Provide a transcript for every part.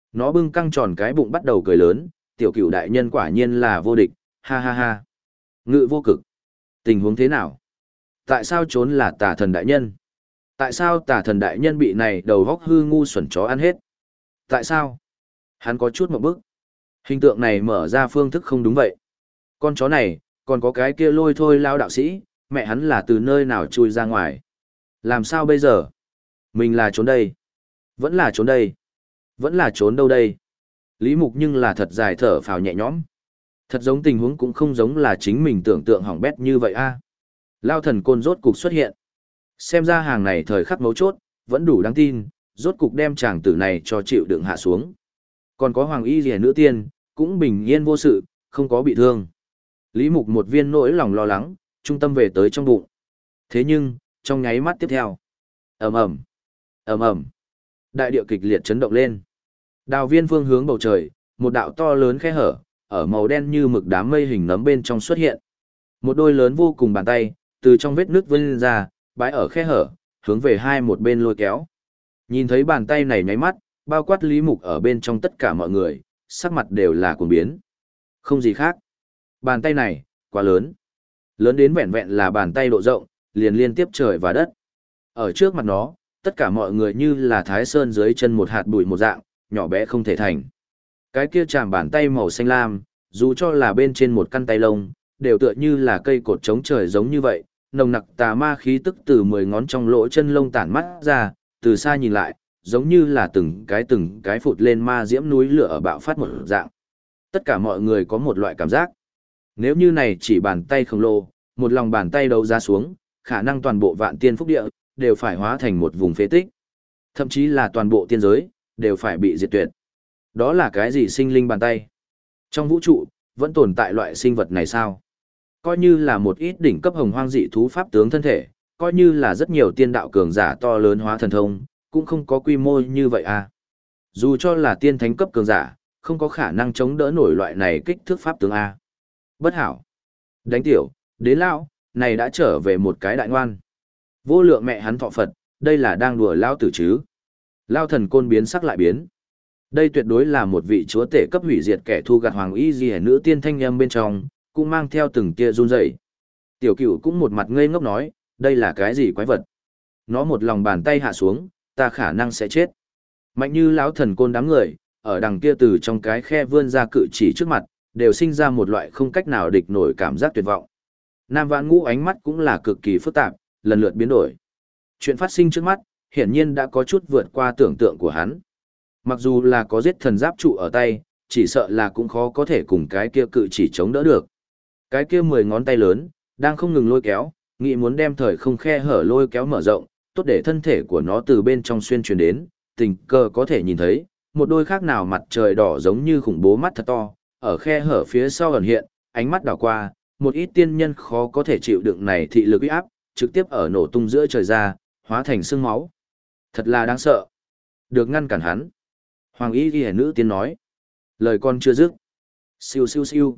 Nó bưng căng tròn cái bụng bắt đầu cười lớn, tiểu cửu đại nhân quả nhiên là vô địch, ha ha ha. Ngự vô cực. Tình huống thế nào? Tại sao trốn là tà thần đại nhân? Tại sao tà thần đại nhân bị này đầu góc hư ngu xuẩn chó ăn hết? Tại sao? Hắn có chút một bức. Hình tượng này mở ra phương thức không đúng vậy. Con chó này, còn có cái kia lôi thôi lao đạo sĩ, mẹ hắn là từ nơi nào chui ra ngoài. Làm sao bây giờ? Mình là trốn đây. Vẫn là trốn đây. Vẫn là trốn đâu đây? Lý Mục nhưng là thật dài thở phào nhẹ nhõm. Thật giống tình huống cũng không giống là chính mình tưởng tượng hỏng bét như vậy a. Lao thần côn rốt cục xuất hiện. Xem ra hàng này thời khắc mấu chốt, vẫn đủ đáng tin, rốt cục đem chàng tử này cho chịu đựng hạ xuống. Còn có hoàng y rìa nữ tiên, cũng bình yên vô sự, không có bị thương. Lý Mục một viên nỗi lòng lo lắng, trung tâm về tới trong bụng. Thế nhưng, trong nháy mắt tiếp theo, ầm ầm, ầm ầm, đại địa kịch liệt chấn động lên. Đào viên phương hướng bầu trời, một đạo to lớn khe hở, ở màu đen như mực đám mây hình nấm bên trong xuất hiện. Một đôi lớn vô cùng bàn tay, từ trong vết nước vươn ra, bãi ở khe hở, hướng về hai một bên lôi kéo. Nhìn thấy bàn tay này nháy mắt, bao quát Lý Mục ở bên trong tất cả mọi người, sắc mặt đều là cuồng biến. Không gì khác. Bàn tay này, quá lớn. Lớn đến vẹn vẹn là bàn tay độ rộng, liền liên tiếp trời và đất. Ở trước mặt nó, tất cả mọi người như là thái sơn dưới chân một hạt bụi một dạng, nhỏ bé không thể thành. Cái kia chạm bàn tay màu xanh lam, dù cho là bên trên một căn tay lông, đều tựa như là cây cột chống trời giống như vậy, nồng nặc tà ma khí tức từ 10 ngón trong lỗ chân lông tản mắt ra, từ xa nhìn lại, giống như là từng cái phụt lên ma diễm núi lửa ở bạo phát một dạng. Tất cả mọi người có một loại cảm giác. Nếu như này chỉ bàn tay khổng lồ, một lòng bàn tay đấu ra xuống, khả năng toàn bộ vạn tiên phúc địa, đều phải hóa thành một vùng phế tích. Thậm chí là toàn bộ tiên giới, đều phải bị diệt tuyệt. Đó là cái gì sinh linh bàn tay? Trong vũ trụ, vẫn tồn tại loại sinh vật này sao? Coi như là một ít đỉnh cấp hồng hoang dị thú pháp tướng thân thể, coi như là rất nhiều tiên đạo cường giả to lớn hóa thần thông, cũng không có quy mô như vậy à. Dù cho là tiên thánh cấp cường giả, không có khả năng chống đỡ nổi loại này kích thước pháp tướng A. Bất hảo. Đánh tiểu, đến lao, này đã trở về một cái đại ngoan. Vô lượng mẹ hắn thọ Phật, đây là đang đùa lao tử chứ. Lao thần côn biến sắc lại biến. Đây tuyệt đối là một vị chúa tể cấp hủy diệt kẻ thù gạt hoàng y gì nữ tiên thanh âm bên trong, cũng mang theo từng tia run rẩy. Tiểu cửu cũng một mặt ngây ngốc nói, đây là cái gì quái vật. Nó một lòng bàn tay hạ xuống, ta khả năng sẽ chết. Mạnh như lão thần côn đám người, ở đằng kia từ trong cái khe vươn ra cự chỉ trước mặt, đều sinh ra một loại không cách nào địch nổi cảm giác tuyệt vọng. Nam Vãn Ngũ ánh mắt cũng là cực kỳ phức tạp, lần lượt biến đổi. Chuyện phát sinh trước mắt, hiển nhiên đã có chút vượt qua tưởng tượng của hắn. Mặc dù là có giết thần giáp trụ ở tay, chỉ sợ là cũng khó có thể cùng cái kia cự chỉ chống đỡ được. Cái kia 10 ngón tay lớn, đang không ngừng lôi kéo, nghĩ muốn đem thời không khe hở lôi kéo mở rộng, tốt để thân thể của nó từ bên trong xuyên truyền đến, tình cờ có thể nhìn thấy, một đôi khác nào mặt trời đỏ giống như khủng bố mắt thật to, ở khe hở phía sau ẩn hiện, ánh mắt đảo qua, một ít tiên nhân khó có thể chịu đựng này thị lực uy áp, trực tiếp ở nổ tung giữa trời ra, hóa thành xương máu. Thật là đáng sợ. Được ngăn cản hắn. Hoàng y ghi nữ tiên nói. Lời con chưa dứt. Siêu siêu siêu.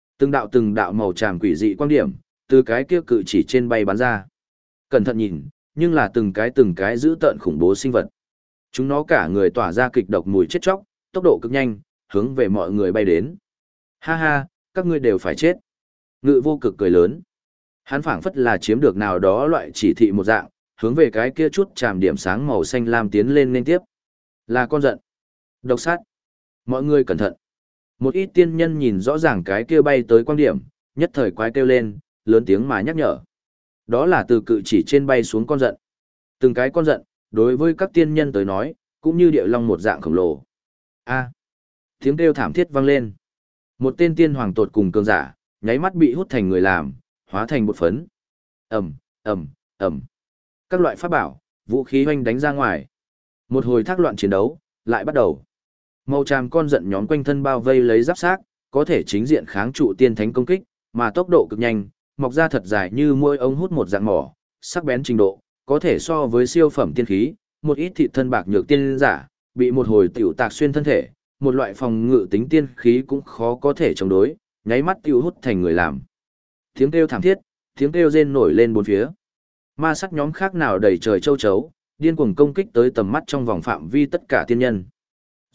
Từng đạo màu tràm quỷ dị quan điểm, từ cái kia cự chỉ trên bay bắn ra. Cẩn thận nhìn, nhưng là từng cái dữ tợn khủng bố sinh vật. Chúng nó cả người tỏa ra kịch độc mùi chết chóc, tốc độ cực nhanh, hướng về mọi người bay đến. Ha ha, các ngươi đều phải chết. Ngự vô cực cười lớn. Hắn phảng phất là chiếm được nào đó loại chỉ thị một dạng, hướng về cái kia chút chàm điểm sáng màu xanh lam tiến lên liên tiếp. Là con giận. Độc sát. Mọi người cẩn thận. Một ít tiên nhân nhìn rõ ràng cái kia bay tới quan điểm, nhất thời quái kêu lên, lớn tiếng mà nhắc nhở. Đó là từ cự chỉ trên bay xuống con giận. Từng cái con giận, đối với các tiên nhân tới nói, cũng như điệu long một dạng khổng lồ. A. Tiếng kêu thảm thiết vang lên. Một tên tiên hoàng tột cùng cường giả, nháy mắt bị hút thành người làm, hóa thành bột phấn. Ầm, ầm, ầm. Các loại pháp bảo, vũ khí hoành đánh ra ngoài. Một hồi thác loạn chiến đấu, lại bắt đầu. Màu tràm con giận nhóm quanh thân bao vây lấy giáp xác, có thể chính diện kháng trụ tiên thánh công kích, mà tốc độ cực nhanh, mọc ra thật dài như môi ống hút một dạng mỏ, sắc bén trình độ, có thể so với siêu phẩm tiên khí, một ít thịt thân bạc nhược tiên giả, bị một hồi tiểu tạc xuyên thân thể, một loại phòng ngự tính tiên khí cũng khó có thể chống đối, nháy mắt tiêu hút thành người làm. Tiếng kêu thảm thiết, tiếng kêu rên nổi lên bốn phía. Ma sắc nhóm khác nào đầy trời châu chấu, điên cuồng công kích tới tầm mắt trong vòng phạm vi tất cả tiên nhân.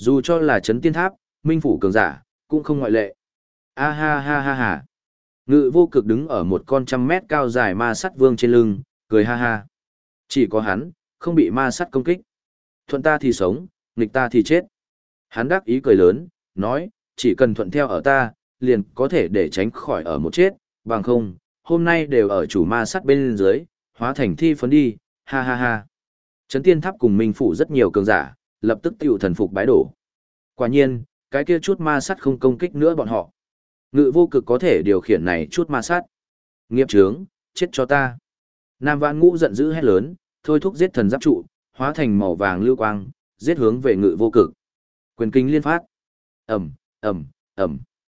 Dù cho là chấn tiên tháp, minh phủ cường giả, cũng không ngoại lệ. A ha ha ha ha. Ngự vô cực đứng ở một con 100 mét cao dài ma sắt vương trên lưng, cười ha ha. Chỉ có hắn, không bị ma sắt công kích. Thuận ta thì sống, nghịch ta thì chết. Hắn đắc ý cười lớn, nói, chỉ cần thuận theo ở ta, liền có thể để tránh khỏi ở một chết, bằng không, hôm nay đều ở chủ ma sắt bên dưới, hóa thành thi phấn đi, ha ha ha. Trấn tiên tháp cùng minh phủ rất nhiều cường giả, lập tức tiểu thần phục bái đổ. Quả nhiên, cái kia chút ma sắt không công kích nữa bọn họ. Ngự vô cực có thể điều khiển này chút ma sắt. Nghiệp chướng, chết cho ta. Nam Vãn Ngũ giận dữ hét lớn, thôi thúc giết thần giáp trụ, hóa thành màu vàng lưu quang, giết hướng về ngự vô cực. Quyền kinh liên phát. Ầm, ầm, ầm.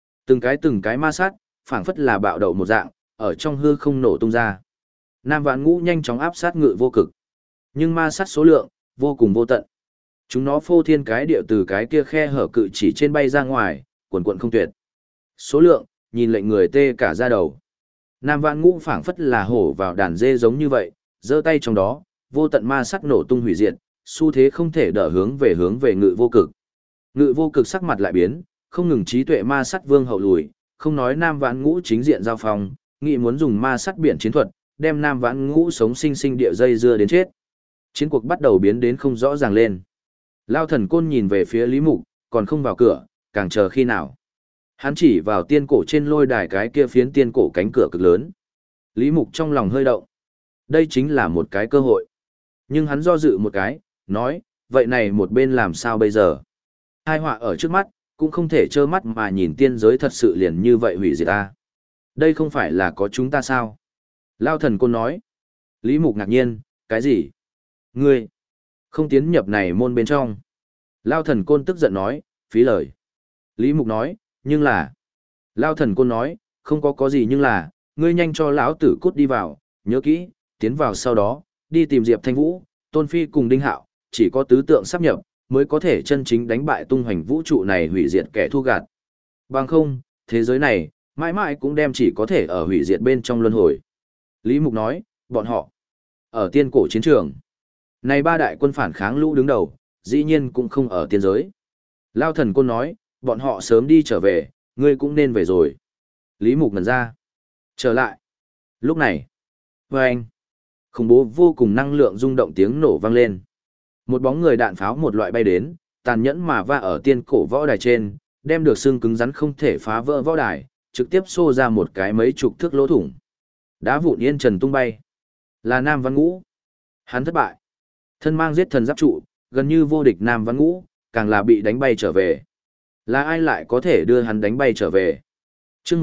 Từng cái ma sát, phảng phất là bạo đậu một dạng, ở trong hư không nổ tung ra. Nam Vãn Ngũ nhanh chóng áp sát ngự vô cực. Nhưng ma sát số lượng, vô cùng vô tận. Chúng nó phô thiên cái điệu từ cái kia khe hở cự chỉ trên bay ra ngoài, quần quần không tuyệt. Số lượng, nhìn lệnh người tê cả da đầu. Nam Vãn Ngũ phảng phất là hổ vào đàn dê giống như vậy, giơ tay trong đó, vô tận ma sát nổ tung hủy diệt, xu thế không thể đỡ hướng về ngự vô cực. Ngự vô cực sắc mặt lại biến, không ngừng trí tuệ ma sát vương hậu lùi, không nói Nam Vãn Ngũ chính diện giao phong, nghĩ muốn dùng ma sát biển chiến thuật, đem Nam Vãn Ngũ sống sinh sinh địa dây dưa đến chết. Chiến cuộc bắt đầu biến đến không rõ ràng lên. Lao Thần Côn nhìn về phía Lý Mục, còn không vào cửa, càng chờ khi nào. Hắn chỉ vào tiên cổ trên lôi đài cái kia phiến tiên cổ cánh cửa cực lớn. Lý Mục trong lòng hơi động. Đây chính là một cái cơ hội. Nhưng hắn do dự một cái, nói, vậy này một bên làm sao bây giờ? Hai họa ở trước mắt, cũng không thể trơ mắt mà nhìn tiên giới thật sự liền như vậy hủy diệt ta. Đây không phải là có chúng ta sao? Lao Thần Côn nói. Lý Mục ngạc nhiên, cái gì? Ngươi không tiến nhập này môn bên trong. Lao Thần Côn tức giận nói, phí lời. Lý Mục nói, nhưng là. Lao Thần Côn nói, không có gì nhưng là, ngươi nhanh cho lão tử cút đi vào, nhớ kỹ, tiến vào sau đó, đi tìm Diệp Thanh Vũ, Tôn Phi cùng Đinh Hạo, chỉ có tứ tượng sắp nhập, mới có thể chân chính đánh bại tung hoành vũ trụ này hủy diệt kẻ thu gạt. Bằng không, thế giới này, mãi mãi cũng đem chỉ có thể ở hủy diệt bên trong luân hồi. Lý Mục nói, bọn họ, ở tiên cổ chiến trường. Này ba đại quân phản kháng lũ đứng đầu, dĩ nhiên cũng không ở tiên giới. Lao Thần Côn nói, bọn họ sớm đi trở về, ngươi cũng nên về rồi. Lý Mục ngẩn ra. Trở lại. Lúc này, vâng, khủng bố vô cùng năng lượng rung động tiếng nổ vang lên. Một bóng người đạn pháo một loại bay đến, tàn nhẫn mà va ở tiên cổ võ đài trên, đem được xương cứng rắn không thể phá vỡ võ đài, trực tiếp xô ra một cái mấy chục thước lỗ thủng. Đá vụn yên trần tung bay. Là Nam Vãn Ngũ. Hắn thất bại. Thân mang giết thần giáp trụ, gần như vô địch Nam Vãn Ngũ, càng là bị đánh bay trở về. Là ai lại có thể đưa hắn đánh bay trở về? Chương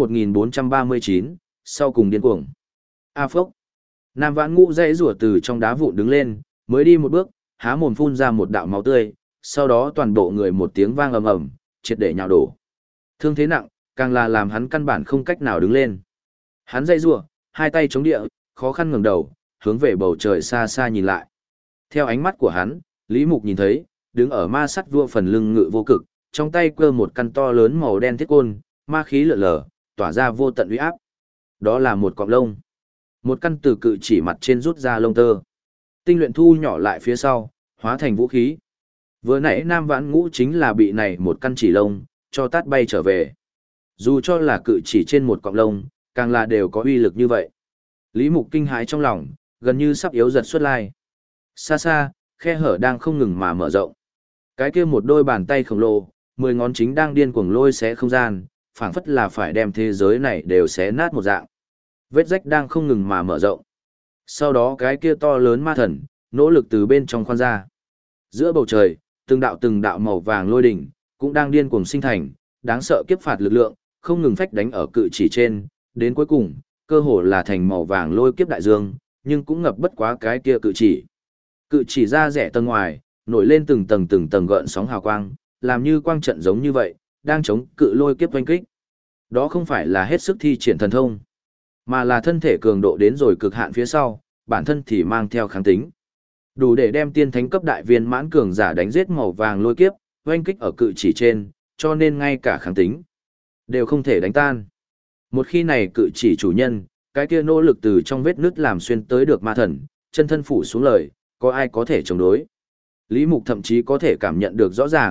1439, sau cùng điên cuồng. A phốc. Nam Vãn Ngũ dãy rủa từ trong đá vụn đứng lên, mới đi một bước, há mồm phun ra một đạo máu tươi, sau đó toàn bộ người một tiếng vang ầm ầm, triệt để nhào đổ. Thương thế nặng, càng là làm hắn căn bản không cách nào đứng lên. Hắn dãy rủa, hai tay chống địa, khó khăn ngẩng đầu, hướng về bầu trời xa xa nhìn lại. Theo ánh mắt của hắn, Lý Mục nhìn thấy, đứng ở ma sắt vua phần lưng ngự vô cực, trong tay cơ một căn to lớn màu đen thiết côn, ma khí lượn lờ, tỏa ra vô tận uy áp. Đó là một cọng lông. Một căn từ cự chỉ mặt trên rút ra lông tơ. Tinh luyện thu nhỏ lại phía sau, hóa thành vũ khí. Vừa nãy Nam Vãn Ngũ chính là bị này một căn chỉ lông, cho tát bay trở về. Dù cho là cự chỉ trên một cọng lông, càng là đều có uy lực như vậy. Lý Mục kinh hãi trong lòng, gần như sắp yếu giật xuất lai. Xa xa, khe hở đang không ngừng mà mở rộng. Cái kia một đôi bàn tay khổng lồ, 10 ngón chính đang điên cuồng lôi xé không gian, phảng phất là phải đem thế giới này đều xé nát một dạng. Vết rách đang không ngừng mà mở rộng. Sau đó cái kia to lớn ma thần, nỗ lực từ bên trong khoan ra. Giữa bầu trời, từng đạo màu vàng lôi đỉnh, cũng đang điên cuồng sinh thành, đáng sợ kiếp phạt lực lượng, không ngừng phách đánh ở cự chỉ trên, đến cuối cùng, cơ hồ là thành màu vàng lôi kiếp đại dương, nhưng cũng ngập bất quá cái kia cự chỉ. Cự chỉ ra rẻ tầng ngoài, nổi lên từng tầng gợn sóng hào quang, làm như quang trận giống như vậy, đang chống cự lôi kiếp oanh kích. Đó không phải là hết sức thi triển thần thông, mà là thân thể cường độ đến rồi cực hạn phía sau, bản thân thì mang theo kháng tính. Đủ để đem tiên thánh cấp đại viên mãn cường giả đánh giết màu vàng lôi kiếp, oanh kích ở cự chỉ trên, cho nên ngay cả kháng tính đều không thể đánh tan. Một khi này cự chỉ chủ nhân, cái kia nỗ lực từ trong vết nứt làm xuyên tới được ma thần, chân thân phủ xuống lời, có ai có thể chống đối. Lý Mục thậm chí có thể cảm nhận được rõ ràng,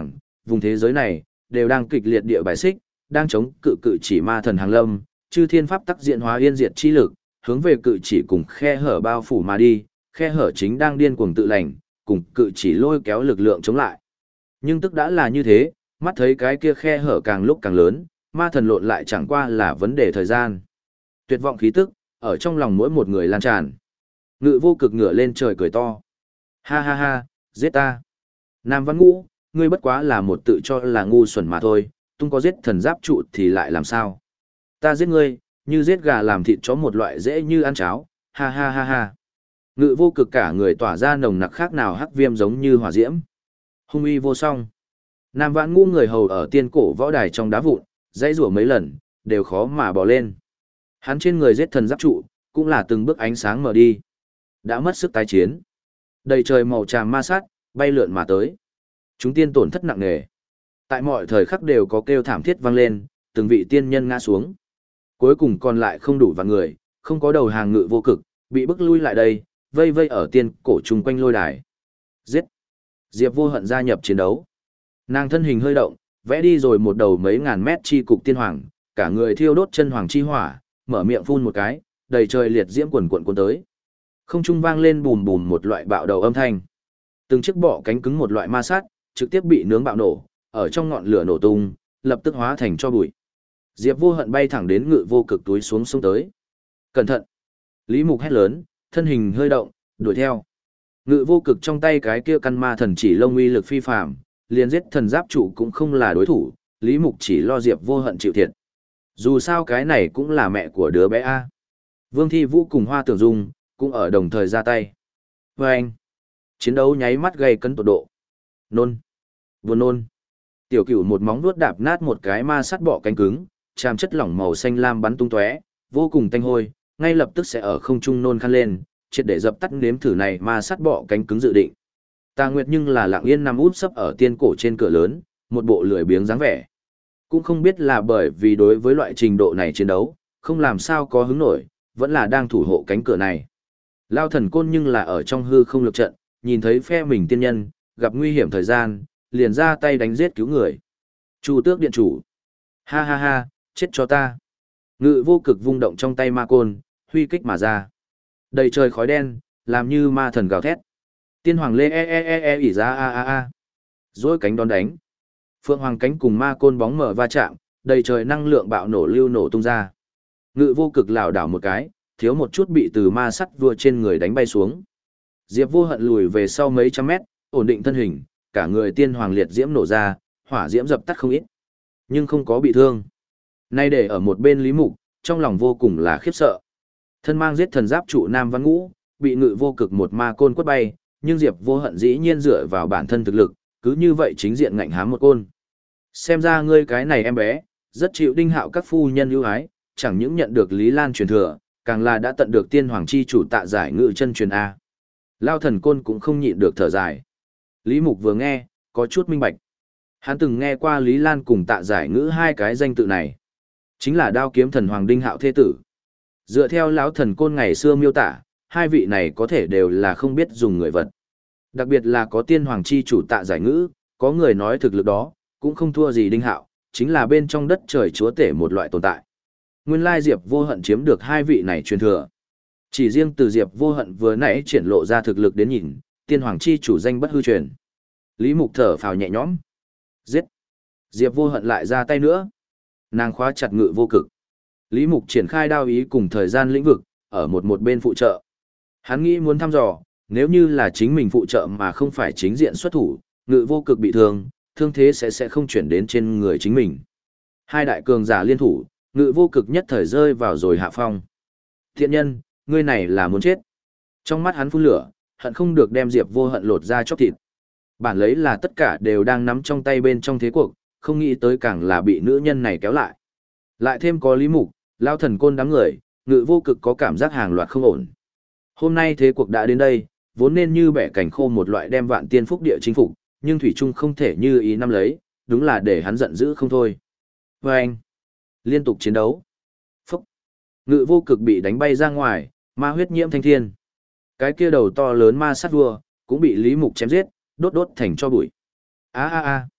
vùng thế giới này, đều đang kịch liệt địa bài xích, đang chống cự cự chỉ ma thần hàng lâm, chư thiên pháp tắc diện hóa yên diệt chi lực, hướng về cự chỉ cùng khe hở bao phủ mà đi, khe hở chính đang điên cuồng tự lành, cùng cự chỉ lôi kéo lực lượng chống lại. Nhưng tức đã là như thế, mắt thấy cái kia khe hở càng lúc càng lớn, ma thần lộn lại chẳng qua là vấn đề thời gian. Tuyệt vọng khí tức, ở trong lòng mỗi một người lan tràn. Ngự vô cực ngửa lên trời cười to. Ha ha ha, giết ta. Nam Văn Ngũ, ngươi bất quá là một tự cho là ngu xuẩn mà thôi, tung có giết thần giáp trụ thì lại làm sao? Ta giết ngươi, như giết gà làm thịt chó một loại dễ như ăn cháo, ha ha ha ha. Ngự vô cực cả người tỏa ra nồng nặc khác nào hắc viêm giống như hỏa diễm. Hung uy vô song. Nam Vãn Ngũ người hầu ở tiên cổ võ đài trong đá vụn, dãy rủa mấy lần, đều khó mà bỏ lên. Hắn trên người giết thần giáp trụ, cũng là từng bước ánh sáng mở đi. Đã mất sức tái chiến. Đầy trời màu tràm ma sát, bay lượn mà tới. Chúng tiên tổn thất nặng nề. Tại mọi thời khắc đều có kêu thảm thiết vang lên, từng vị tiên nhân ngã xuống. Cuối cùng còn lại không đủ vạn người, không có đầu hàng ngự vô cực, bị bức lui lại đây, vây vây ở tiên cổ chung quanh lôi đài. Giết! Diệp Vô Hận gia nhập chiến đấu. Nàng thân hình hơi động, vẽ đi rồi một đầu mấy ngàn mét chi cục tiên hoàng, cả người thiêu đốt chân hoàng chi hỏa, mở miệng phun một cái, đầy trời liệt diễm quần cuộn cuốn tới. Không trung vang lên bùm bùm một loại bạo đầu âm thanh. Từng chiếc bọ cánh cứng một loại ma sát, trực tiếp bị nướng bạo nổ, ở trong ngọn lửa nổ tung, lập tức hóa thành cho bụi. Diệp Vô Hận bay thẳng đến ngự vô cực túi xuống sông tới. Cẩn thận! Lý Mục hét lớn, thân hình hơi động, đuổi theo. Ngự vô cực trong tay cái kia căn ma thần chỉ lông uy lực phi phàm, liền giết thần giáp trụ cũng không là đối thủ, Lý Mục chỉ lo Diệp Vô Hận chịu thiệt. Dù sao cái này cũng là mẹ của đứa bé A. Vương Thi Vũ cùng Hoa Tưởng Dung, cũng ở đồng thời ra tay. Và anh, chiến đấu nháy mắt gây cấn tột độ. Nôn, buồn nôn. Tiểu Cửu một móng vuốt đạp nát một cái ma sắt bọ cánh cứng, tràm chất lỏng màu xanh lam bắn tung tóe, vô cùng tanh hôi, ngay lập tức sẽ ở không trung nôn khăn lên, triệt để dập tắt nếm thử này ma sắt bọ cánh cứng dự định. Tà Nguyệt nhưng là lặng yên nằm úp sấp ở tiên cổ trên cửa lớn, một bộ lười biếng dáng vẻ. Cũng không biết là bởi vì đối với loại trình độ này chiến đấu, không làm sao có hứng nổi, vẫn là đang thủ hộ cánh cửa này. Lao Thần Côn nhưng là ở trong hư không lực trận, nhìn thấy phe mình tiên nhân, gặp nguy hiểm thời gian, liền ra tay đánh giết cứu người. Chu Tước điện chủ. Ha ha ha, chết cho ta. Ngự vô cực vung động trong tay ma côn, huy kích mà ra. Đầy trời khói đen, làm như ma thần gào thét. Tiên hoàng lê ỉ ra a a a. Dối cánh đón đánh. Phượng hoàng cánh cùng ma côn bóng mở va chạm, đầy trời năng lượng bạo nổ lưu nổ tung ra. Ngự vô cực lảo đảo một cái, thiếu một chút bị từ ma sắt vua trên người đánh bay xuống. Diệp Vô Hận lùi về sau mấy trăm mét, ổn định thân hình, cả người tiên hoàng liệt diễm nổ ra, hỏa diễm dập tắt không ít, nhưng không có bị thương. Nay để ở một bên Lý Mục, trong lòng vô cùng là khiếp sợ. Thân mang giết thần giáp trụ Nam Văn Ngũ, bị ngự vô cực một ma côn quất bay, nhưng Diệp Vô Hận dĩ nhiên dựa vào bản thân thực lực, cứ như vậy chính diện ngạnh hám một côn. Xem ra ngươi cái này em bé, rất chịu Đinh Hạo các phu nhân ưu ái, chẳng những nhận được Lý Lan truyền thừa, càng là đã tận được tiên hoàng chi chủ tạ giải ngự chân truyền A. Lao Thần Côn cũng không nhịn được thở dài. Lý Mục vừa nghe, có chút minh bạch. Hắn từng nghe qua Lý Lan cùng tạ giải ngữ hai cái danh tự này. Chính là đao kiếm thần hoàng Đinh Hạo thế tử. Dựa theo lão Thần Côn ngày xưa miêu tả, hai vị này có thể đều là không biết dùng người vật. Đặc biệt là có tiên hoàng chi chủ tạ giải ngữ, có người nói thực lực đó, cũng không thua gì Đinh Hạo, chính là bên trong đất trời chúa tể một loại tồn tại. Nguyên lai Diệp Vô Hận chiếm được hai vị này truyền thừa. Chỉ riêng từ Diệp Vô Hận vừa nãy triển lộ ra thực lực đến nhìn, tiên hoàng chi chủ danh bất hư truyền. Lý Mục thở phào nhẹ nhõm. Giết! Diệp Vô Hận lại ra tay nữa. Nàng khóa chặt ngự vô cực. Lý Mục triển khai đao ý cùng thời gian lĩnh vực, ở một bên phụ trợ. Hắn nghĩ muốn thăm dò, nếu như là chính mình phụ trợ mà không phải chính diện xuất thủ, ngự vô cực bị thương, thương thế sẽ không chuyển đến trên người chính mình. Hai đại cường giả liên thủ, ngự vô cực nhất thời rơi vào rồi hạ phong. Thiện nhân, ngươi này là muốn chết. Trong mắt hắn phun lửa, hận không được đem Diệp Vô Hận lột ra chóc thịt. Bản lấy là tất cả đều đang nắm trong tay bên trong thế cuộc, không nghĩ tới càng là bị nữ nhân này kéo lại. Lại thêm có Lý Mục, Lao Thần Côn đám người, ngự vô cực có cảm giác hàng loạt không ổn. Hôm nay thế cuộc đã đến đây, vốn nên như bẻ cảnh khô một loại đem vạn tiên phúc địa chinh phục, nhưng thủy trung không thể như ý năm lấy, đúng là để hắn giận dữ không thôi. Và anh, liên tục chiến đấu. Phúc, ngự vô cực bị đánh bay ra ngoài, ma huyết nhiễm thanh thiên. Cái kia đầu to lớn ma sát vua, cũng bị Lý Mục chém giết, đốt thành cho bụi. A a a.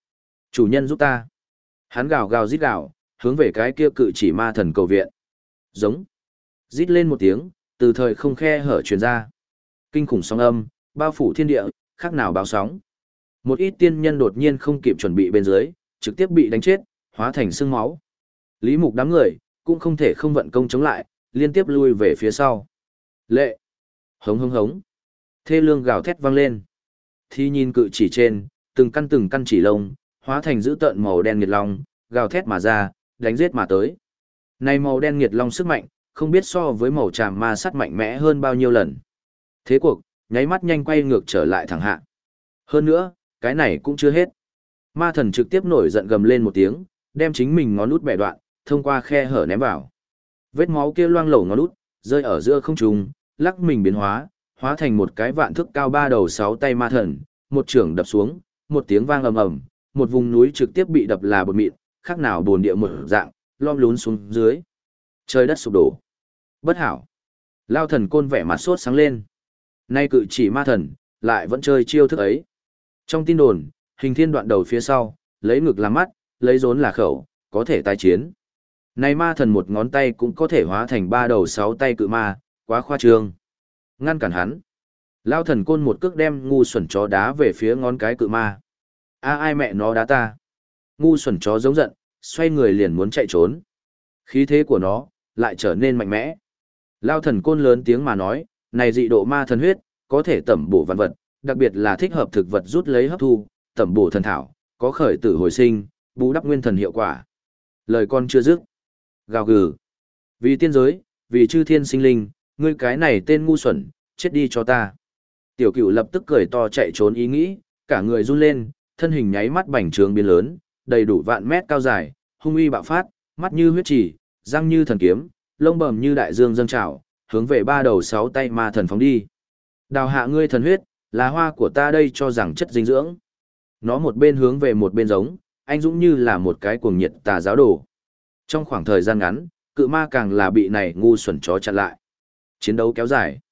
Chủ nhân giúp ta. Hắn gào gào rít gào, hướng về cái kia cự chỉ ma thần cầu viện. Giống. Rít lên một tiếng, từ thời không khe hở truyền ra. Kinh khủng sóng âm, bao phủ thiên địa, khác nào báo sóng. Một ít tiên nhân đột nhiên không kịp chuẩn bị bên dưới, trực tiếp bị đánh chết, hóa thành xương máu. Lý Mục đám người, cũng không thể không vận công chống lại, liên tiếp lui về phía sau. Lệ! Hống hống hống! Thê lương gào thét vang lên. Thì nhìn cự chỉ trên, từng căn chỉ lông, hóa thành dữ tợn màu đen nghiệt long, gào thét mà ra, đánh giết mà tới. Này màu đen nghiệt long sức mạnh, không biết so với màu tràm ma sắt mạnh mẽ hơn bao nhiêu lần. Thế cuộc, nháy mắt nhanh quay ngược trở lại thẳng hạ. Hơn nữa, cái này cũng chưa hết. Ma thần trực tiếp nổi giận gầm lên một tiếng, đem chính mình ngón út bẻ đoạn, thông qua khe hở ném vào. Vết máu kia loang lổ ngón út, rơi ở giữa không trung, lắc mình biến hóa, hóa thành một cái vạn thước cao 3 đầu 6 tay ma thần, một chưởng đập xuống, một tiếng vang ầm ầm, một vùng núi trực tiếp bị đập là bột mịn, khác nào bồn địa một dạng, lom lún xuống dưới. Trời đất sụp đổ. Bất hảo. Lao thần côn vẻ mặt sốt sáng lên. Nay cự chỉ ma thần, lại vẫn chơi chiêu thức ấy. Trong tin đồn, hình thiên đoạn đầu phía sau, lấy ngực làm mắt, lấy rốn là khẩu, có thể tái chiến. Này ma thần một ngón tay cũng có thể hóa thành 3 đầu 6 tay cự ma, quá khoa trương. Ngăn cản hắn. Lao thần côn một cước đem ngu xuẩn chó đá về phía ngón cái cự ma. Ai mẹ nó đá ta. Ngu xuẩn chó giống giận, xoay người liền muốn chạy trốn. Khí thế của nó, lại trở nên mạnh mẽ. Lao thần côn lớn tiếng mà nói, này dị độ ma thần huyết, có thể tẩm bổ vạn vật, đặc biệt là thích hợp thực vật rút lấy hấp thu, tẩm bổ thần thảo, có khởi tử hồi sinh, bù đắp nguyên thần hiệu quả. Lời con chưa dứt. Gào gừ. Vì tiên giới, vì chư thiên sinh linh, ngươi cái này tên ngu xuẩn, chết đi cho ta. Tiểu cửu lập tức cười to chạy trốn ý nghĩ, cả người run lên, thân hình nháy mắt bành trướng biến lớn, đầy đủ vạn mét cao dài, hung uy bạo phát, mắt như huyết chỉ, răng như thần kiếm, lông bầm như đại dương dâng trào, hướng về 3 đầu 6 tay ma thần phóng đi. Đào hạ ngươi thần huyết, là hoa của ta đây cho rằng chất dinh dưỡng. Nó một bên hướng về một bên giống, anh dũng như là một cái cuồng nhiệt tà giáo đồ. Trong khoảng thời gian ngắn, cự ma càng là bị này ngu xuẩn chó chặn lại. Chiến đấu kéo dài.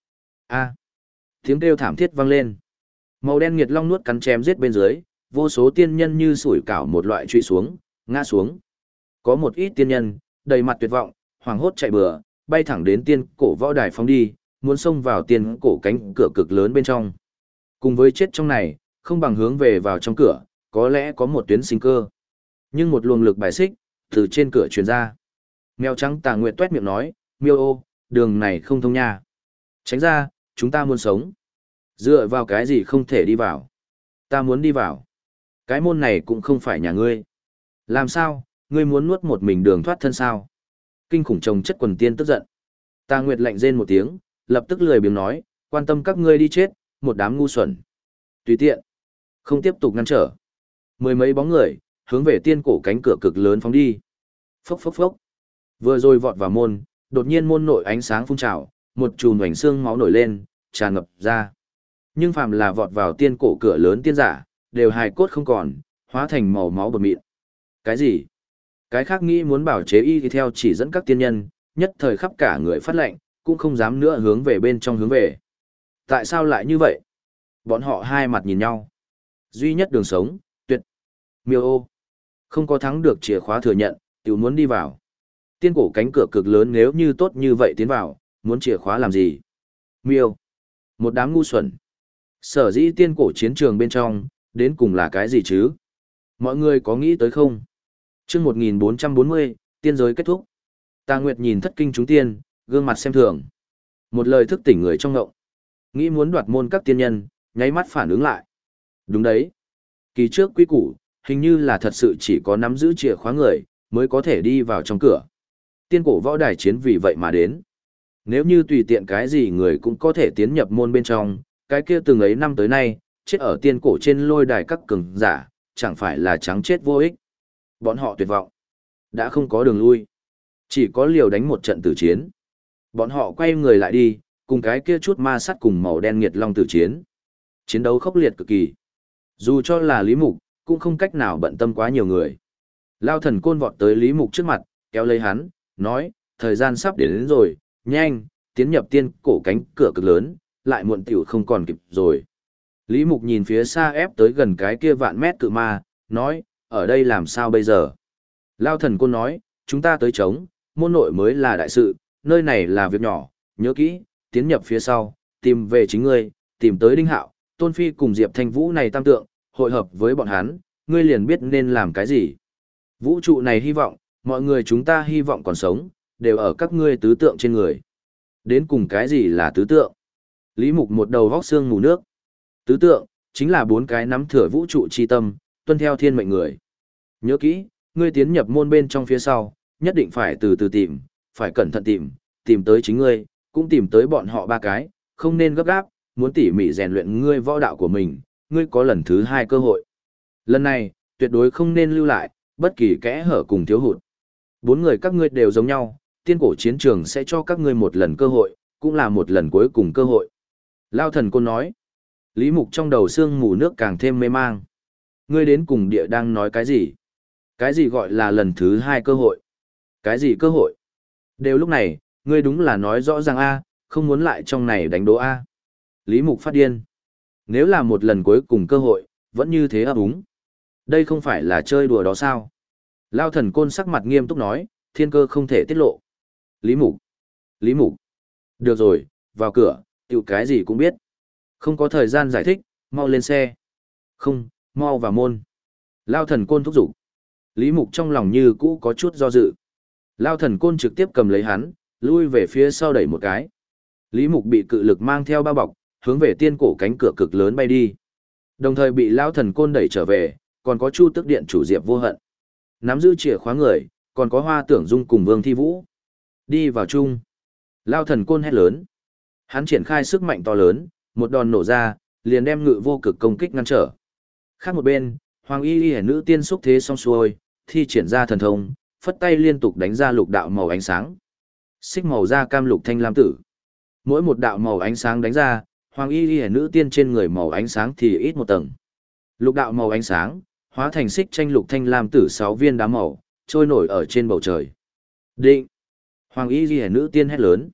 Tiếng kêu thảm thiết vang lên. Màu đen nghiệt long nuốt cắn chém giết bên dưới, vô số tiên nhân như sủi cảo một loại truy xuống, ngã xuống. Có một ít tiên nhân, đầy mặt tuyệt vọng, hoảng hốt chạy bừa, bay thẳng đến tiên cổ võ đài phóng đi, muốn xông vào tiên cổ cánh cửa cực lớn bên trong. Cùng với chết trong này, không bằng hướng về vào trong cửa, có lẽ có một tuyến sinh cơ. Nhưng một luồng lực bài xích, từ trên cửa truyền ra. Mèo trắng Tà Nguyệt tuét miệng nói, miêu ô, đường này không thông nha. Tránh ra, chúng ta muốn sống. Dựa vào cái gì không thể đi vào? Ta muốn đi vào. Cái môn này cũng không phải nhà ngươi. Làm sao, ngươi muốn nuốt một mình đường thoát thân sao? Kinh khủng chồng chất quần tiên tức giận. Tà Nguyệt lạnh rên một tiếng, lập tức lười biếng nói, quan tâm các ngươi đi chết, một đám ngu xuẩn. Tùy tiện. Không tiếp tục ngăn trở. Mười mấy bóng người, hướng về tiên cổ cánh cửa cực lớn phóng đi. Phốc phốc phốc. Vừa rồi vọt vào môn, đột nhiên môn nội ánh sáng phun trào, một chùm hoành xương máu nổi lên, tràn ngập ra. Nhưng phàm là vọt vào tiên cổ cửa lớn tiên giả, đều hài cốt không còn, hóa thành màu máu bầm mịn. Cái gì? Cái khác nghĩ muốn bảo chế y thì theo chỉ dẫn các tiên nhân, nhất thời khắp cả người phát lệnh, cũng không dám nữa hướng về bên trong hướng về. Tại sao lại như vậy? Bọn họ hai mặt nhìn nhau. Duy nhất đường sống, tuyệt. Miêu ô. Không có thắng được chìa khóa thừa nhận, tiểu muốn đi vào. Tiên cổ cánh cửa cực lớn nếu như tốt như vậy tiến vào, muốn chìa khóa làm gì? Miêu. Một đám ngu xuẩn. Sở dĩ tiên cổ chiến trường bên trong, đến cùng là cái gì chứ? Mọi người có nghĩ tới không? Chương 1440, tiên giới kết thúc. Tà Nguyệt nhìn thất kinh chúng tiên, gương mặt xem thường. Một lời thức tỉnh người trong ngộng. Nghĩ muốn đoạt môn các tiên nhân, nháy mắt phản ứng lại. Đúng đấy. Kỳ trước quy củ, hình như là thật sự chỉ có nắm giữ chìa khóa người, mới có thể đi vào trong cửa. Tiên cổ võ đài chiến vì vậy mà đến. Nếu như tùy tiện cái gì người cũng có thể tiến nhập môn bên trong, cái kia từng ấy năm tới nay, chết ở tiên cổ trên lôi đài các cường giả, chẳng phải là trắng chết vô ích. Bọn họ tuyệt vọng. Đã không có đường lui. Chỉ có liều đánh một trận tử chiến. Bọn họ quay người lại đi, cùng cái kia chút ma sắt cùng màu đen nghiệt long tử chiến. Chiến đấu khốc liệt cực kỳ. Dù cho là Lý Mục, cũng không cách nào bận tâm quá nhiều người. Lao thần côn vọt tới Lý Mục trước mặt, kéo lấy hắn, nói, thời gian sắp đến rồi, nhanh, tiến nhập tiên cổ cánh cửa cực lớn, lại muộn tiểu không còn kịp rồi. Lý Mục nhìn phía xa ép tới gần cái kia vạn mét cự ma, nói, ở đây làm sao bây giờ? Lao thần côn nói, chúng ta tới chống, môn nội mới là đại sự, nơi này là việc nhỏ, nhớ kỹ, tiến nhập phía sau, tìm về chính ngươi, tìm tới Đinh Hạo, Tôn Phi cùng Diệp Thanh Vũ này tam tượng, hội hợp với bọn hắn, ngươi liền biết nên làm cái gì. Vũ trụ này hy vọng, mọi người chúng ta hy vọng còn sống, đều ở các ngươi tứ tượng trên người. Đến cùng cái gì là tứ tượng? Lý Mục một đầu vóc xương mù nước. Tứ tượng, chính là 4 cái nắm thừa vũ trụ chi tâm, tuân theo thiên mệnh người. Nhớ kỹ, ngươi tiến nhập môn bên trong phía sau, nhất định phải từ từ tìm, phải cẩn thận tìm, tìm tới chính ngươi, cũng tìm tới bọn họ 3 cái, không nên gấp gáp, muốn tỉ mỉ rèn luyện ngươi võ đạo của mình, ngươi có lần thứ 2 cơ hội. Lần này, tuyệt đối không nên lưu lại, bất kỳ kẽ hở cùng thiếu hụt. 4 người các ngươi đều giống nhau, tiên cổ chiến trường sẽ cho các ngươi một lần cơ hội, cũng là một lần cuối cùng cơ hội. Lao thần côn nói. Lý Mục trong đầu xương mù nước càng thêm mê mang. Ngươi đến cùng địa đang nói cái gì? Cái gì gọi là lần thứ 2 cơ hội? Cái gì cơ hội? Đều lúc này, ngươi đúng là nói rõ ràng A, không muốn lại trong này đánh đố A. Lý Mục phát điên. Nếu là một lần cuối cùng cơ hội, vẫn như thế ấp úng. Đây không phải là chơi đùa đó sao? Lao thần côn sắc mặt nghiêm túc nói, thiên cơ không thể tiết lộ. Lý Mục. Lý Mục. Được rồi, vào cửa, tiểu cái gì cũng biết. Không có thời gian giải thích, mau lên xe. Không, mau vào môn. Lao thần côn thúc giục. Lý Mục trong lòng như cũ có chút do dự. Lao thần côn trực tiếp cầm lấy hắn, lui về phía sau đẩy một cái. Lý Mục bị cự lực mang theo bao bọc, hướng về tiên cổ cánh cửa cực lớn bay đi. Đồng thời bị Lao thần côn đẩy trở về, còn có Chu Tức Điện chủ Diệp Vô Hận. Nắm giữ chìa khóa người, còn có Hoa Tưởng Dung cùng Vương Thi Vũ. Đi vào chung. Lao thần côn hét lớn. Hắn triển khai sức mạnh to lớn, một đòn nổ ra, liền đem Ngự Vô Cực công kích ngăn trở. Khác một bên, Hoàng Y Y nữ tiên xúc thế xong xuôi, thi triển ra thần thông, phất tay liên tục đánh ra lục đạo màu ánh sáng. Xích màu da cam lục thanh lam tử. Mỗi một đạo màu ánh sáng đánh ra, Hoàng Y Y nữ tiên trên người màu ánh sáng thì ít một tầng. Lục đạo màu ánh sáng, hóa thành xích tranh lục thanh lam tử 6 viên đá màu, trôi nổi ở trên bầu trời. Định. Hoàng Y Y nữ tiên hét lớn.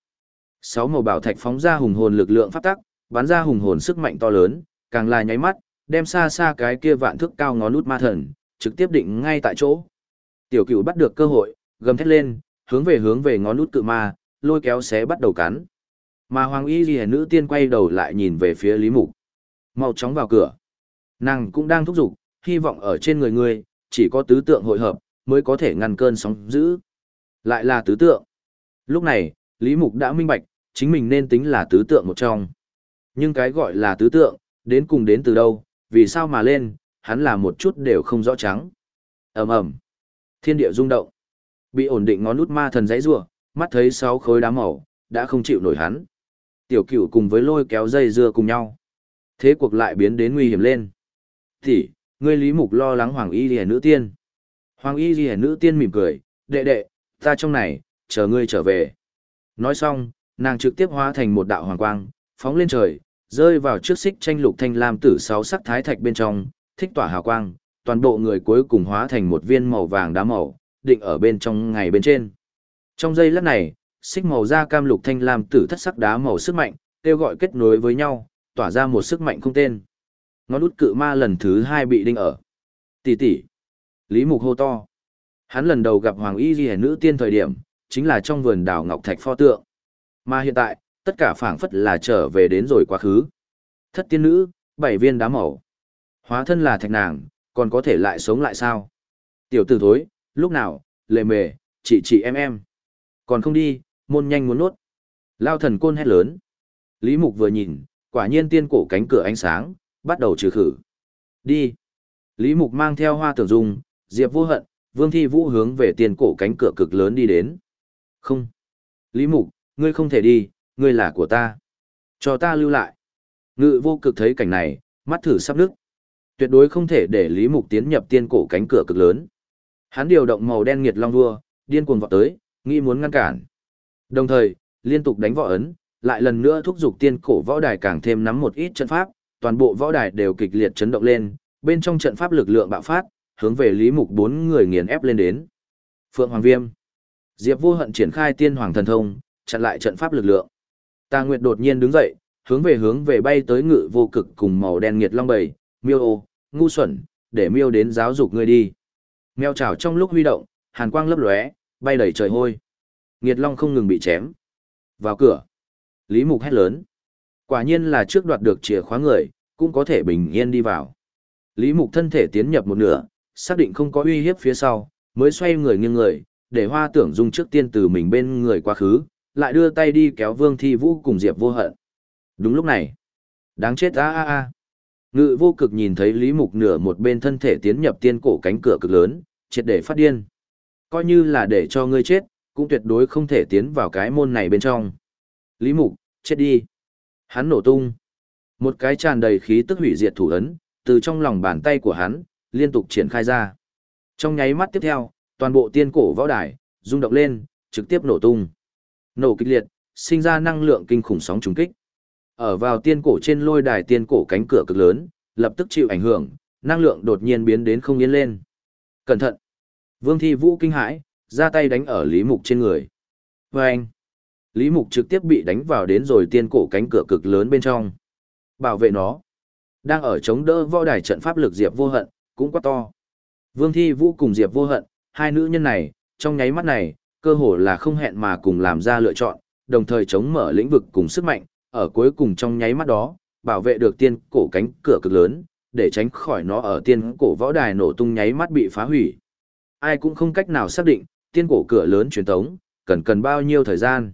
6 màu bảo thạch phóng ra hùng hồn lực lượng pháp tắc, bắn ra hùng hồn sức mạnh to lớn, càng là nháy mắt, đem xa xa cái kia vạn thước cao ngón nút ma thần, trực tiếp định ngay tại chỗ. Tiểu Cửu bắt được cơ hội, gầm thét lên, hướng về ngón nút cự ma, lôi kéo xé bắt đầu cắn. Mà Hoàng Y Liễu nữ tiên quay đầu lại nhìn về phía Lý Mục. Mau chóng vào cửa. Nàng cũng đang thúc giục, hy vọng ở trên người ngươi, chỉ có tứ tượng hội hợp, mới có thể ngăn cơn sóng dữ. Lại là tứ tượng. Lúc này, Lý Mục đã minh bạch, chính mình nên tính là tứ tượng một trong. Nhưng cái gọi là tứ tượng, đến cùng đến từ đâu, vì sao mà lên, hắn là một chút đều không rõ trắng. Ầm ầm, thiên địa rung động. Bị ổn định ngón nút ma thần giãy giụa, mắt thấy 6 khối đá màu, đã không chịu nổi hắn. Tiểu Cửu cùng với lôi kéo dây dưa cùng nhau. Thế cuộc lại biến đến nguy hiểm lên. Thì, ngươi Lý Mục lo lắng Hoàng Y Liễu nữ tiên. Hoàng Y Liễu nữ tiên mỉm cười, đệ đệ, ta trong này, chờ ngươi trở về. Nói xong, nàng trực tiếp hóa thành một đạo hoàng quang, phóng lên trời, rơi vào trước xích tranh lục thanh lam tử 6 sắc thái thạch bên trong, thích tỏa hào quang, toàn bộ người cuối cùng hóa thành một viên màu vàng đá màu, định ở bên trong ngày bên trên. Trong giây lát này, xích màu da cam lục thanh lam tử thất sắc đá màu sức mạnh, kêu gọi kết nối với nhau, tỏa ra một sức mạnh không tên. Ngón út cự ma lần thứ 2 bị đinh ở. Tỷ tỷ. Lý Mục hô to. Hắn lần đầu gặp Hoàng Y Liễu nữ tiên thời điểm, chính là trong vườn đảo ngọc thạch pho tượng. Mà hiện tại, tất cả phảng phất là trở về đến rồi quá khứ. Thất tiên nữ, 7 viên đá màu. Hóa thân là thạch nàng, còn có thể lại sống lại sao? Tiểu tử thối, lúc nào, lề mề, chị em. Còn không đi, môn nhanh muốn nuốt. Lao thần côn hét lớn. Lý Mục vừa nhìn, quả nhiên tiên cổ cánh cửa ánh sáng, bắt đầu trừ khử. Đi. Lý Mục mang theo Hoa Tưởng Dung, Diệp Vô Hận, Vương Thi Vũ hướng về tiên cổ cánh cửa cực lớn đi đến. Không. Lý Mục, ngươi không thể đi, ngươi là của ta. Cho ta lưu lại. Ngự Vô Cực thấy cảnh này, mắt thử sắp nứt. Tuyệt đối không thể để Lý Mục tiến nhập tiên cổ cánh cửa cực lớn. Hắn điều động màu đen nghiệt long đua, điên cuồng vọt tới, nghĩ muốn ngăn cản. Đồng thời, liên tục đánh võ ấn, lại lần nữa thúc giục tiên cổ võ đài càng thêm nắm một ít trận pháp, toàn bộ võ đài đều kịch liệt chấn động lên, bên trong trận pháp lực lượng bạo phát, hướng về Lý Mục 4 người nghiền ép lên đến. Phượng Hoàng Viêm, Diệp Vô Hận triển khai tiên hoàng thần thông, chặn lại trận pháp lực lượng. Tà Nguyệt đột nhiên đứng dậy, hướng về bay tới Ngự Vô Cực cùng màu đen nghiệt long bầy, miêu ô, ngu xuẩn, để miêu đến giáo dục ngươi đi. Mèo chảo trong lúc huy động, hàn quang lấp lóe, bay đầy trời hôi. Nghiệt Long không ngừng bị chém. Vào cửa. Lý Mục hét lớn. Quả nhiên là trước đoạt được chìa khóa người, cũng có thể bình yên đi vào. Lý Mục thân thể tiến nhập một nửa, xác định không có uy hiếp phía sau, mới xoay người nghiêng người, để Hoa Tưởng Dung trước tiên từ mình bên người quá khứ, lại đưa tay đi kéo Vương Thi Vũ cùng Diệp Vô Hận. Đúng lúc này, đáng chết a. Ngự Vô Cực nhìn thấy Lý Mục nửa một bên thân thể tiến nhập tiên cổ cánh cửa cực lớn, triệt để phát điên. Coi như là để cho ngươi chết, cũng tuyệt đối không thể tiến vào cái môn này bên trong. Lý Mục, chết đi. Hắn nổ tung. Một cái tràn đầy khí tức hủy diệt thủ ấn, từ trong lòng bàn tay của hắn, liên tục triển khai ra. Trong nháy mắt tiếp theo, toàn bộ tiên cổ võ đài, rung động lên, trực tiếp nổ tung. Nổ kịch liệt, sinh ra năng lượng kinh khủng sóng trùng kích. Ở vào tiên cổ trên lôi đài tiên cổ cánh cửa cực lớn, lập tức chịu ảnh hưởng, năng lượng đột nhiên biến đến không yên lên. Cẩn thận! Vương Thi Vũ kinh hãi, ra tay đánh ở Lý Mục trên người. Vâng! Lý Mục trực tiếp bị đánh vào đến rồi tiên cổ cánh cửa cực lớn bên trong. Bảo vệ nó! Đang ở chống đỡ võ đài trận pháp lực Diệp Vô Hận, cũng quá to. Vương Thi Vũ cùng Diệp Vô Hận, hai nữ nhân này, trong nháy mắt này, cơ hồ là không hẹn mà cùng làm ra lựa chọn, đồng thời chống mở lĩnh vực cùng sức mạnh, ở cuối cùng trong nháy mắt đó, bảo vệ được tiên cổ cánh cửa cực lớn, để tránh khỏi nó ở tiên cổ võ đài nổ tung nháy mắt bị phá hủy. Ai cũng không cách nào xác định, tiên cổ cửa lớn truyền tống, cần bao nhiêu thời gian.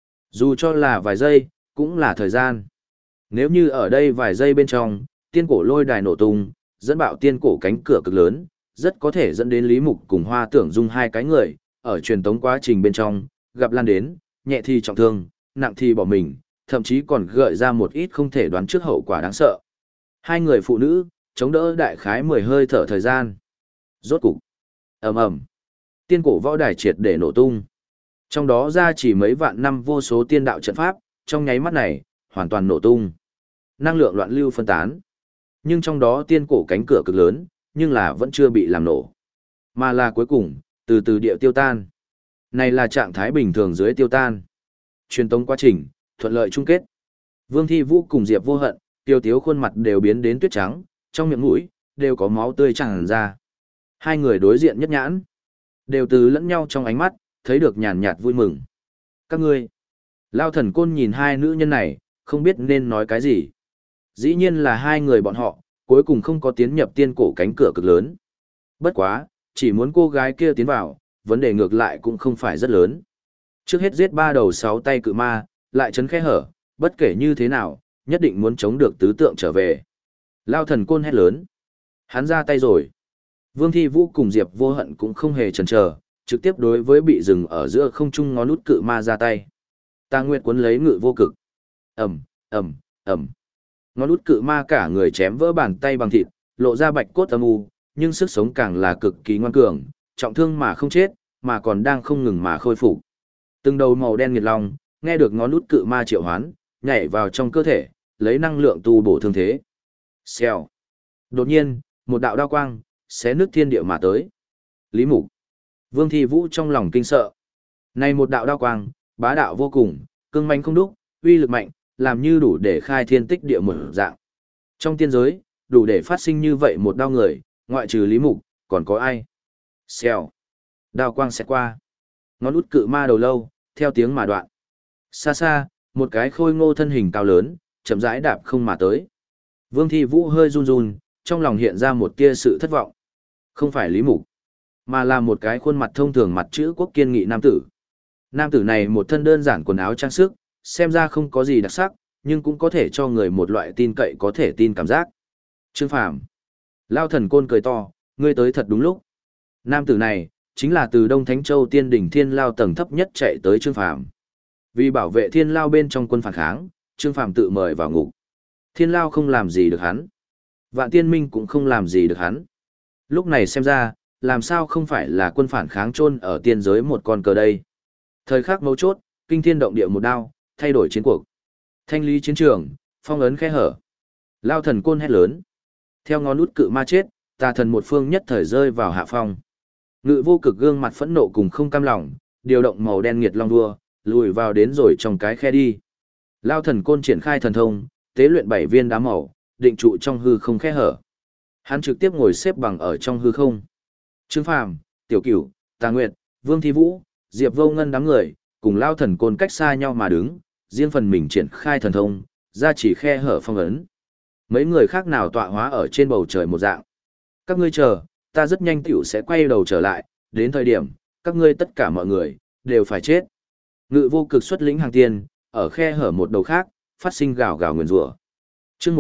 Dù cho là vài giây, cũng là thời gian. Nếu như ở đây vài giây bên trong, tiên cổ lôi đài nổ tung, dẫn bạo tiên cổ cánh cửa cực lớn, rất có thể dẫn đến Lý Mục cùng Hoa Tưởng Dung hai cái người, ở truyền tống quá trình bên trong, gặp lan đến, nhẹ thì trọng thương, nặng thì bỏ mình, thậm chí còn gợi ra một ít không thể đoán trước hậu quả đáng sợ. Hai người phụ nữ, chống đỡ đại khái 10 hơi thở thời gian. Rốt cục, ầm ầm, tiên cổ võ đài triệt để nổ tung. Trong đó ra chỉ mấy vạn năm vô số tiên đạo trận pháp, trong nháy mắt này, hoàn toàn nổ tung. Năng lượng loạn lưu phân tán. Nhưng trong đó tiên cổ cánh cửa cực lớn, nhưng là vẫn chưa bị làm nổ. Mà là cuối cùng, từ từ địa tiêu tan. Này là trạng thái bình thường dưới tiêu tan. Truyền tống quá trình, thuận lợi chung kết. Vương Thi Vũ cùng Diệp Vô Hận, tiêu tiếu khuôn mặt đều biến đến tuyết trắng, trong miệng mũi, đều có máu tươi tràn ra. Hai người đối diện nhất nhãn, đều từ lẫn nhau trong ánh mắt, thấy được nhàn nhạt vui mừng. Các ngươi, Lao Thần Côn nhìn hai nữ nhân này, không biết nên nói cái gì. Dĩ nhiên là hai người bọn họ, cuối cùng không có tiến nhập tiên cổ cánh cửa cực lớn. Bất quá, chỉ muốn cô gái kia tiến vào, vấn đề ngược lại cũng không phải rất lớn. Trước hết giết 3 đầu 6 tay cự ma, lại chấn khe hở, bất kể như thế nào, nhất định muốn chống được tứ tượng trở về. Lao Thần Côn hét lớn. Hắn ra tay rồi. Vương Thi Vũ cùng Diệp Vô Hận cũng không hề chần chờ, trực tiếp đối với bị dừng ở giữa không trung ngón út cự ma ra tay. Tà Nguyệt cuốn lấy Ngự Vô Cực. Ầm, ầm, ầm. Ngón út cự ma cả người chém vỡ bàn tay bằng thịt, lộ ra bạch cốt âm u, nhưng sức sống càng là cực kỳ ngoan cường, trọng thương mà không chết, mà còn đang không ngừng mà khôi phục. Từng đầu màu đen nghiệt long, nghe được ngón út cự ma triệu hoán, nhảy vào trong cơ thể, lấy năng lượng tu bổ thương thế. Xèo. Đột nhiên, một đạo đao quang, xé nước thiên địa mà tới. Lý Mục. Vương Thi Vũ trong lòng kinh sợ. Này một đạo đao quang, bá đạo vô cùng, cương manh không đúc, uy lực mạnh, làm như đủ để khai thiên tích địa một dạng. Trong tiên giới, đủ để phát sinh như vậy một đao người, ngoại trừ Lý Mục, còn có ai? Xèo. Đao quang xẹt qua. Ngón út cự ma đầu lâu, theo tiếng mà đoạn. Xa xa, một cái khôi ngô thân hình cao lớn, chậm rãi đạp không mà tới. Vương Thi Vũ hơi run run, trong lòng hiện ra một tia sự thất vọng. Không phải Lý Mục, mà là một cái khuôn mặt thông thường mặt chữ quốc kiên nghị nam tử. Nam tử này một thân đơn giản quần áo trang sức, xem ra không có gì đặc sắc, nhưng cũng có thể cho người một loại tin cậy có thể tin cảm giác. Trương Phàm. Lao Thần Côn cười to, ngươi tới thật đúng lúc. Nam tử này, chính là từ Đông Thánh Châu Tiên đỉnh Thiên Lao tầng thấp nhất chạy tới Trương Phàm. Vì bảo vệ Thiên Lao bên trong quân phản kháng, Trương Phàm tự mời vào ngục. Thiên Lao không làm gì được hắn. Vạn Tiên Minh cũng không làm gì được hắn. Lúc này xem ra, làm sao không phải là quân phản kháng chôn ở tiên giới một con cờ đây. Thời khắc mấu chốt, kinh thiên động địa một đao, thay đổi chiến cuộc. Thanh lý chiến trường, phong ấn khe hở. Lao Thần Côn hét lớn. Theo ngón út cự ma chết, tà thần một phương nhất thời rơi vào hạ phong. Ngự Vô Cực gương mặt phẫn nộ cùng không cam lòng, điều động màu đen nghiệt long đua, lùi vào đến rồi trong cái khe đi. Lao Thần Côn triển khai thần thông, tế luyện 7 viên đá màu, định trụ trong hư không khe hở. Hắn trực tiếp ngồi xếp bằng ở trong hư không. Trương Phàm, Tiểu Cửu, Tà Nguyệt, Vương Thi Vũ, Diệp Vô Ngân đám người, cùng Lao Thần Côn cách xa nhau mà đứng, riêng phần mình triển khai thần thông, ra chỉ khe hở phong ấn. Mấy người khác nào tọa hóa ở trên bầu trời một dạng. Các ngươi chờ, ta rất nhanh tiểu sẽ quay đầu trở lại, đến thời điểm, các ngươi tất cả mọi người, đều phải chết. Ngự vô cực xuất lĩnh hàng tiên, ở khe hở một đầu khác, phát sinh gào gào nguyền rủa. Chương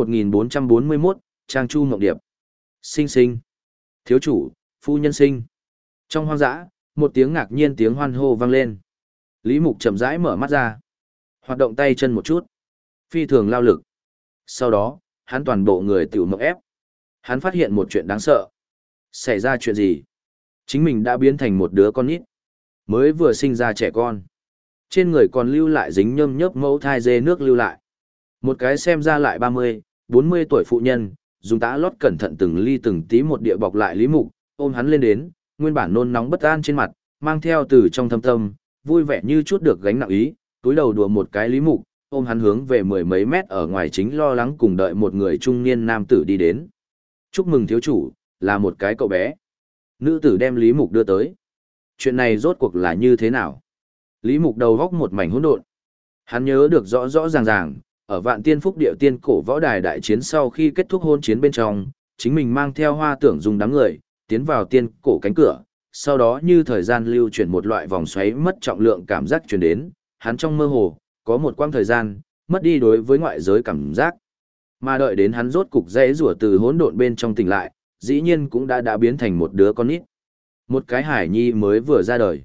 1441, Trang Chu Mộng Điệp. Sinh sinh. Thiếu chủ, phu nhân sinh. Trong hoang dã, một tiếng ngạc nhiên tiếng hoan hô vang lên. Lý Mục chậm rãi mở mắt ra, hoạt động tay chân một chút, phi thường lao lực. Sau đó, hắn toàn bộ người tiểu mộng ép. Hắn phát hiện một chuyện đáng sợ. Xảy ra chuyện gì? Chính mình đã biến thành một đứa con nít, mới vừa sinh ra trẻ con. Trên người còn lưu lại dính nhơm nhớp mẫu thai dê nước lưu lại. Một cái xem ra lại 30, 40 tuổi phụ nhân, dùng tã lót cẩn thận từng ly từng tí một địa bọc lại Lý Mục, ôm hắn lên đến, nguyên bản nôn nóng bất an trên mặt, mang theo từ trong thâm tâm, vui vẻ như chút được gánh nặng ý, túi đầu đùa một cái Lý Mục, ôm hắn hướng về mười mấy mét ở ngoài chính lo lắng cùng đợi một người trung niên nam tử đi đến. Chúc mừng thiếu chủ, là một cái cậu bé. Nữ tử đem Lý Mục đưa tới. Chuyện này rốt cuộc là như thế nào? Lý Mục đầu góc một mảnh hỗn độn. Hắn nhớ được rõ rõ ràng ràng, ở Vạn Tiên Phúc Điệu Tiên cổ võ đài đại chiến sau khi kết thúc hôn chiến bên trong, chính mình mang theo Hoa Tưởng dùng đám người, tiến vào tiên cổ cánh cửa, sau đó như thời gian lưu chuyển một loại vòng xoáy mất trọng lượng cảm giác truyền đến, hắn trong mơ hồ, có một quãng thời gian, mất đi đối với ngoại giới cảm giác. Mà đợi đến hắn rốt cục rẽ rủa từ hỗn độn bên trong tỉnh lại, dĩ nhiên cũng đã biến thành một đứa con nít. Một cái hải nhi mới vừa ra đời.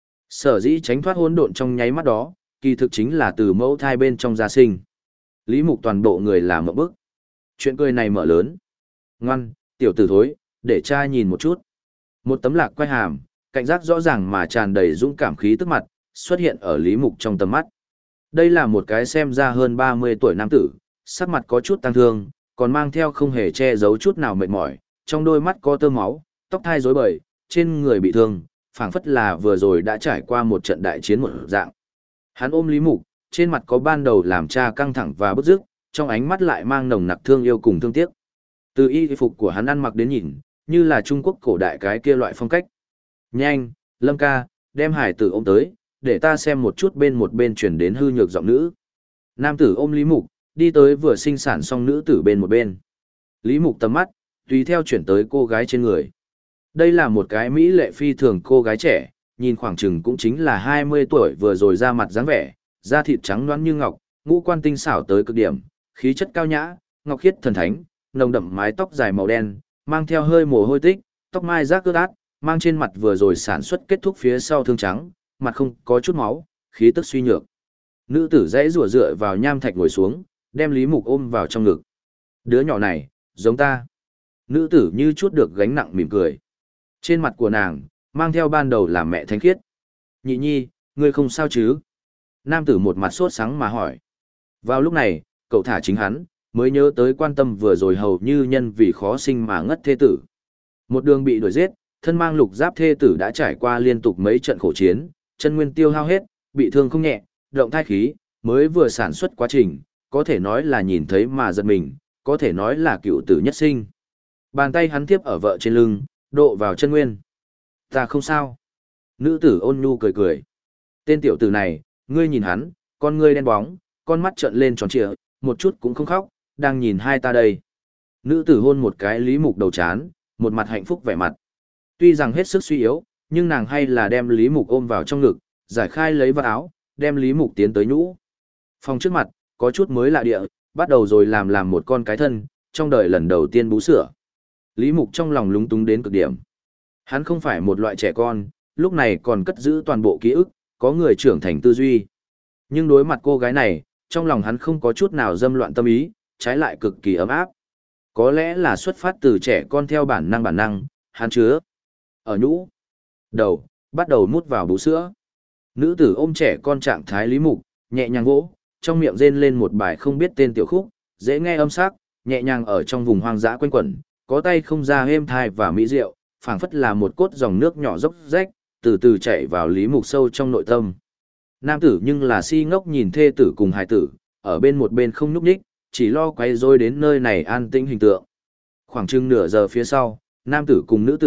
Sở dĩ tránh thoát hỗn độn trong nháy mắt đó, kỳ thực chính là từ mẫu thai bên trong gia sinh. Lý Mục toàn bộ người làm một bức. Chuyện cười này mở lớn. Ngoan, tiểu tử thối, để cha nhìn một chút. Một tấm lạc quay hàm, cảnh giác rõ ràng mà tràn đầy dũng cảm khí tức mặt, xuất hiện ở Lý Mục trong tầm mắt. Đây là một cái xem ra hơn 30 tuổi nam tử, sắc mặt có chút tăng thương, còn mang theo không hề che giấu chút nào mệt mỏi, trong đôi mắt có tơ máu, tóc thai rối bời, trên người bị thương, phảng phất là vừa rồi đã trải qua một trận đại chiến một dạng. Hắn ôm Lý Mục, trên mặt có ban đầu làm cha căng thẳng và bức rứt, trong ánh mắt lại mang nồng nặc thương yêu cùng thương tiếc. Từ y phục của hắn ăn mặc đến nhìn, như là Trung Quốc cổ đại cái kia loại phong cách. Nhanh, Lâm ca, đem hải tử ôm tới, để ta xem một chút một bên chuyển đến hư nhược giọng nữ. Nam tử ôm Lý Mục, đi tới vừa sinh sản xong nữ tử bên một bên. Lý Mục tầm mắt, tùy theo chuyển tới cô gái trên người. Đây là một cái mỹ lệ phi thường cô gái trẻ, nhìn khoảng chừng cũng chính là 20 tuổi vừa rồi ra mặt dáng vẻ, da thịt trắng nõn như ngọc, ngũ quan tinh xảo tới cực điểm, khí chất cao nhã, ngọc khiết thần thánh, nồng đậm mái tóc dài màu đen, mang theo hơi mồ hôi tích, tóc mai rác ướt át, mang trên mặt vừa rồi sản xuất kết thúc phía sau thương trắng, mặt không có chút máu, khí tức suy nhược. Nữ tử dãy rủa dựa vào nham thạch ngồi xuống, đem Lý Mục ôm vào trong ngực. Đứa nhỏ này, giống ta. Nữ tử như chút được gánh nặng mỉm cười. Trên mặt của nàng, mang theo ban đầu là mẹ thánh khiết. Nhị nhi, ngươi không sao chứ? Nam tử một mặt sốt sắng mà hỏi. Vào lúc này, cậu thả chính hắn, mới nhớ tới quan tâm vừa rồi hầu như nhân vì khó sinh mà ngất thê tử. Một đường bị đuổi giết, thân mang lục giáp thê tử đã trải qua liên tục mấy trận khổ chiến, chân nguyên tiêu hao hết, bị thương không nhẹ, động thai khí, mới vừa sản xuất quá trình, có thể nói là nhìn thấy mà giật mình, có thể nói là cựu tử nhất sinh. Bàn tay hắn tiếp ở vợ trên lưng, độ vào chân nguyên. Ta không sao. Nữ tử ôn nhu cười cười. Tên tiểu tử này, ngươi nhìn hắn, con ngươi đen bóng, con mắt trợn lên tròn trịa, một chút cũng không khóc, đang nhìn hai ta đây. Nữ tử hôn một cái Lý Mục đầu chán, một mặt hạnh phúc vẻ mặt. Tuy rằng hết sức suy yếu, nhưng nàng hay là đem Lý Mục ôm vào trong ngực, giải khai lấy vạt áo, đem Lý Mục tiến tới nhũ. Phòng trước mặt, có chút mới lạ địa, bắt đầu rồi làm một con cái thân, trong đời lần đầu tiên bú sữa. Lý Mục trong lòng lúng túng đến cực điểm. Hắn không phải một loại trẻ con, lúc này còn cất giữ toàn bộ ký ức, có người trưởng thành tư duy. Nhưng đối mặt cô gái này, trong lòng hắn không có chút nào dâm loạn tâm ý, trái lại cực kỳ ấm áp. Có lẽ là xuất phát từ trẻ con theo bản năng, hắn chứa. Ở nhũ, đầu, bắt đầu mút vào bú sữa. Nữ tử ôm trẻ con trạng thái Lý Mục, nhẹ nhàng vỗ, trong miệng rên lên một bài không biết tên tiểu khúc, dễ nghe âm sắc, nhẹ nhàng ở trong vùng hoang dã quanh quẩn, có tay không ra êm thai và mỹ diệu, phảng phất là một cốt dòng nước nhỏ dốc rách, từ từ chảy vào Lý Mục sâu trong nội tâm. Nam tử nhưng là si ngốc nhìn thê tử cùng hài tử, ở bên một bên không nhúc nhích, chỉ lo quay rối đến nơi này an tĩnh hình tượng. Khoảng chừng nửa giờ phía sau, nam tử cùng nữ tử,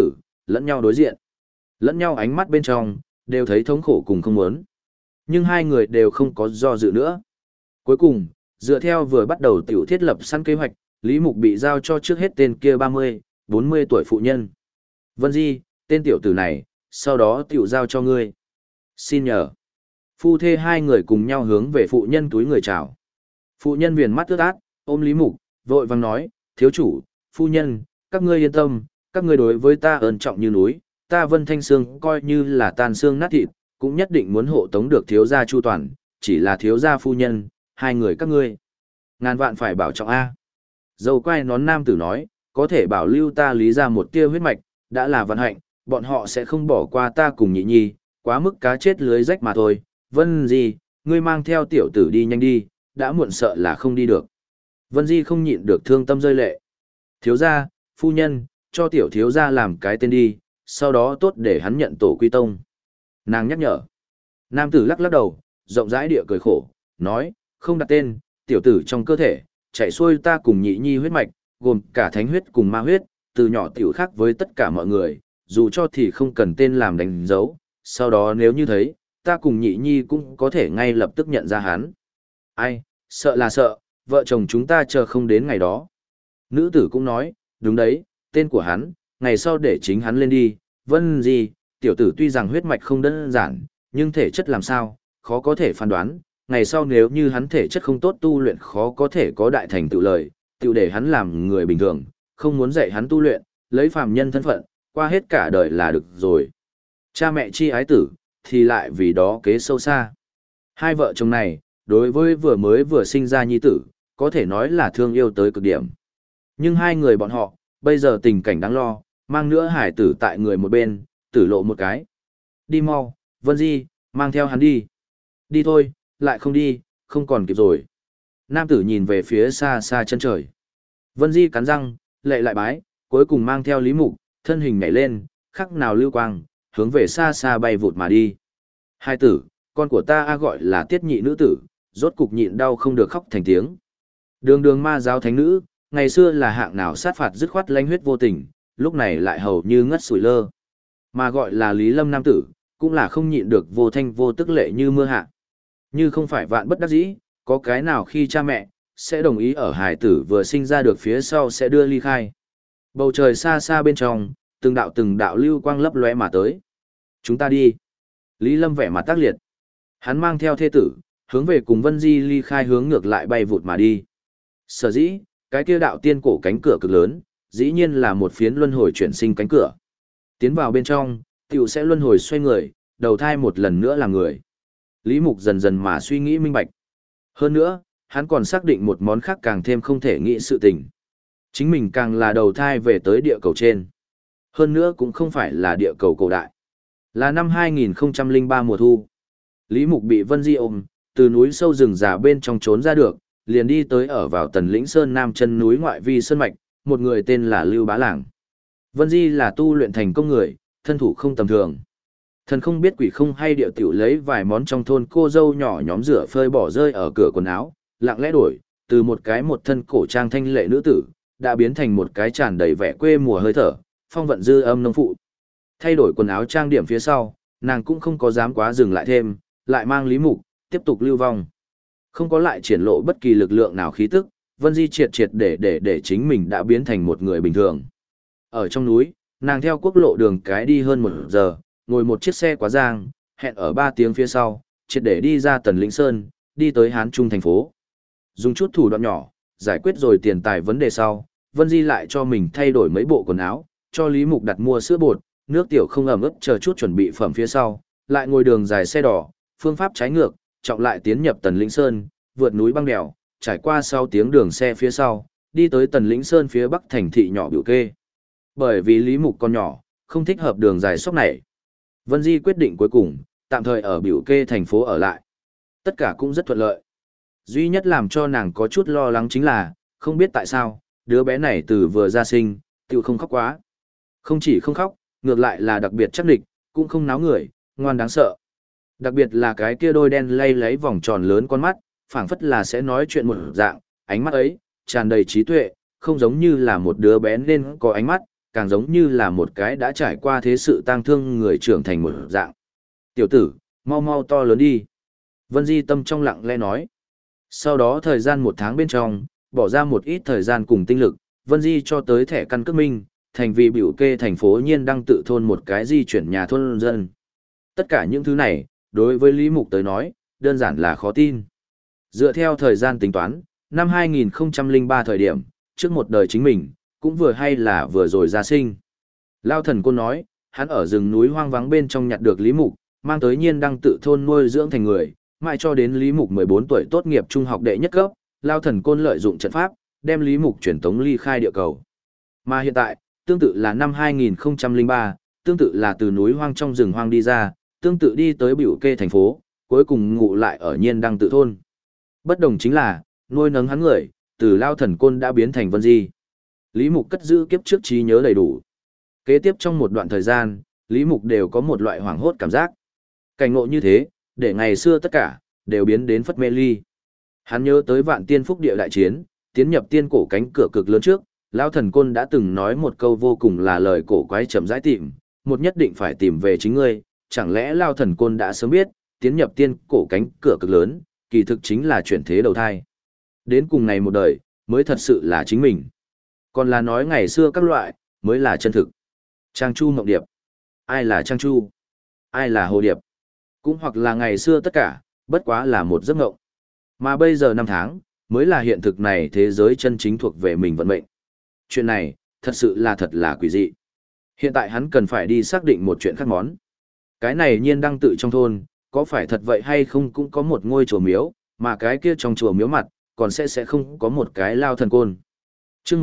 lẫn nhau đối diện. Lẫn nhau ánh mắt bên trong, đều thấy thống khổ cùng không muốn. Nhưng hai người đều không có do dự nữa. Cuối cùng, dựa theo vừa bắt đầu tiểu thiết lập sẵn kế hoạch, Lý Mục bị giao cho trước hết tên kia 30, 40 tuổi phụ nhân. Vân Di, tên tiểu tử này, sau đó tiểu giao cho ngươi. Xin nhờ. Phu thê hai người cùng nhau hướng về phụ nhân túi người chào. Phụ nhân viền mắt ướt át, ôm Lý Mục, vội vàng nói, thiếu chủ, phu nhân, các ngươi yên tâm, các ngươi đối với ta ơn trọng như núi, ta Vân Thanh Sương coi như là tan xương nát thịt, cũng nhất định muốn hộ tống được thiếu gia chu toàn, chỉ là thiếu gia phu nhân, hai người các ngươi. Ngàn vạn phải bảo trọng A. Dâu quai nón nam tử nói, có thể bảo lưu ta Lý ra một tia huyết mạch, đã là vận hạnh, bọn họ sẽ không bỏ qua ta cùng nhị nhi, quá mức cá chết lưới rách mà thôi. Vân Di, ngươi mang theo tiểu tử đi nhanh đi, đã muộn sợ là không đi được. Vân Di không nhịn được thương tâm rơi lệ. Thiếu gia, phu nhân, cho tiểu thiếu gia làm cái tên đi, sau đó tốt để hắn nhận tổ quy tông. Nàng nhắc nhở. Nam tử lắc lắc đầu, rộng rãi địa cười khổ, nói, không đặt tên, tiểu tử trong cơ thể, chạy xuôi ta cùng nhị nhi huyết mạch, gồm cả thánh huyết cùng ma huyết, từ nhỏ tiểu khác với tất cả mọi người, dù cho thì không cần tên làm đánh dấu, sau đó nếu như thấy, ta cùng nhị nhi cũng có thể ngay lập tức nhận ra hắn. Ai, sợ là sợ, vợ chồng chúng ta chờ không đến ngày đó. Nữ tử cũng nói, đúng đấy, tên của hắn, ngày sau để chính hắn lên đi, Vân Di, tiểu tử tuy rằng huyết mạch không đơn giản, nhưng thể chất làm sao, khó có thể phán đoán, ngày sau nếu như hắn thể chất không tốt tu luyện khó có thể có đại thành tựu lời, tựu để hắn làm người bình thường, không muốn dạy hắn tu luyện, lấy phàm nhân thân phận, qua hết cả đời là được rồi. Cha mẹ chi ái tử, thì lại vì đó kế sâu xa. Hai vợ chồng này, đối với vừa sinh ra nhi tử, có thể nói là thương yêu tới cực điểm. Nhưng hai người bọn họ, bây giờ tình cảnh đáng lo, mang nữa hải tử tại người một bên, tử lộ một cái. Đi mau, Vân Di, mang theo hắn đi. Đi thôi, lại không đi, không còn kịp rồi. Nam tử nhìn về phía xa xa chân trời. Vân Di cắn răng, lệ lại bái, cuối cùng mang theo Lý Mục, thân hình nhảy lên, khắc nào lưu quang, hướng về xa xa bay vụt mà đi. Hai tử, con của ta gọi là tiết nhị nữ tử, rốt cục nhịn đau không được khóc thành tiếng. Đường đường ma giáo thánh nữ, ngày xưa là hạng nào sát phạt dứt khoát lanh huyết vô tình, lúc này lại hầu như ngất sủi lơ. Mà gọi là Lý Lâm nam tử, cũng là không nhịn được vô thanh vô tức lệ như mưa hạ. Như không phải vạn bất đắc dĩ, có cái nào khi cha mẹ, sẽ đồng ý ở hài tử vừa sinh ra được phía sau sẽ đưa ly khai. Bầu trời xa xa bên trong, từng đạo lưu quang lấp lóe mà tới. Chúng ta đi. Lý Lâm vẻ mặt tác liệt. Hắn mang theo thê tử, hướng về cùng Vân Di ly khai hướng ngược lại bay vụt mà đi. Sở dĩ, cái kia đạo tiên cổ cánh cửa cực lớn, dĩ nhiên là một phiến luân hồi chuyển sinh cánh cửa. Tiến vào bên trong, tiểu sẽ luân hồi xoay người, đầu thai một lần nữa là người. Lý Mục dần dần mà suy nghĩ minh bạch. Hơn nữa, hắn còn xác định một món khác càng thêm không thể nghĩ sự tình. Chính mình càng là đầu thai về tới địa cầu trên. Hơn nữa cũng không phải là địa cầu cổ đại. Là năm 2003 mùa thu. Lý Mục bị Vân Di ôm, từ núi sâu rừng già bên trong trốn ra được, liền đi tới ở vào Tần Lĩnh Sơn Nam chân núi ngoại vi sơn mạch, một người tên là Lưu Bá Làng. Vân Di là tu luyện thành công người, thân thủ không tầm thường. Thần không biết quỷ không hay điệu tiểu lấy vài món trong thôn cô dâu nhỏ nhóm rửa phơi bỏ rơi ở cửa quần áo, lặng lẽ đổi, từ một thân cổ trang thanh lệ nữ tử, đã biến thành một cái tràn đầy vẻ quê mùa hơi thở, phong vận dư âm nông phụ. Thay đổi quần áo trang điểm phía sau, nàng cũng không có dám quá dừng lại thêm, lại mang Lý Mục, tiếp tục lưu vong. Không có lại triển lộ bất kỳ lực lượng nào khí tức, Vân Di triệt để chính mình đã biến thành một người bình thường. Ở trong núi, nàng theo quốc lộ đường cái đi hơn 1 giờ, ngồi một chiếc xe quá giang, hẹn ở 3 tiếng phía sau, triệt để đi ra Tần Lĩnh Sơn, đi tới Hán Trung thành phố. Dùng chút thủ đoạn nhỏ, giải quyết rồi tiền tài vấn đề sau, Vân Di lại cho mình thay đổi mấy bộ quần áo, cho Lý Mục đặt mua sữa bột, nước tiểu không ẩm ướt chờ chút chuẩn bị phẩm phía sau, lại ngồi đường dài xe đỏ, phương pháp trái ngược, trọng lại tiến nhập Tần Lĩnh Sơn, vượt núi băng đèo, trải qua 6 tiếng đường xe phía sau, đi tới Tần Lĩnh Sơn phía bắc thành thị nhỏ Biểu Kê. Bởi vì Lý Mục con nhỏ, không thích hợp đường dài sóc này. Vân Di quyết định cuối cùng, tạm thời ở Biểu Kê thành phố ở lại. Tất cả cũng rất thuận lợi. Duy nhất làm cho nàng có chút lo lắng chính là, không biết tại sao, đứa bé này từ vừa ra sinh, tiểu không khóc quá. Không chỉ không khóc, ngược lại là đặc biệt chắc địch, cũng không náo người, ngoan đáng sợ. Đặc biệt là cái kia đôi đen lay lấy vòng tròn lớn con mắt, phảng phất là sẽ nói chuyện một dạng, ánh mắt ấy, tràn đầy trí tuệ, không giống như là một đứa bé nên có ánh mắt, càng giống như là một cái đã trải qua thế sự tang thương người trưởng thành một dạng. Tiểu tử, mau mau to lớn đi. Vân Di tâm trong lặng lẽ nói. Sau đó thời gian 1 tháng bên trong, bỏ ra một ít thời gian cùng tinh lực, Vân Di cho tới thẻ căn cước minh, thành vì biểu kê thành phố Nhiên Đăng tự thôn một cái di chuyển nhà thôn dân. Tất cả những thứ này, đối với Lý Mục tới nói, đơn giản là khó tin. Dựa theo thời gian tính toán, năm 2003 thời điểm, trước một đời chính mình, cũng vừa hay là vừa rồi ra sinh. Lao thần côn nói, hắn ở rừng núi hoang vắng bên trong nhặt được Lý Mục, mang tới Nhiên Đăng tự thôn nuôi dưỡng thành người, mãi cho đến Lý Mục 14 tuổi tốt nghiệp trung học đệ nhất cấp, Lao thần côn lợi dụng trận pháp, đem Lý Mục truyền tống ly khai địa cầu. Mà hiện tại, tương tự là năm 2003, tương tự là từ núi hoang trong rừng hoang đi ra, tương tự đi tới biểu kê thành phố, cuối cùng ngụ lại ở Nhiên Đăng tự thôn. Bất đồng chính là, nuôi nấng hắn người, từ Lao thần côn đã biến thành Vân Di. Lý Mục cất giữ kiếp trước trí nhớ đầy đủ. Kế tiếp trong một đoạn thời gian, Lý Mục đều có một loại hoảng hốt cảm giác. Cảnh ngộ như thế, để ngày xưa tất cả, đều biến đến phất mê ly. Hắn nhớ tới vạn tiên phúc địa đại chiến, tiến nhập tiên cổ cánh cửa cực lớn trước, Lao thần côn đã từng nói một câu vô cùng là lời cổ quái chậm rãi tìm, một nhất định phải tìm về chính ngươi, chẳng lẽ Lao thần côn đã sớm biết, tiến nhập tiên cổ cánh cửa cực lớn, kỳ thực chính là chuyển thế đầu thai. Đến cùng ngày một đời, mới thật sự là chính mình. Còn là nói ngày xưa các loại, mới là chân thực. Trang Chu Mộng Điệp. Ai là Trang Chu? Ai là Hồ Điệp? Cũng hoặc là ngày xưa tất cả, bất quá là một giấc mộng. Mà bây giờ 5 tháng, mới là hiện thực này thế giới chân chính thuộc về mình vận mệnh. Chuyện này, thật là quỷ dị. Hiện tại hắn cần phải đi xác định một chuyện khác món. Cái này Nhiên Đăng tự trong thôn, có phải thật vậy hay không cũng có một ngôi chùa miếu, mà cái kia trong chùa miếu mặt, còn sẽ không có một cái Lao thần côn. Chương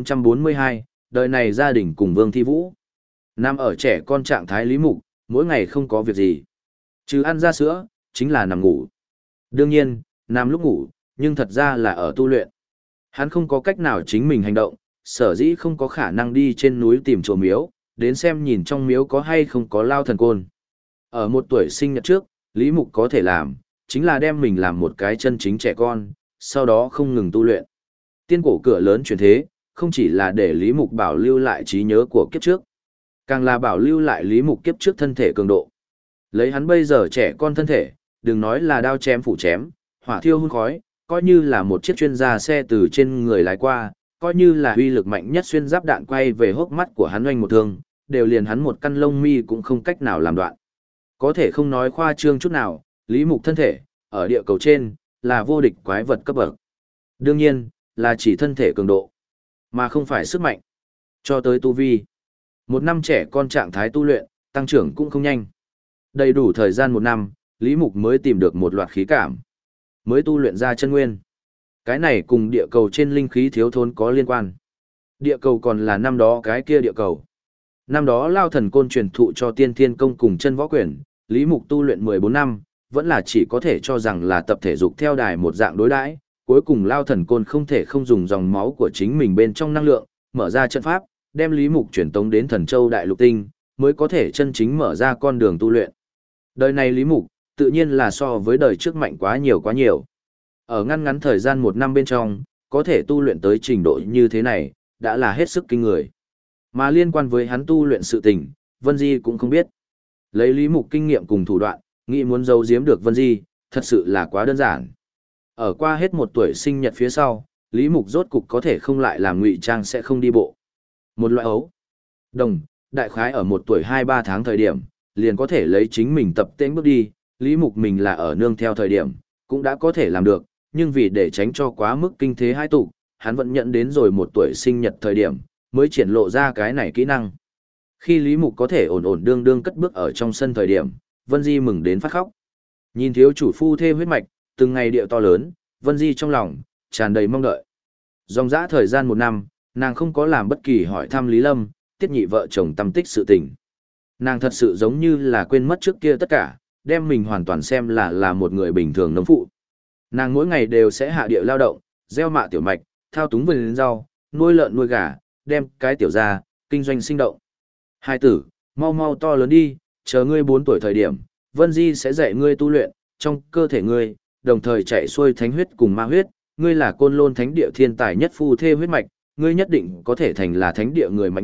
1442, đời này gia đình cùng Vương Thi Vũ. Nằm ở trẻ con trạng thái Lý Mục, mỗi ngày không có việc gì. Trừ ăn ra sữa, chính là nằm ngủ. Đương nhiên, nằm lúc ngủ, nhưng thật ra là ở tu luyện. Hắn không có cách nào chính mình hành động, sở dĩ không có khả năng đi trên núi tìm chùa miếu, đến xem nhìn trong miếu có hay không có Lao thần côn. Ở 1 tuổi sinh nhật trước, Lý Mục có thể làm, chính là đem mình làm một cái chân chính trẻ con, sau đó không ngừng tu luyện. Tiên cổ cửa lớn chuyển thế, không chỉ là để Lý Mục bảo lưu lại trí nhớ của kiếp trước, càng là bảo lưu lại Lý Mục kiếp trước thân thể cường độ. Lấy hắn bây giờ trẻ con thân thể, đừng nói là đao chém phủ chém, hỏa thiêu hun khói, coi như là một chiếc chuyên gia xe từ trên người lái qua, coi như là uy lực mạnh nhất xuyên giáp đạn quay về hốc mắt của hắn oanh một thương, đều liền hắn một căn lông mi cũng không cách nào làm đoạn. Có thể không nói khoa trương chút nào, Lý Mục thân thể, ở địa cầu trên, là vô địch quái vật cấp bậc. Đương nhiên, là chỉ thân thể cường độ, mà không phải sức mạnh. Cho tới tu vi. 1 năm trẻ con trạng thái tu luyện, tăng trưởng cũng không nhanh. Đầy đủ thời gian 1 năm, Lý Mục mới tìm được một loạt khí cảm. Mới tu luyện ra chân nguyên. Cái này cùng địa cầu trên linh khí thiếu thốn có liên quan. Địa cầu còn là năm đó cái kia địa cầu. Năm đó Lao thần côn truyền thụ cho tiên thiên công cùng chân võ quyền, Lý Mục tu luyện 14 năm, vẫn là chỉ có thể cho rằng là tập thể dục theo đài một dạng đối đãi. Cuối cùng Lao thần côn không thể không dùng dòng máu của chính mình bên trong năng lượng, mở ra trận pháp, đem Lý Mục truyền tống đến Thần Châu Đại Lục Tinh, mới có thể chân chính mở ra con đường tu luyện. Đời này Lý Mục, tự nhiên là so với đời trước mạnh quá nhiều quá nhiều. Ở ngắn thời gian 1 năm bên trong, có thể tu luyện tới trình độ như thế này, đã là hết sức kinh người. Mà liên quan với hắn tu luyện sự tình, Vân Di cũng không biết. Lấy Lý Mục kinh nghiệm cùng thủ đoạn, nghĩ muốn giấu giếm được Vân Di, thật sự là quá đơn giản. Ở qua hết 1 tuổi sinh nhật phía sau, Lý Mục rốt cục có thể không lại làm ngụy trang sẽ không đi bộ. Một loại ấu. Đồng, đại khái ở 1 tuổi 2-3 tháng thời điểm, liền có thể lấy chính mình tập tễnh bước đi, Lý Mục mình là ở nương theo thời điểm, cũng đã có thể làm được, nhưng vì để tránh cho quá mức kinh thế hai tụ, hắn vẫn nhận đến rồi 1 tuổi sinh nhật thời điểm, mới triển lộ ra cái này kỹ năng. Khi Lý Mục có thể ổn đương đương cất bước ở trong sân thời điểm, Vân Di mừng đến phát khóc. Nhìn thiếu chủ phu thê huyết mạch, từng ngày điệu to lớn, Vân Di trong lòng, tràn đầy mong đợi. Dòng dã thời gian 1 năm, nàng không có làm bất kỳ hỏi thăm Lý Lâm, Tiết Nhị vợ chồng tâm tích sự tình. Nàng thật sự giống như là quên mất trước kia tất cả, đem mình hoàn toàn xem là một người bình thường nông phụ. Nàng mỗi ngày đều sẽ hạ địa lao động, gieo mạ tiểu mạch, thao túng vườn rau, nuôi lợn nuôi gà, đem cái tiểu ra, kinh doanh sinh động. Hai tử, mau mau to lớn đi, chờ ngươi 4 tuổi thời điểm, Vân Di sẽ dạy ngươi tu luyện, trong cơ thể ngươi, đồng thời chạy xuôi thánh huyết cùng ma huyết, ngươi là Côn Lôn thánh địa thiên tài nhất phu thê huyết mạch, ngươi nhất định có thể thành là thánh địa người mạnh nhất,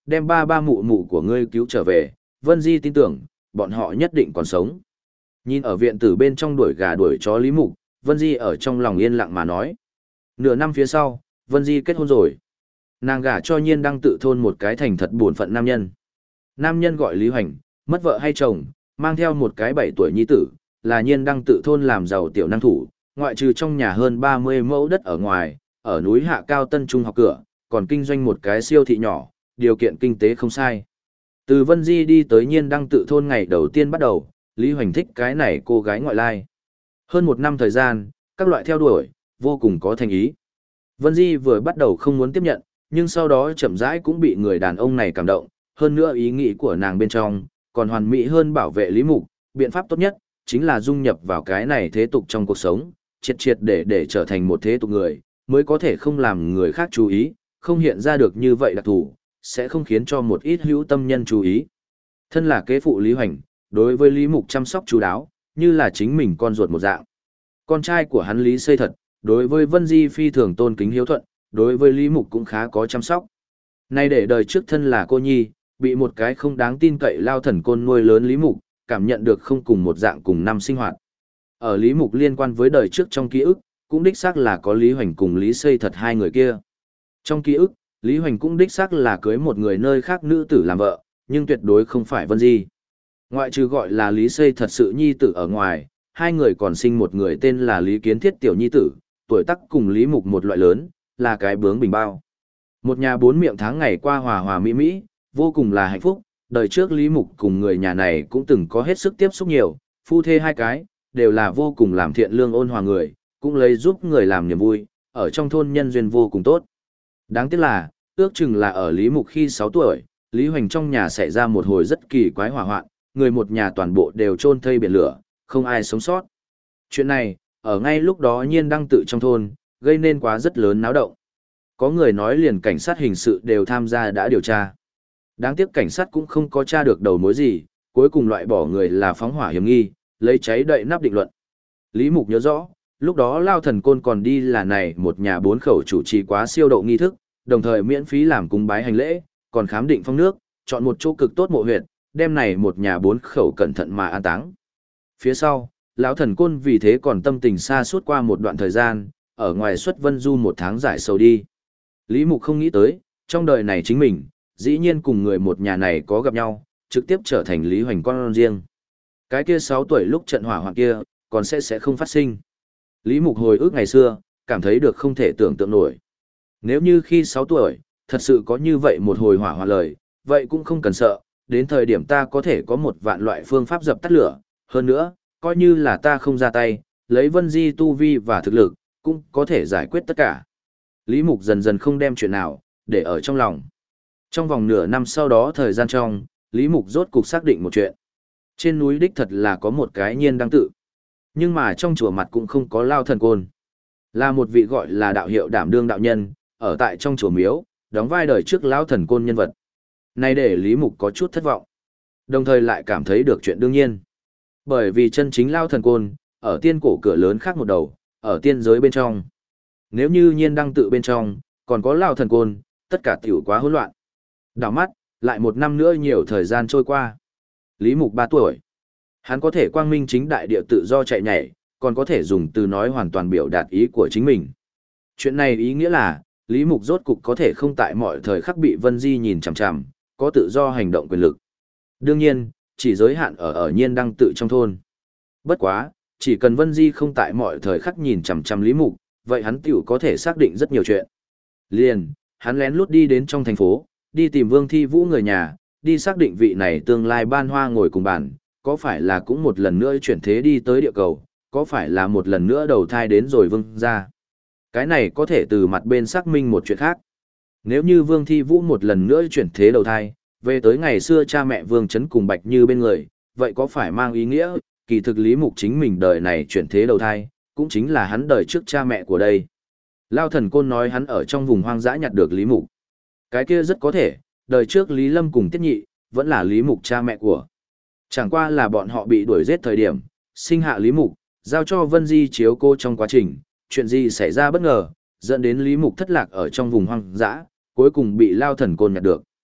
đem ba ba mụ mụ của ngươi cứu trở về, Vân Di tin tưởng, bọn họ nhất định còn sống. Nhìn ở viện tử bên trong đuổi gà đuổi chó Lý Mục, Vân Di ở trong lòng yên lặng mà nói. Nửa năm phía sau, Vân Di kết hôn rồi. Nàng gả cho Nhiên Đăng Tự thôn một cái thành thật buồn phận nam nhân. Nam nhân gọi Lý Hoành, mất vợ hay chồng, mang theo một cái 7 tuổi nhi tử, là Nhiên Đăng Tự thôn làm giàu tiểu năng thủ, ngoại trừ trong nhà hơn 30 mẫu đất ở ngoài, ở núi Hạ Cao Tân Trung học cửa, còn kinh doanh một cái siêu thị nhỏ, điều kiện kinh tế không sai. Từ Vân Di đi tới Nhiên Đăng Tự thôn ngày đầu tiên bắt đầu, Lý Hoành thích cái này cô gái ngoại lai. Hơn một năm thời gian, các loại theo đuổi, vô cùng có thành ý. Vân Di vừa bắt đầu không muốn tiếp nhận, nhưng sau đó chậm rãi cũng bị người đàn ông này cảm động, hơn nữa ý nghĩ của nàng bên trong, còn hoàn mỹ hơn bảo vệ Lý Mục, biện pháp tốt nhất, chính là dung nhập vào cái này thế tục trong cuộc sống, triệt triệt để trở thành một thế tục người, mới có thể không làm người khác chú ý, không hiện ra được như vậy đặc thù, sẽ không khiến cho một ít hữu tâm nhân chú ý. Thân là kế phụ Lý Hoành, đối với Lý Mục chăm sóc chú đáo, như là chính mình con ruột một dạng. Con trai của hắn Lý Xây Thật, đối với Vân Di phi thường tôn kính hiếu thuận, đối với Lý Mục cũng khá có chăm sóc. Nay để đời trước thân là cô nhi, bị một cái không đáng tin cậy lao thần côn nuôi lớn Lý Mục, cảm nhận được không cùng một dạng cùng năm sinh hoạt. Ở Lý Mục liên quan với đời trước trong ký ức, cũng đích xác là có Lý Hoành cùng Lý Xây Thật hai người kia. Trong ký ức, Lý Hoành cũng đích xác là cưới một người nơi khác nữ tử làm vợ, nhưng tuyệt đối không phải Vân Di. Ngoại trừ gọi là Lý Xây Thật sự nhi tử ở ngoài, hai người còn sinh một người tên là Lý Kiến Thiết tiểu nhi tử, tuổi tác cùng Lý Mục một loại lớn, là cái bướng bình bao. Một nhà bốn miệng tháng ngày qua hòa hòa mỹ mỹ, vô cùng là hạnh phúc. Đời trước Lý Mục cùng người nhà này cũng từng có hết sức tiếp xúc nhiều, phu thê hai cái, đều là vô cùng làm thiện lương ôn hòa người, cũng lấy giúp người làm niềm vui, ở trong thôn nhân duyên vô cùng tốt. Đáng tiếc là, ước chừng là ở Lý Mục khi 6 tuổi, Lý Hoành trong nhà xảy ra một hồi rất kỳ quái hỏa hoạn, người một nhà toàn bộ đều chôn thây biển lửa, không ai sống sót. Chuyện này, ở ngay lúc đó Nhiên Đăng Tự trong thôn, gây nên quá rất lớn náo động. Có người nói liền cảnh sát hình sự đều tham gia đã điều tra. Đáng tiếc cảnh sát cũng không có tra được đầu mối gì, cuối cùng loại bỏ người là phóng hỏa hiểm nghi, lấy cháy đậy nắp định luận. Lý Mục nhớ rõ, lúc đó Lao Thần Côn còn đi là này một nhà 4 khẩu chủ trì quá siêu độ nghi thức, đồng thời miễn phí làm cúng bái hành lễ, còn khám định phong nước, chọn một chỗ cực tốt mộ huyệt, đem này một nhà 4 khẩu cẩn thận mà an táng. Phía sau, Lão Thần Côn vì thế còn tâm tình xa suốt qua một đoạn thời gian, ở ngoài xuất vân du 1 tháng giải sầu đi. Lý Mục không nghĩ tới, trong đời này chính mình, dĩ nhiên cùng người một nhà này có gặp nhau, trực tiếp trở thành Lý Hoành con riêng. Cái kia 6 tuổi lúc trận hỏa hoạn kia, còn sẽ không phát sinh. Lý Mục hồi ức ngày xưa, cảm thấy được không thể tưởng tượng nổi. Nếu như khi 6 tuổi, thật sự có như vậy một hồi hỏa hoạn lời, vậy cũng không cần sợ, đến thời điểm ta có thể có 1 vạn loại phương pháp dập tắt lửa, hơn nữa, coi như là ta không ra tay, lấy Vân Di tu vi và thực lực, cũng có thể giải quyết tất cả. Lý Mục dần dần không đem chuyện nào, để ở trong lòng. Trong vòng nửa năm sau đó thời gian trong, Lý Mục rốt cục xác định một chuyện. Trên núi đích thật là có một cái Nhiên Đăng Tự. Nhưng mà trong chùa mặt cũng không có Lao Thần Côn. Là một vị gọi là đạo hiệu đảm đương đạo nhân, ở tại trong chùa miếu, đóng vai đời trước Lao Thần Côn nhân vật. Này để Lý Mục có chút thất vọng. Đồng thời lại cảm thấy được chuyện đương nhiên. Bởi vì chân chính Lao Thần Côn, ở tiên cổ cửa lớn khác một đầu, ở tiên giới bên trong. Nếu như Nhiên Đăng Tự bên trong, còn có Lao Thần Côn, tất cả tiểu quá hỗn loạn. Đảo mắt, lại 1 năm nữa nhiều thời gian trôi qua. Lý Mục 3 tuổi. Hắn có thể quang minh chính đại địa tự do chạy nhảy, còn có thể dùng từ nói hoàn toàn biểu đạt ý của chính mình. Chuyện này ý nghĩa là, Lý Mục rốt cục có thể không tại mọi thời khắc bị Vân Di nhìn chằm chằm, có tự do hành động quyền lực. Đương nhiên, chỉ giới hạn ở Nhiên Đăng Tự trong thôn. Bất quá, chỉ cần Vân Di không tại mọi thời khắc nhìn chằm chằm Lý Mục, vậy hắn tiểu có thể xác định rất nhiều chuyện. Liền, hắn lén lút đi đến trong thành phố, đi tìm Vương Thi Vũ người nhà, đi xác định vị này tương lai ban hoa ngồi cùng bàn, có phải là cũng một lần nữa chuyển thế đi tới địa cầu, có phải là một lần nữa đầu thai đến rồi Vương ra. Cái này có thể từ mặt bên xác minh một chuyện khác. Nếu như Vương Thi Vũ một lần nữa chuyển thế đầu thai, về tới ngày xưa cha mẹ Vương Trấn cùng Bạch Như bên người, vậy có phải mang ý nghĩa, kỳ thực Lý Mục chính mình đời này chuyển thế đầu thai, cũng chính là hắn đời trước cha mẹ của đây. Lao Thần Côn nói hắn ở trong vùng hoang dã nhặt được Lý Mục. Cái kia rất có thể, đời trước Lý Lâm cùng Tiết Nhị, vẫn là Lý Mục cha mẹ của. Chẳng qua là bọn họ bị đuổi giết thời điểm, sinh hạ Lý Mục, giao cho Vân Di chiếu cô trong quá trình, chuyện gì xảy ra bất ngờ, dẫn đến Lý Mục thất lạc ở trong vùng hoang dã, cuối cùng bị Lao Thần Côn nhặt được.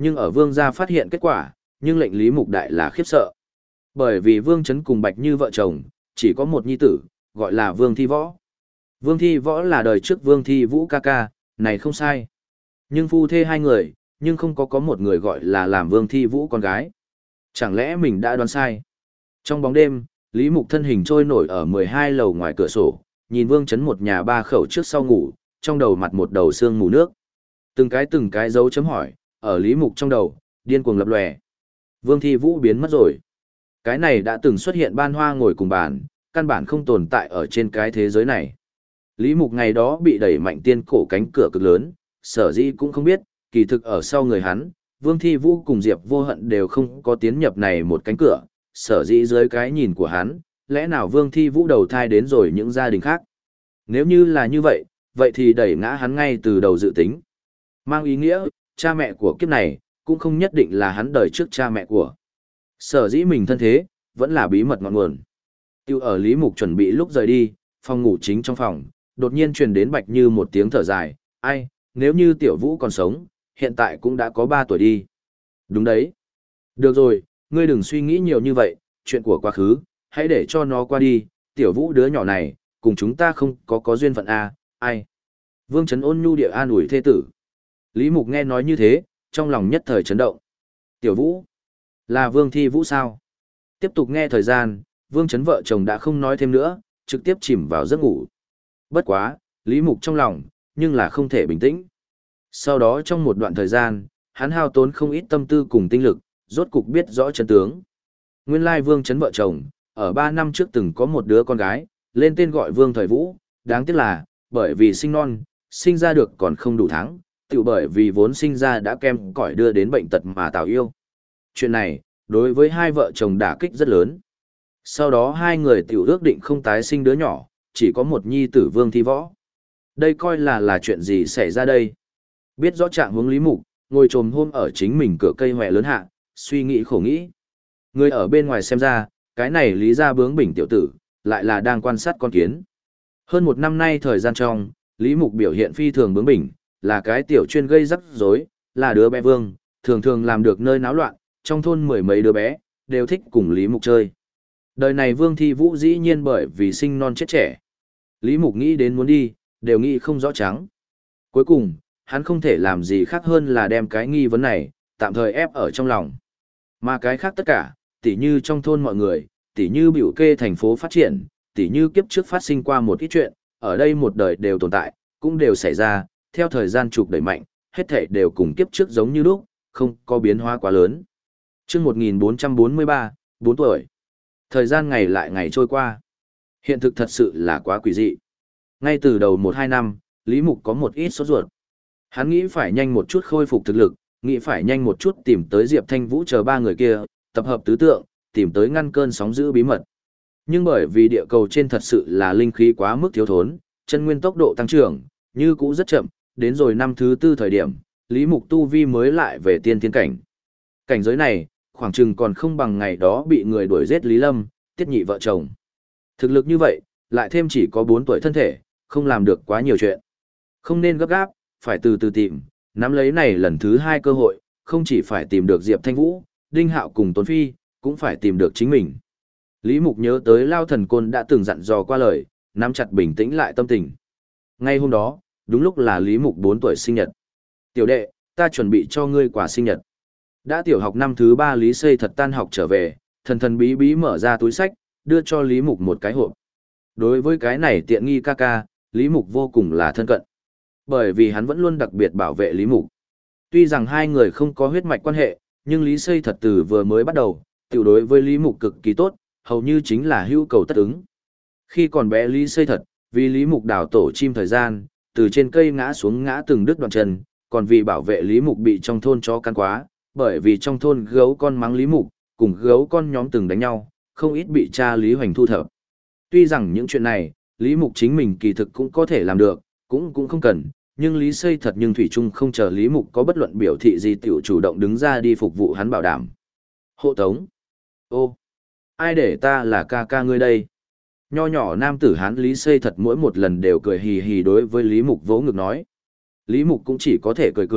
Nhưng ở Vương gia phát hiện kết quả, nhưng lệnh Lý Mục đại là khiếp sợ. Bởi vì Vương Chấn cùng Bạch Như vợ chồng, chỉ có một nhi tử, gọi là Vương Thi Võ. Vương Thi Võ là đời trước Vương Thi Vũ ca ca, này không sai. Nhưng phu thê hai người, nhưng không có một người gọi là làm Vương Thi Vũ con gái. Chẳng lẽ mình đã đoán sai? Trong bóng đêm, Lý Mục thân hình trôi nổi ở 12 lầu ngoài cửa sổ, nhìn Vương Chấn một nhà ba khẩu trước sau ngủ, trong đầu mặt một đầu sương mù nước. Từng cái dấu chấm hỏi, ở Lý Mục trong đầu, điên cuồng lập lòe. Vương Thi Vũ biến mất rồi. Cái này đã từng xuất hiện ban hoa ngồi cùng bàn, căn bản không tồn tại ở trên cái thế giới này. Lý Mục ngày đó bị đẩy mạnh tiên cổ cánh cửa cực lớn, sở dĩ cũng không biết, kỳ thực ở sau người hắn, Vương Thi Vũ cùng Diệp Vô Hận đều không có tiến nhập này một cánh cửa, sở dĩ dưới cái nhìn của hắn, lẽ nào Vương Thi Vũ đầu thai đến rồi những gia đình khác. Nếu như là như vậy, vậy thì đẩy ngã hắn ngay từ đầu dự tính. Mang ý nghĩa, cha mẹ của kiếp này, cũng không nhất định là hắn đời trước cha mẹ của. Sở dĩ mình thân thế, vẫn là bí mật ngọn nguồn. Tiêu ở Lý Mục chuẩn bị lúc rời đi, phòng ngủ chính trong phòng, đột nhiên truyền đến Bạch Như một tiếng thở dài, ai, nếu như Tiểu Vũ còn sống, hiện tại cũng đã có 3 tuổi đi. Đúng đấy. Được rồi, ngươi đừng suy nghĩ nhiều như vậy, chuyện của quá khứ, hãy để cho nó qua đi, Tiểu Vũ đứa nhỏ này, cùng chúng ta không có duyên phận à, ai. Vương Trấn ôn nhu địa an ủi thê tử. Lý Mục nghe nói như thế, trong lòng nhất thời chấn động. Tiểu Vũ, là Vương Thi Vũ sao? Tiếp tục nghe thời gian, Vương Trấn vợ chồng đã không nói thêm nữa, trực tiếp chìm vào giấc ngủ. Bất quá, Lý Mục trong lòng, nhưng là không thể bình tĩnh. Sau đó trong một đoạn thời gian, hắn hao tốn không ít tâm tư cùng tinh lực, rốt cục biết rõ chân tướng. Nguyên lai Vương Trấn vợ chồng, ở 3 năm trước từng có một đứa con gái, lên tên gọi Vương Thời Vũ, đáng tiếc là, bởi vì sinh non, sinh ra được còn không đủ tháng, tự bởi vì vốn sinh ra đã kem cỏi đưa đến bệnh tật mà tào yêu. Chuyện này, đối với hai vợ chồng đả kích rất lớn. Sau đó hai người tiểu ước định không tái sinh đứa nhỏ, chỉ có một nhi tử Vương Thi Võ. Đây coi là chuyện gì xảy ra đây? Biết rõ trạng hướng Lý Mục, ngồi trồm hôm ở chính mình cửa cây hoè lớn hạ, suy nghĩ khổ nghĩ. Người ở bên ngoài xem ra, cái này Lý gia bướng bỉnh tiểu tử, lại là đang quan sát con kiến. Hơn 1 năm nay thời gian trong, Lý Mục biểu hiện phi thường bướng bỉnh, là cái tiểu chuyên gây rắc rối, là đứa bé Vương, thường thường làm được nơi náo loạn, trong thôn 10 mấy đứa bé, đều thích cùng Lý Mục chơi. Đời này Vương Thi Vũ dĩ nhiên bởi vì sinh non chết trẻ. Lý Mục nghĩ đến muốn đi, đều nghĩ không rõ trắng. Cuối cùng, hắn không thể làm gì khác hơn là đem cái nghi vấn này, tạm thời ép ở trong lòng. Mà cái khác tất cả, tỉ như trong thôn mọi người, tỉ như biểu kê thành phố phát triển, tỉ như kiếp trước phát sinh qua một ít chuyện, ở đây một đời đều tồn tại, cũng đều xảy ra, theo thời gian trục đẩy mạnh, hết thảy đều cùng kiếp trước giống như lúc, không có biến hóa quá lớn. Chương 1443, 4 tuổi. Thời gian ngày lại ngày trôi qua. Hiện thực thật sự là quá quỷ dị. Ngay từ đầu 1-2 năm, Lý Mục có một ít sốt ruột. Hắn nghĩ phải nhanh một chút khôi phục thực lực, nghĩ phải nhanh một chút tìm tới Diệp Thanh Vũ chờ 3 người kia, tập hợp tứ tượng, tìm tới ngăn cơn sóng dữ bí mật. Nhưng bởi vì địa cầu trên thật sự là linh khí quá mức thiếu thốn, chân nguyên tốc độ tăng trưởng, như cũ rất chậm, đến rồi năm thứ 4 thời điểm, Lý Mục tu vi mới lại về tiên thiên cảnh. Cảnh giới này, khoảng chừng còn không bằng ngày đó bị người đuổi giết Lý Lâm, Tiết Nhị vợ chồng. Thực lực như vậy, lại thêm chỉ có 4 tuổi thân thể, không làm được quá nhiều chuyện. Không nên gấp gáp, phải từ từ tìm, nắm lấy này lần thứ 2 cơ hội, không chỉ phải tìm được Diệp Thanh Vũ, Đinh Hạo cùng Tôn Phi, cũng phải tìm được chính mình. Lý Mục nhớ tới Lao Thần Côn đã từng dặn dò qua lời, nắm chặt bình tĩnh lại tâm tình. Ngay hôm đó, đúng lúc là Lý Mục 4 tuổi sinh nhật. Tiểu đệ, ta chuẩn bị cho ngươi quà sinh nhật. Đã tiểu học năm thứ 3 Lý Xây thật tan học trở về, thần thần bí bí mở ra túi sách, đưa cho Lý Mục một cái hộp. Đối với cái này tiện nghi ca ca, Lý Mục vô cùng là thân cận. Bởi vì hắn vẫn luôn đặc biệt bảo vệ Lý Mục. Tuy rằng hai người không có huyết mạch quan hệ, nhưng Lý Xây thật từ vừa mới bắt đầu, tiểu đối với Lý Mục cực kỳ tốt, hầu như chính là hữu cầu tất ứng. Khi còn bé Lý Xây thật, vì Lý Mục đào tổ chim thời gian, từ trên cây ngã xuống ngã từng đứt đoạn chân, còn vì bảo vệ Lý Mục bị trong thôn chó cắn quá, bởi vì trong thôn gấu con mắng Lý Mục, cùng gấu con nhóm từng đánh nhau, không ít bị cha Lý Hoành thu thập. Tuy rằng những chuyện này, Lý Mục chính mình kỳ thực cũng có thể làm được, cũng không cần, nhưng Lý Xây thật nhưng thủy chung không chờ Lý Mục có bất luận biểu thị gì tiểu chủ động đứng ra đi phục vụ hắn bảo đảm. Hộ tống. Ô, ai để ta là ca ca ngươi đây? Nho nhỏ nam tử Hán Lý Xây thật mỗi một lần đều cười hì hì đối với Lý Mục vỗ ngực nói. Lý Mục cũng chỉ có thể cười cười,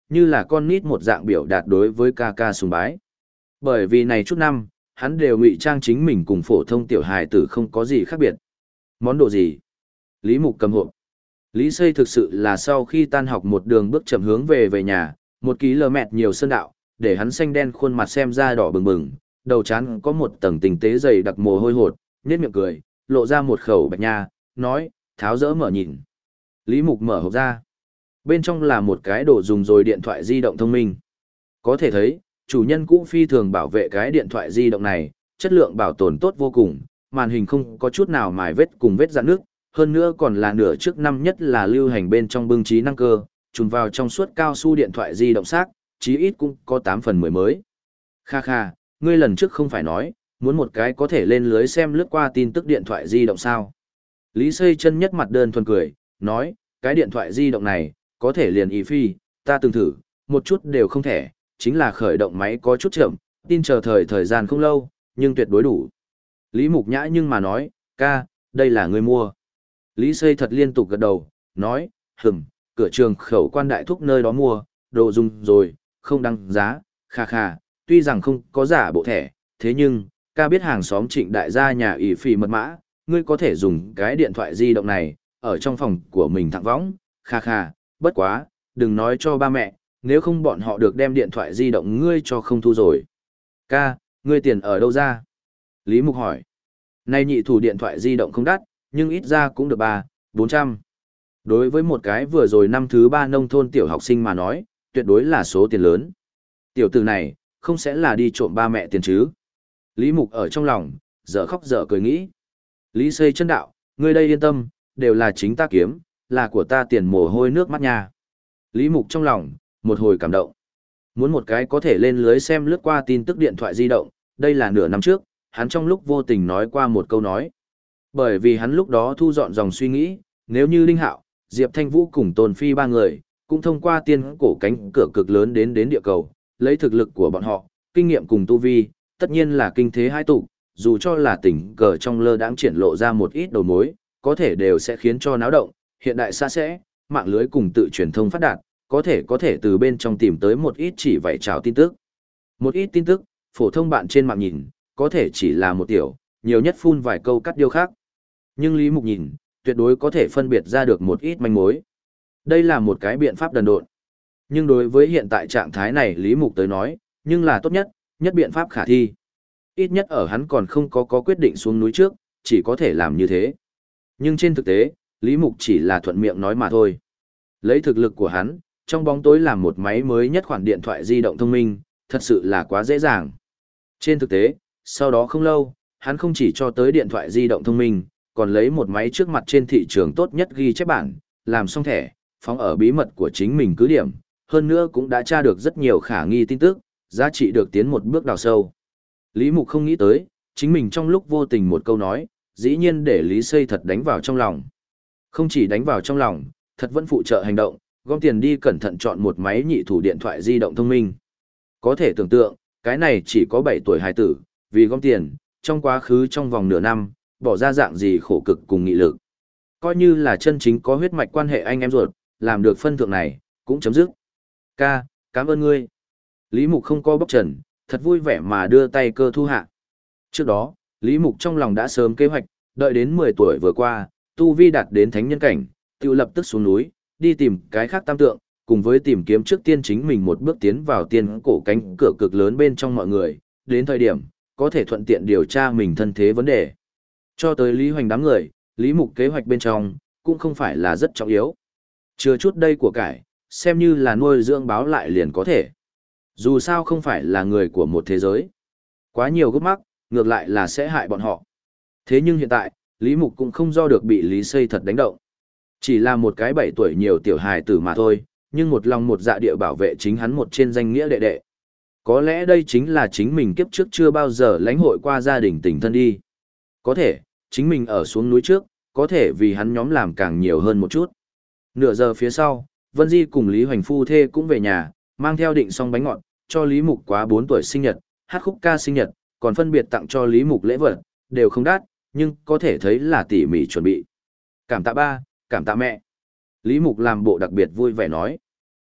như là con nít một dạng biểu đạt đối với ca ca sùng bái. Bởi vì này chút năm, hắn đều ngụy trang chính mình cùng phổ thông tiểu hài tử không có gì khác biệt. Món đồ gì? Lý Mục cầm hộp. Lý Xây thực sự là sau khi tan học một đường bước chậm hướng về nhà, 1 km nhiều sơn đạo, để hắn xanh đen khuôn mặt xem ra đỏ bừng bừng, đầu trán có một tầng tinh tế dày đặc mồ hôi hột, nhếch miệng cười, lộ ra một khẩu bạch nha, nói, tháo dỡ mở nhìn. Lý Mục mở hộp ra. Bên trong là một cái đồ dùng rồi điện thoại di động thông minh. Có thể thấy, chủ nhân cũ phi thường bảo vệ cái điện thoại di động này, chất lượng bảo tồn tốt vô cùng, màn hình không có chút nào mài vết cùng vết rạn nước, hơn nữa còn là nửa trước năm nhất là lưu hành bên trong bưng trí năng cơ, trùn vào trong suốt cao su điện thoại di động xác, chí ít cũng có 8 phần 10 mới. Kha kha, ngươi lần trước không phải nói, muốn một cái có thể lên lưới xem lướt qua tin tức điện thoại di động sao? Lý Xây chân nhất mặt đơn thuần cười, nói, cái điện thoại di động này, có thể liền ý phi, ta từng thử, một chút đều không thể, chính là khởi động máy có chút chậm, tin chờ thời gian không lâu, nhưng tuyệt đối đủ. Lý Mục Nhã nhưng mà nói, ca, đây là ngươi mua. Lý Xây thật liên tục gật đầu, nói, cửa trường khẩu quan đại thúc nơi đó mua, đồ dùng rồi, không đăng giá, kha kha, tuy rằng không có giả bộ thẻ, thế nhưng, ca biết hàng xóm Trịnh đại gia nhà ỷ phì mật mã, ngươi có thể dùng cái điện thoại di động này, ở trong phòng của mình thẳng võng, kha kha, bất quá, đừng nói cho ba mẹ, nếu không bọn họ được đem điện thoại di động ngươi cho không thu rồi. Ca, ngươi tiền ở đâu ra? Lý Mục hỏi. Nay nhị thủ điện thoại di động không đắt, nhưng ít ra cũng được 400. Đối với một cái vừa rồi năm thứ 3 nông thôn tiểu học sinh mà nói, tuyệt đối là số tiền lớn. Tiểu tử này, không sẽ là đi trộm ba mẹ tiền chứ? Lý Mục ở trong lòng, dở khóc dở cười nghĩ. Lý Xây chân đạo, ngươi đây yên tâm, đều là chính ta kiếm, là của ta tiền mồ hôi nước mắt nha. Lý Mục trong lòng, một hồi cảm động. Muốn một cái có thể lên lưới xem lướt qua tin tức điện thoại di động, đây là nửa năm trước, hắn trong lúc vô tình nói qua một câu nói. Bởi vì hắn lúc đó thu dọn dòng suy nghĩ, nếu như Đinh Hạo, Diệp Thanh Vũ cùng Tôn Phi ba người, cũng thông qua tiên cổ cánh cửa cực lớn đến địa cầu, lấy thực lực của bọn họ, kinh nghiệm cùng tu vi, tất nhiên là kinh thế hai tụ, dù cho là tình cờ trong lơ đãng triển lộ ra một ít đầu mối, có thể đều sẽ khiến cho náo động, hiện đại xa sẽ, mạng lưới cùng tự truyền thông phát đạt, có thể từ bên trong tìm tới một ít chỉ vậy trào tin tức. Một ít tin tức, phổ thông bạn trên mạng nhìn, có thể chỉ là một tiểu, nhiều nhất phun vài câu cắt điêu khác. Nhưng Lý Mục nhìn, tuyệt đối có thể phân biệt ra được một ít manh mối. Đây là một cái biện pháp đần độn. Nhưng đối với hiện tại trạng thái này Lý Mục tới nói, nhưng là tốt nhất biện pháp khả thi. Ít nhất ở hắn còn không có quyết định xuống núi trước, chỉ có thể làm như thế. Nhưng trên thực tế, Lý Mục chỉ là thuận miệng nói mà thôi. Lấy thực lực của hắn, trong bóng tối làm một máy mới nhất khoản điện thoại di động thông minh, thật sự là quá dễ dàng. Trên thực tế, sau đó không lâu, hắn không chỉ cho tới điện thoại di động thông minh, còn lấy một máy trước mặt trên thị trường tốt nhất ghi chép bản, làm xong thẻ, phóng ở bí mật của chính mình cứ điểm, hơn nữa cũng đã tra được rất nhiều khả nghi tin tức, giá trị được tiến một bước đào sâu. Lý Mục không nghĩ tới, chính mình trong lúc vô tình một câu nói, dĩ nhiên để Lý Xây thật đánh vào trong lòng. Không chỉ đánh vào trong lòng, thật vẫn phụ trợ hành động, gom tiền đi cẩn thận chọn một máy nhị thủ điện thoại di động thông minh. Có thể tưởng tượng, cái này chỉ có 7 tuổi hài tử, vì gom tiền, trong quá khứ trong vòng nửa năm, bỏ ra dạng gì khổ cực cùng nghị lực. Coi như là chân chính có huyết mạch quan hệ anh em ruột, làm được phân thượng này, cũng chấm dứt. Ca, cảm ơn ngươi. Lý Mục không có bóc trần, thật vui vẻ mà đưa tay cơ thu hạ. Trước đó, Lý Mục trong lòng đã sớm kế hoạch, đợi đến 10 tuổi vừa qua, tu vi đạt đến thánh nhân cảnh, tự lập tức xuống núi, đi tìm cái khác tam tượng, cùng với tìm kiếm trước tiên chính mình một bước tiến vào tiên cổ cánh cửa cực lớn bên trong mọi người, đến thời điểm, có thể thuận tiện điều tra mình thân thế vấn đề. Cho tới Lý Hoành đám người, Lý Mục kế hoạch bên trong, cũng không phải là rất trọng yếu. Chưa chút đây của cải, xem như là nuôi dưỡng báo lại liền có thể. Dù sao không phải là người của một thế giới. Quá nhiều gốc mắc, ngược lại là sẽ hại bọn họ. Thế nhưng hiện tại, Lý Mục cũng không do được bị Lý Xây thật đánh động. Chỉ là một cái 7 tuổi nhiều tiểu hài tử mà thôi, nhưng một lòng một dạ địa bảo vệ chính hắn một trên danh nghĩa đệ đệ. Có lẽ đây chính là chính mình kiếp trước chưa bao giờ lãnh hội qua gia đình tình thân đi. Có thể, chính mình ở xuống núi trước, có thể vì hắn nhóm làm càng nhiều hơn một chút. Nửa giờ phía sau, Vân Di cùng Lý Hoành phu thê cũng về nhà, mang theo định xong bánh ngọt, cho Lý Mục quá 4 tuổi sinh nhật, hát khúc ca sinh nhật, còn phân biệt tặng cho Lý Mục lễ vật, đều không đắt, nhưng có thể thấy là tỉ mỉ chuẩn bị. Cảm tạ ba, cảm tạ mẹ. Lý Mục làm bộ đặc biệt vui vẻ nói.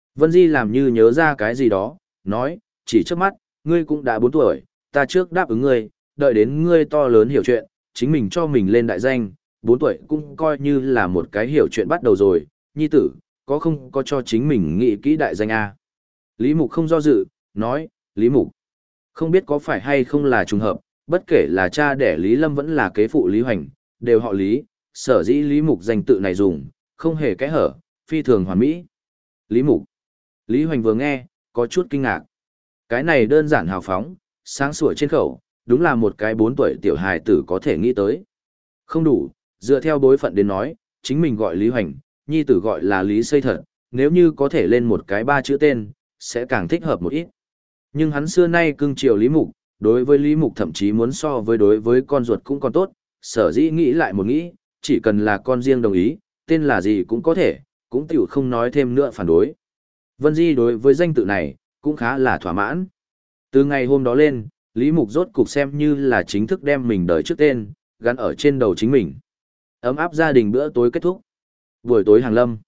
Vân Di làm như nhớ ra cái gì đó, nói, chỉ trước mắt, ngươi cũng đã 4 tuổi, ta trước đáp ứng ngươi, đợi đến ngươi to lớn hiểu chuyện, chính mình cho mình lên đại danh, 4 tuổi cũng coi như là một cái hiểu chuyện bắt đầu rồi, nhi tử, có không có cho chính mình nghĩ kỹ đại danh A. Lý Mục không do dự, nói, Lý Mục. Không biết có phải hay không là trùng hợp, bất kể là cha đẻ Lý Lâm vẫn là kế phụ Lý Hoành, đều họ Lý, sở dĩ Lý Mục danh tự này dùng, không hề kẽ hở, phi thường hoàn mỹ. Lý Mục. Lý Hoành vừa nghe, có chút kinh ngạc. Cái này đơn giản hào phóng, sáng sủa trên khẩu, đúng là một cái 4 tuổi tiểu hài tử có thể nghĩ tới. Không đủ, dựa theo bối phận đến nói, chính mình gọi Lý Hoành, nhi tử gọi là Lý Xây Thật, nếu như có thể lên một cái 3 chữ tên, sẽ càng thích hợp một ít. Nhưng hắn xưa nay cưng chiều Lý Mục, đối với Lý Mục thậm chí muốn so với đối với con ruột cũng còn tốt, sở dĩ nghĩ lại một nghĩ, chỉ cần là con riêng đồng ý, tên là gì cũng có thể, cũng tiểu không nói thêm nữa phản đối. Vân Di đối với danh tự này, cũng khá là thỏa mãn. Từ ngày hôm đó lên, Lý Mục rốt cục xem như là chính thức đem mình đời trước tên, gắn ở trên đầu chính mình. Ấm áp gia đình bữa tối kết thúc. Buổi tối hàng lâm.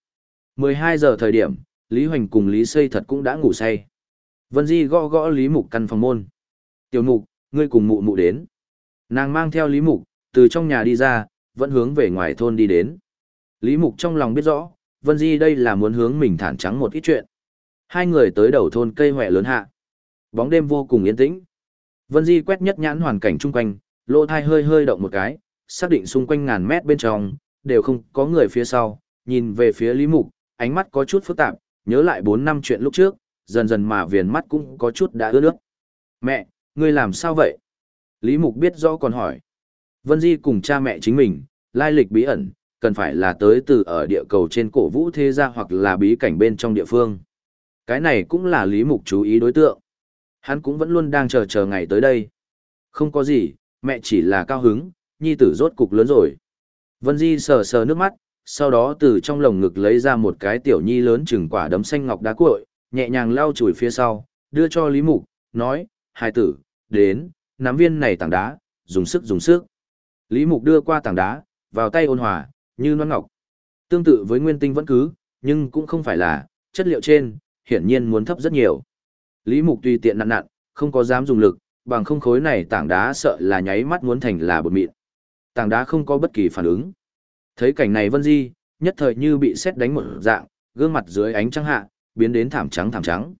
12 giờ thời điểm, Lý Hoành cùng Lý Xây Thật cũng đã ngủ say. Vân Di gõ gõ Lý Mục căn phòng môn. Tiểu Mục, ngươi cùng mụ mụ đến. Nàng mang theo Lý Mục, từ trong nhà đi ra, vẫn hướng về ngoài thôn đi đến. Lý Mục trong lòng biết rõ, Vân Di đây là muốn hướng mình thản trắng một ít chuyện. Hai người tới đầu thôn cây hoẹ lớn hạ. Bóng đêm vô cùng yên tĩnh. Vân Di quét nhất nhãn hoàn cảnh chung quanh, lỗ thai hơi hơi động một cái, xác định xung quanh ngàn mét bên trong, đều không có người phía sau, nhìn về phía Lý Mục, ánh mắt có chút phức tạp, nhớ lại 4 năm chuyện lúc trước, dần dần mà viền mắt cũng có chút đã ướt nước. Mẹ, ngươi làm sao vậy? Lý Mục biết rõ còn hỏi. Vân Di cùng cha mẹ chính mình, lai lịch bí ẩn, cần phải là tới từ ở địa cầu trên cổ vũ thế gia hoặc là bí cảnh bên trong địa phương. Cái này cũng là Lý Mục chú ý đối tượng. Hắn cũng vẫn luôn đang chờ ngày tới đây. Không có gì, mẹ chỉ là cao hứng, nhi tử rốt cục lớn rồi. Vân Di sờ sờ nước mắt, sau đó từ trong lồng ngực lấy ra một cái tiểu nhi lớn chừng quả đấm xanh ngọc đá cuội, nhẹ nhàng lau chùi phía sau, đưa cho Lý Mục, nói, hài tử, đến, nắm viên này tảng đá, dùng sức dùng sức. Lý Mục đưa qua tảng đá, vào tay ôn hòa, như non ngọc. Tương tự với nguyên tinh vẫn cứ, nhưng cũng không phải là, chất liệu trên, hiển nhiên muốn thấp rất nhiều. Lý Mục tùy tiện nặn nặn, không có dám dùng lực, bằng không khối này tảng đá sợ là nháy mắt muốn thành là bột mịn. Tảng đá không có bất kỳ phản ứng. Thấy cảnh này Vân Di, nhất thời như bị sét đánh một dạng, gương mặt dưới ánh trăng hạ, biến đến thảm trắng thảm trắng.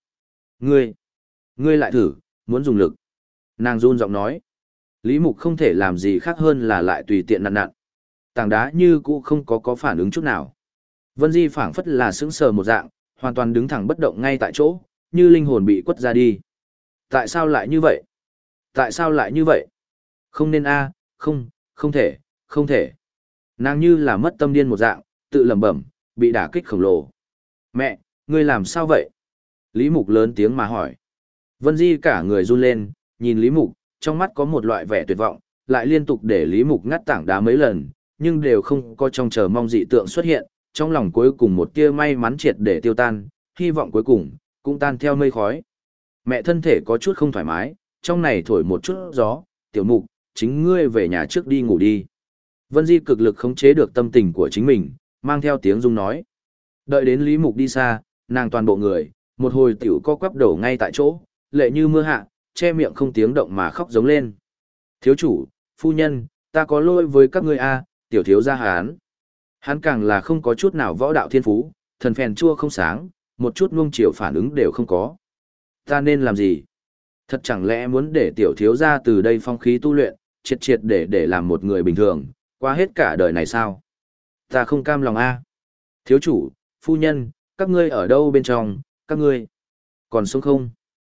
Ngươi lại thử, muốn dùng lực. Nàng run giọng nói. Lý Mục không thể làm gì khác hơn là lại tùy tiện nặn nặn. Tảng đá như cũ không có phản ứng chút nào. Vân Di phảng phất là sững sờ một dạng, hoàn toàn đứng thẳng bất động ngay tại chỗ, như linh hồn bị quất ra đi. Tại sao lại như vậy? Tại sao lại như vậy? Không nên a, không thể, không thể. Nàng như là mất tâm điên một dạng, tự lẩm bẩm, bị đả kích khổng lồ. Mẹ, ngươi làm sao vậy? Lý Mục lớn tiếng mà hỏi. Vân Di cả người run lên, nhìn Lý Mục, trong mắt có một loại vẻ tuyệt vọng, lại liên tục để Lý Mục ngắt tảng đá mấy lần, nhưng đều không có trong chờ mong dị tượng xuất hiện, trong lòng cuối cùng một tia may mắn triệt để tiêu tan, hy vọng cuối cùng cũng tan theo mây khói. Mẹ thân thể có chút không thoải mái, trong này thổi một chút gió, Tiểu Mục, chính ngươi về nhà trước đi ngủ đi. Vân Di cực lực khống chế được tâm tình của chính mình, mang theo tiếng rung nói. Đợi đến Lý Mục đi xa, nàng toàn bộ người, một hồi tiểu co quắp đổ ngay tại chỗ, lệ như mưa hạ, che miệng không tiếng động mà khóc giống lên. Thiếu chủ, phu nhân, ta có lỗi với các ngươi a, tiểu thiếu gia Hán. Hắn càng là không có chút nào võ đạo thiên phú, thần phèn chua không sáng, một chút nuông chiều phản ứng đều không có. Ta nên làm gì? Thật chẳng lẽ muốn để tiểu thiếu gia từ đây phong khí tu luyện, triệt triệt để làm một người bình thường, qua hết cả đời này sao? Ta không cam lòng a. Thiếu chủ, phu nhân, các ngươi ở đâu bên trong, các ngươi còn sống không?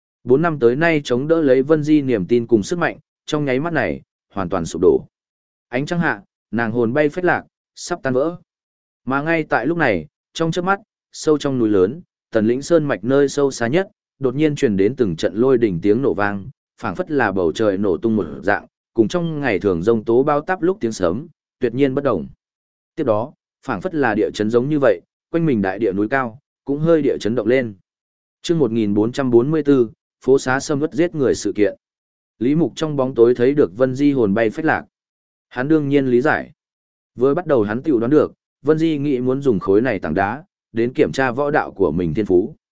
4 năm tới nay chống đỡ lấy Vân Di niềm tin cùng sức mạnh, trong nháy mắt này, hoàn toàn sụp đổ. Ánh trăng hạ, nàng hồn bay phách lạc, sắp tan vỡ. Mà ngay tại lúc này, trong chớp mắt, sâu trong núi lớn, Tần Lĩnh Sơn mạch nơi sâu xa nhất, đột nhiên truyền đến từng trận lôi đỉnh tiếng nổ vang, phảng phất là bầu trời nổ tung một dạng, cùng trong ngày thường rông tố bao táp lúc tiếng sớm, tuyệt nhiên bất động. Tiếp đó, phảng phất là địa chấn giống như vậy, quanh mình đại địa núi cao, cũng hơi địa chấn động lên. Chương 1444, phố xá xâm uất giết người sự kiện. Lý Mục trong bóng tối thấy được Vân Di hồn bay phách lạc. Hắn đương nhiên lý giải. Vừa bắt đầu hắn tiểu đoán được, Vân Di nghĩ muốn dùng khối này tảng đá, đến kiểm tra võ đạo của mình thiên phú.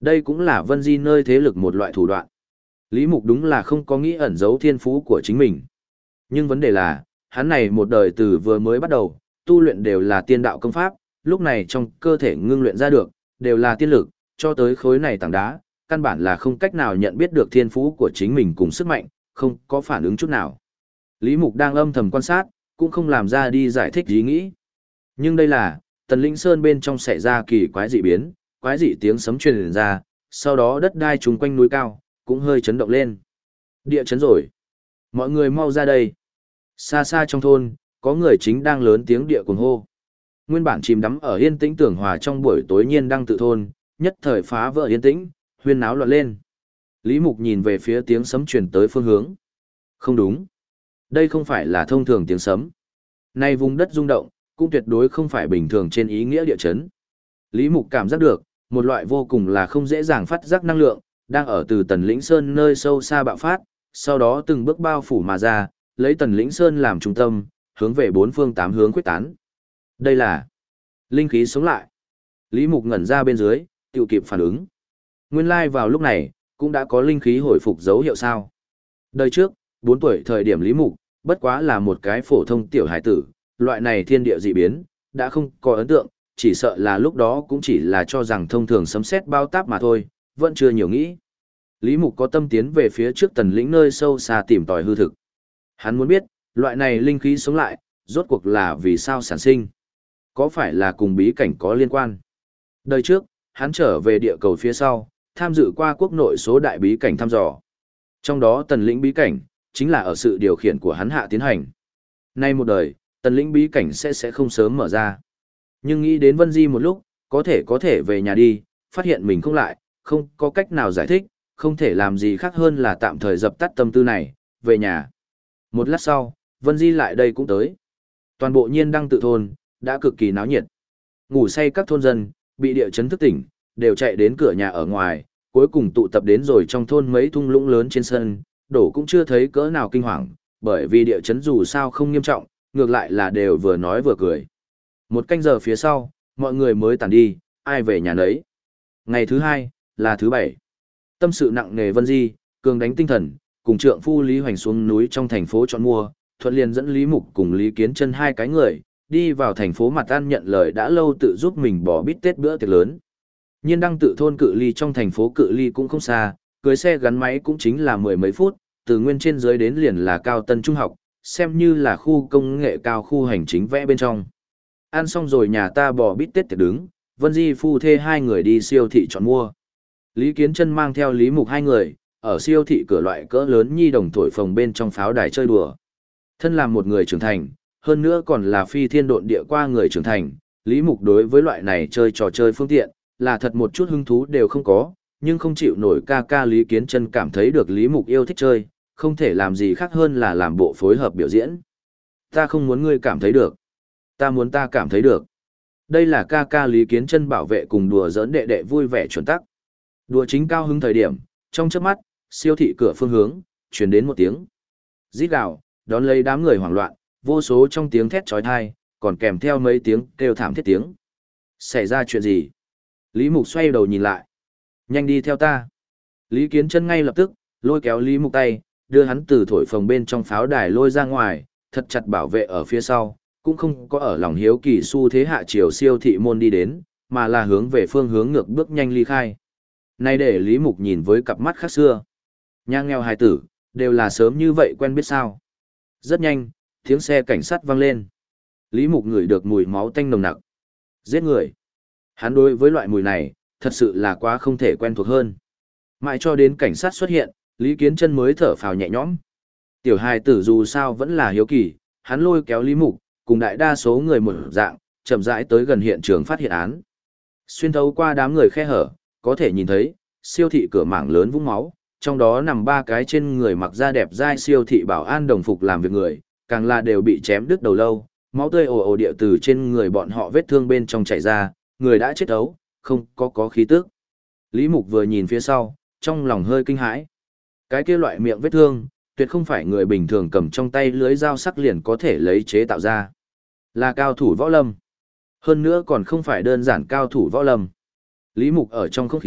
Đây cũng là Vân Di nơi thế lực một loại thủ đoạn. Lý Mục đúng là không có nghĩ ẩn giấu thiên phú của chính mình. Nhưng vấn đề là, hắn này một đời từ vừa mới bắt đầu, tu luyện đều là tiên đạo công pháp, lúc này trong cơ thể ngưng luyện ra được, đều là tiên lực, cho tới khối này tảng đá, căn bản là không cách nào nhận biết được thiên phú của chính mình cùng sức mạnh, không có phản ứng chút nào. Lý Mục đang âm thầm quan sát, cũng không làm ra đi giải thích ý nghĩ. Nhưng đây là, Tần Lĩnh Sơn bên trong xảy ra kỳ quái dị biến, quái dị tiếng sấm truyền ra, sau đó đất đai chung quanh núi cao, cũng hơi chấn động lên. Địa chấn rồi. Mọi người mau ra đây. Xa xa trong thôn, có người chính đang lớn tiếng địa cuồng hô. Nguyên bản chìm đắm ở yên tĩnh tưởng hòa trong buổi tối nhiên đang tự thôn, nhất thời phá vỡ yên tĩnh, huyên náo loạn lên. Lý Mục nhìn về phía tiếng sấm truyền tới phương hướng. Không đúng. Đây không phải là thông thường tiếng sấm. Nay vùng đất rung động, cũng tuyệt đối không phải bình thường trên ý nghĩa địa chấn. Lý Mục cảm giác được, một loại vô cùng là không dễ dàng phát giác năng lượng, đang ở từ Tần Lĩnh Sơn nơi sâu xa bạo phát, sau đó từng bước bao phủ mà ra, lấy Tần Lĩnh Sơn làm trung tâm, hướng về bốn phương tám hướng quyết tán. Đây là linh khí sống lại. Lý Mục ngẩn ra bên dưới, tự kịp phản ứng. Nguyên lai vào lúc này, cũng đã có linh khí hồi phục dấu hiệu sao. Đời trước, 4 tuổi thời điểm Lý Mục, bất quá là một cái phổ thông tiểu hải tử, loại này thiên địa dị biến, đã không có ấn tượng, chỉ sợ là lúc đó cũng chỉ là cho rằng thông thường sấm sét bao táp mà thôi, vẫn chưa nhiều nghĩ. Lý Mục có tâm tiến về phía trước Tần Lĩnh nơi sâu xa tìm tòi hư thực. Hắn muốn biết, loại này linh khí sống lại, rốt cuộc là vì sao sản sinh? Có phải là cùng bí cảnh có liên quan? Đời trước, hắn trở về địa cầu phía sau, tham dự qua quốc nội số đại bí cảnh thăm dò. Trong đó Tần Lĩnh bí cảnh, chính là ở sự điều khiển của hắn hạ tiến hành. Nay một đời, Tần Lĩnh bí cảnh sẽ không sớm mở ra. Nhưng nghĩ đến Vân Di một lúc, có thể về nhà đi, phát hiện mình không lại, không có cách nào giải thích, không thể làm gì khác hơn là tạm thời dập tắt tâm tư này, về nhà. Một lát sau, Vân Di lại đây cũng tới. Toàn bộ nhiên đăng tự thôn, đã cực kỳ náo nhiệt. Ngủ say các thôn dân, bị địa chấn thức tỉnh, đều chạy đến cửa nhà ở ngoài, cuối cùng tụ tập đến rồi trong thôn mấy thung lũng lớn trên sân, đổ cũng chưa thấy cỡ nào kinh hoàng, bởi vì địa chấn dù sao không nghiêm trọng, ngược lại là đều vừa nói vừa cười. Một canh giờ phía sau, mọi người mới tản đi, ai về nhà nấy. Ngày thứ hai, là thứ bảy. Tâm sự nặng nề Vân Di, cường đánh tinh thần, cùng trượng phu Lý Hoành xuống núi trong thành phố chọn mua, thuận liền dẫn Lý Mục cùng Lý Kiến Chân hai cái người, đi vào thành phố Mặt An nhận lời đã lâu tự giúp mình bỏ bít tết bữa tiệc lớn. Nhiên đăng tự thôn cự ly trong thành phố cự ly cũng không xa, cưới xe gắn máy cũng chính là mười mấy phút, từ nguyên trên dưới đến liền là Cao Tân Trung học, xem như là khu công nghệ cao khu hành chính vẽ bên trong. Ăn xong rồi nhà ta bỏ bít tết tiệc đứng, Vân Di phu thê hai người đi siêu thị chọn mua. Lý Kiến Chân mang theo Lý Mục hai người, ở siêu thị cửa loại cỡ lớn nhi đồng thổi phồng bên trong pháo đài chơi đùa. Thân làm một người trưởng thành, hơn nữa còn là phi thiên độn địa qua người trưởng thành, Lý Mục đối với loại này chơi trò chơi phương tiện, là thật một chút hứng thú đều không có, nhưng không chịu nổi ca ca Lý Kiến Chân cảm thấy được Lý Mục yêu thích chơi, không thể làm gì khác hơn là làm bộ phối hợp biểu diễn. Ta không muốn ngươi cảm thấy được. Ta muốn ta cảm thấy được. Đây là ca ca Lý Kiến Chân bảo vệ cùng đùa giỡn đệ đệ vui vẻ chuẩn tắc. Đùa chính cao hứng thời điểm, trong chớp mắt, siêu thị cửa phương hướng, truyền đến một tiếng rít gào, đón lấy đám người hoảng loạn, vô số trong tiếng thét chói tai, còn kèm theo mấy tiếng kêu thảm thiết tiếng. Xảy ra chuyện gì? Lý Mục xoay đầu nhìn lại. Nhanh đi theo ta. Lý Kiến Chân ngay lập tức, lôi kéo Lý Mục tay, đưa hắn từ thổi phồng bên trong pháo đài lôi ra ngoài, thật chặt bảo vệ ở phía sau, cũng không có ở lòng hiếu kỳ xu thế hạ chiều siêu thị môn đi đến, mà là hướng về phương hướng ngược bước nhanh ly khai. Này để Lý Mục nhìn với cặp mắt khác xưa. Nhà nghèo hài tử, đều là sớm như vậy quen biết sao. Rất nhanh, tiếng xe cảnh sát vang lên. Lý Mục ngửi được mùi máu tanh nồng nặc. Giết người. Hắn đối với loại mùi này, thật sự là quá không thể quen thuộc hơn. Mãi cho đến cảnh sát xuất hiện, Lý Kiến Chân mới thở phào nhẹ nhõm. Tiểu hài tử dù sao vẫn là hiếu kỳ, hắn lôi kéo Lý Mục, cùng đại đa số người một dạng, chậm rãi tới gần hiện trường phát hiện án. Xuyên thấu qua đám người khe hở, có thể nhìn thấy, siêu thị cửa mảng lớn vũng máu, trong đó nằm ba cái trên người mặc da đẹp dai siêu thị bảo an đồng phục làm việc người, càng là đều bị chém đứt đầu lâu, máu tươi ồ ồ địa từ trên người bọn họ vết thương bên trong chảy ra, người đã chết ấu, không có khí tức. Lý Mục vừa nhìn phía sau, trong lòng hơi kinh hãi. Cái kia loại miệng vết thương, tuyệt không phải người bình thường cầm trong tay lưới dao sắc liền có thể lấy chế tạo ra. Là cao thủ võ lâm. Hơn nữa còn không phải đơn giản cao thủ võ lâm. Lý Mục ở trong không khí,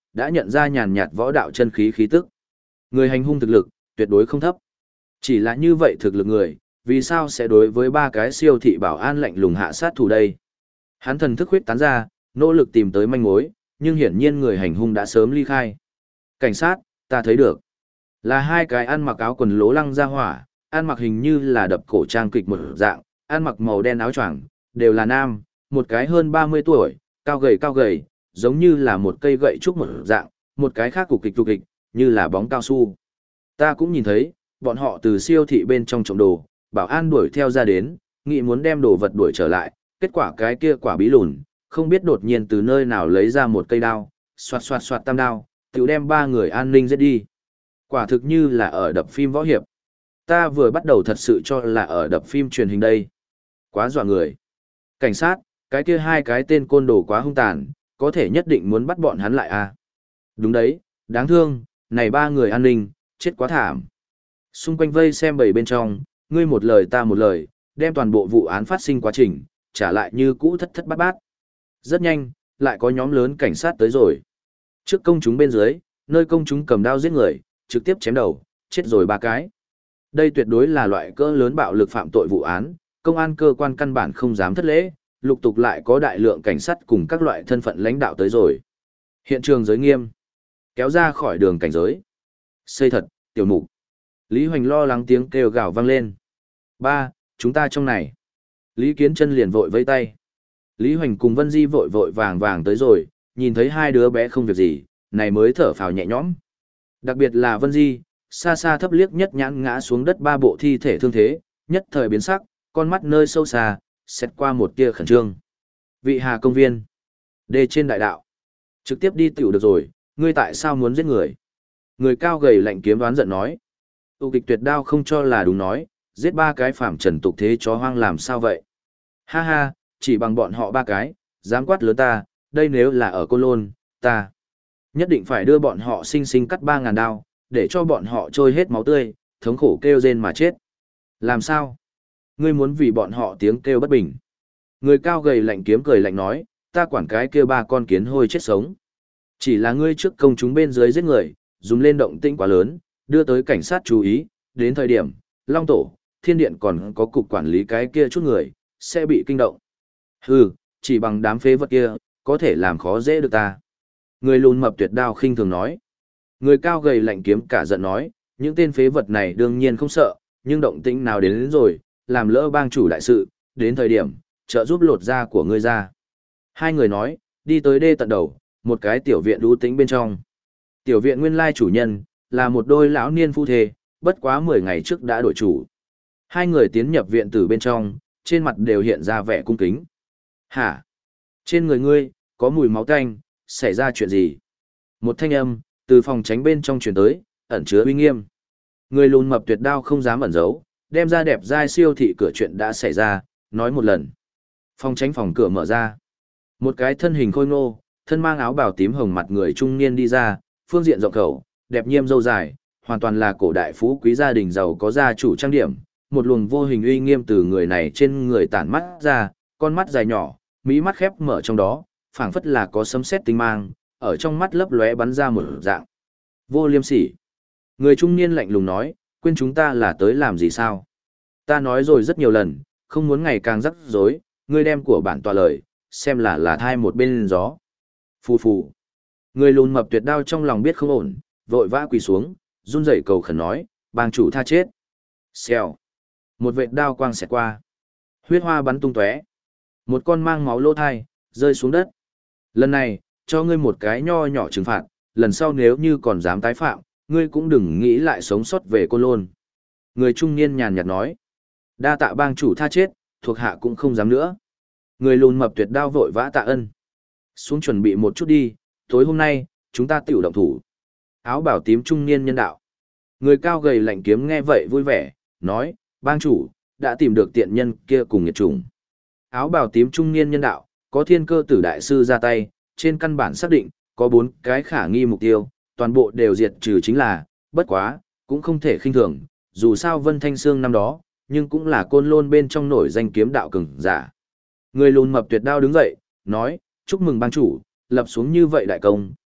đã nhận ra nhàn nhạt võ đạo chân khí khí tức. Người hành hung thực lực, tuyệt đối không thấp. Chỉ là như vậy thực lực người, vì sao sẽ đối với ba cái siêu thị bảo an lạnh lùng hạ sát thủ đây? Hắn thần thức huyết tán ra, nỗ lực tìm tới manh mối, nhưng hiển nhiên người hành hung đã sớm ly khai. Cảnh sát, ta thấy được. Là hai cái ăn mặc áo quần lố lăng ra hỏa, ăn mặc hình như là đập cổ trang kịch một dạng, ăn mặc màu đen áo choàng, đều là nam, một cái hơn 30 tuổi, cao gầy, giống như là một cây gậy trúc một dạng, một cái khác cục kịch, như là bóng cao su. Ta cũng nhìn thấy, bọn họ từ siêu thị bên trong trộm đồ, bảo an đuổi theo ra đến, nghĩ muốn đem đồ vật đuổi trở lại, kết quả cái kia quả bí lùn, không biết đột nhiên từ nơi nào lấy ra một cây đao, xoạt tam đao, tiểu đem ba người an ninh giết đi. Quả thực như là ở đập phim võ hiệp. Ta vừa bắt đầu thật sự cho là ở đập phim truyền hình đây. Quá dọa người. Cảnh sát, cái kia hai cái tên côn đồ quá hung tàn, có thể nhất định muốn bắt bọn hắn lại à? Đúng đấy, đáng thương, này ba người an ninh, chết quá thảm. Xung quanh vây xem bầy bên trong, ngươi một lời ta một lời, đem toàn bộ vụ án phát sinh quá trình, trả lại như cũ thất bát bát. Rất nhanh, lại có nhóm lớn cảnh sát tới rồi. Trước công chúng bên dưới, nơi công chúng cầm đao giết người, trực tiếp chém đầu, chết rồi ba cái. Đây tuyệt đối là loại cỡ lớn bạo lực phạm tội vụ án, công an cơ quan căn bản không dám thất lễ, lục tục lại có đại lượng cảnh sát cùng các loại thân phận lãnh đạo tới rồi. Hiện trường giới nghiêm, kéo ra khỏi đường cảnh giới. Xây thật, tiểu mục. Lý Hoành lo lắng tiếng kêu gào vang lên. Ba, chúng ta trong này. Lý Kiến Chân liền vội vẫy tay. Lý Hoành cùng Vân Di vội vàng tới rồi, nhìn thấy hai đứa bé không việc gì, này mới thở phào nhẹ nhõm. Đặc biệt là Vân Di, xa xa thấp liếc nhất nhãn ngã xuống đất ba bộ thi thể thương thế, nhất thời biến sắc, con mắt nơi sâu xa, xét qua một tia khẩn trương. Vị Hà công viên. Đê trên đại đạo. Trực tiếp đi tiểu được rồi, ngươi tại sao muốn giết người? Người cao gầy lạnh kiếm đoán giận nói. Tu kịch tuyệt đao không cho là đúng nói, giết ba cái phàm trần tục thế chó hoang làm sao vậy? Ha ha, chỉ bằng bọn họ ba cái, dám quát lớn ta, đây nếu là ở Côn Lôn, ta nhất định phải đưa bọn họ sinh sinh cắt 3.000 đao, để cho bọn họ trôi hết máu tươi, thống khổ kêu rên mà chết. Làm sao? Ngươi muốn vì bọn họ tiếng kêu bất bình. Người cao gầy lạnh kiếm cười lạnh nói, ta quản cái kêu ba con kiến hôi chết sống. Chỉ là ngươi trước công chúng bên dưới giết người, dùng lên động tĩnh quá lớn, đưa tới cảnh sát chú ý, đến thời điểm, Long Tổ, Thiên Điện còn có cục quản lý cái kia chút người, sẽ bị kinh động. Hừ, chỉ bằng đám phế vật kia, có thể làm khó dễ được ta. Người lùn mập tuyệt đao khinh thường nói. Người cao gầy lạnh kiếm cả giận nói, những tên phế vật này đương nhiên không sợ, nhưng động tĩnh nào đến rồi, làm lỡ bang chủ đại sự, đến thời điểm, trợ giúp lột da của ngươi ra. Hai người nói, đi tới đê tận đầu, một cái tiểu viện đú tĩnh bên trong. Tiểu viện nguyên lai chủ nhân, là một đôi lão niên phu thê, bất quá 10 ngày trước đã đổi chủ. Hai người tiến nhập viện từ bên trong, trên mặt đều hiện ra vẻ cung kính. Hả? Trên người ngươi, có mùi máu tanh, xảy ra chuyện gì? Một thanh âm, từ phòng tránh bên trong truyền tới, ẩn chứa uy nghiêm. Người lùn mập tuyệt đao không dám ẩn giấu, đem ra đẹp dai siêu thị cửa chuyện đã xảy ra, nói một lần. Phòng tránh phòng cửa mở ra. Một cái thân hình khôi ngô, thân mang áo bào tím hồng mặt người trung niên đi ra, phương diện rộng khẩu, đẹp nhiêm râu dài, hoàn toàn là cổ đại phú quý gia đình giàu có gia chủ trang điểm. Một luồng vô hình uy nghiêm từ người này trên người tản mắt ra, con mắt dài nhỏ, mí mắt khép mở trong đó, phảng phất là có sấm sét tinh mang, ở trong mắt lấp lóe bắn ra một dạng. Vô liêm sỉ. Người trung niên lạnh lùng nói, quên chúng ta là tới làm gì sao? Ta nói rồi rất nhiều lần, không muốn ngày càng rắc rối, ngươi đem của bản tọa lời, xem là thai một bên gió. Phù phù. Người lùn mập tuyệt đao trong lòng biết không ổn, vội vã quỳ xuống, run rẩy cầu khẩn nói, bang chủ tha chết. Xèo. Một vệt đao quang xẹt qua. Huyết hoa bắn tung tóe. Một con mang máu lỗ thai, rơi xuống đất. Lần này, cho ngươi một cái nho nhỏ trừng phạt, lần sau nếu như còn dám tái phạm, ngươi cũng đừng nghĩ lại sống sót về Côn Lôn. Người trung niên nhàn nhạt nói. Đa tạ bang chủ tha chết, thuộc hạ cũng không dám nữa. Người lùn mập tuyệt đao vội vã tạ ân. Xuống chuẩn bị một chút đi, tối hôm nay, chúng ta tiểu động thủ. Áo bảo tím trung niên nhân đạo. Người cao gầy lạnh kiếm nghe vậy vui vẻ, nói, bang chủ, đã tìm được tiện nhân kia cùng nghiệt chủng. Áo bào tím trung niên nhân đạo, có thiên cơ tử đại sư ra tay, trên căn bản xác định, có 4 cái khả nghi mục tiêu, toàn bộ đều diệt trừ chính là, bất quá, cũng không thể khinh thường, dù sao Vân Thanh Sương năm đó, nhưng cũng là Côn Lôn bên trong nổi danh kiếm đạo cường giả. Người lùn mập tuyệt đao đứng dậy, nói, chúc mừng bang chủ, lập xuống như vậy đại công,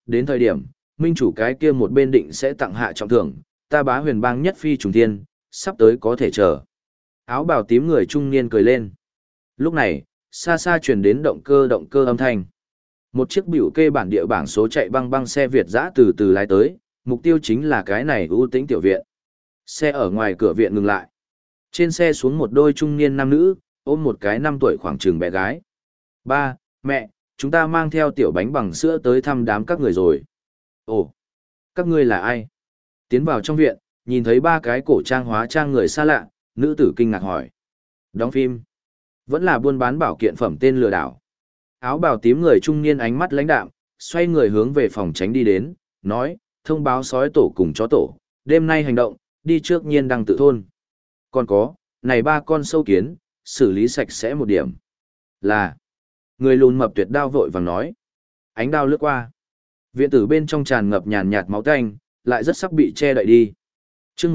đến thời điểm, minh chủ cái kia một bên định sẽ tặng hạ trọng thưởng, ta Bá Huyền bang nhất phi trùng thiên, sắp tới có thể chờ. Áo bào tím người trung niên cười lên. Lúc này, xa xa truyền đến động cơ âm thanh. Một chiếc biểu kê bản địa bảng số chạy băng băng xe Việt dã từ từ lái tới, mục tiêu chính là cái này ưu tĩnh tiểu viện. Xe ở ngoài cửa viện ngừng lại. Trên xe xuống một đôi trung niên nam nữ, ôm một cái 5 tuổi khoảng chừng bé gái. Ba, mẹ, chúng ta mang theo tiểu bánh bằng sữa tới thăm đám các người rồi. Ồ, các ngươi là ai? Tiến vào trong viện, nhìn thấy ba cái cổ trang hóa trang người xa lạ, nữ tử kinh ngạc hỏi. Đóng phim. Vẫn là buôn bán bảo kiện phẩm tên lừa đảo. Áo bào tím người trung niên ánh mắt lãnh đạm, xoay người hướng về phòng tránh đi đến, nói, thông báo sói tổ cùng chó tổ, đêm nay hành động, đi trước Nhiên Đăng tự thôn. Còn có, này ba con sâu kiến, xử lý sạch sẽ một điểm. Là, người lùn mập tuyệt đao vội vàng nói. Ánh đao lướt qua. Viện tử bên trong tràn ngập nhàn nhạt máu tanh, lại rất sắc bị che đậy đi. Trước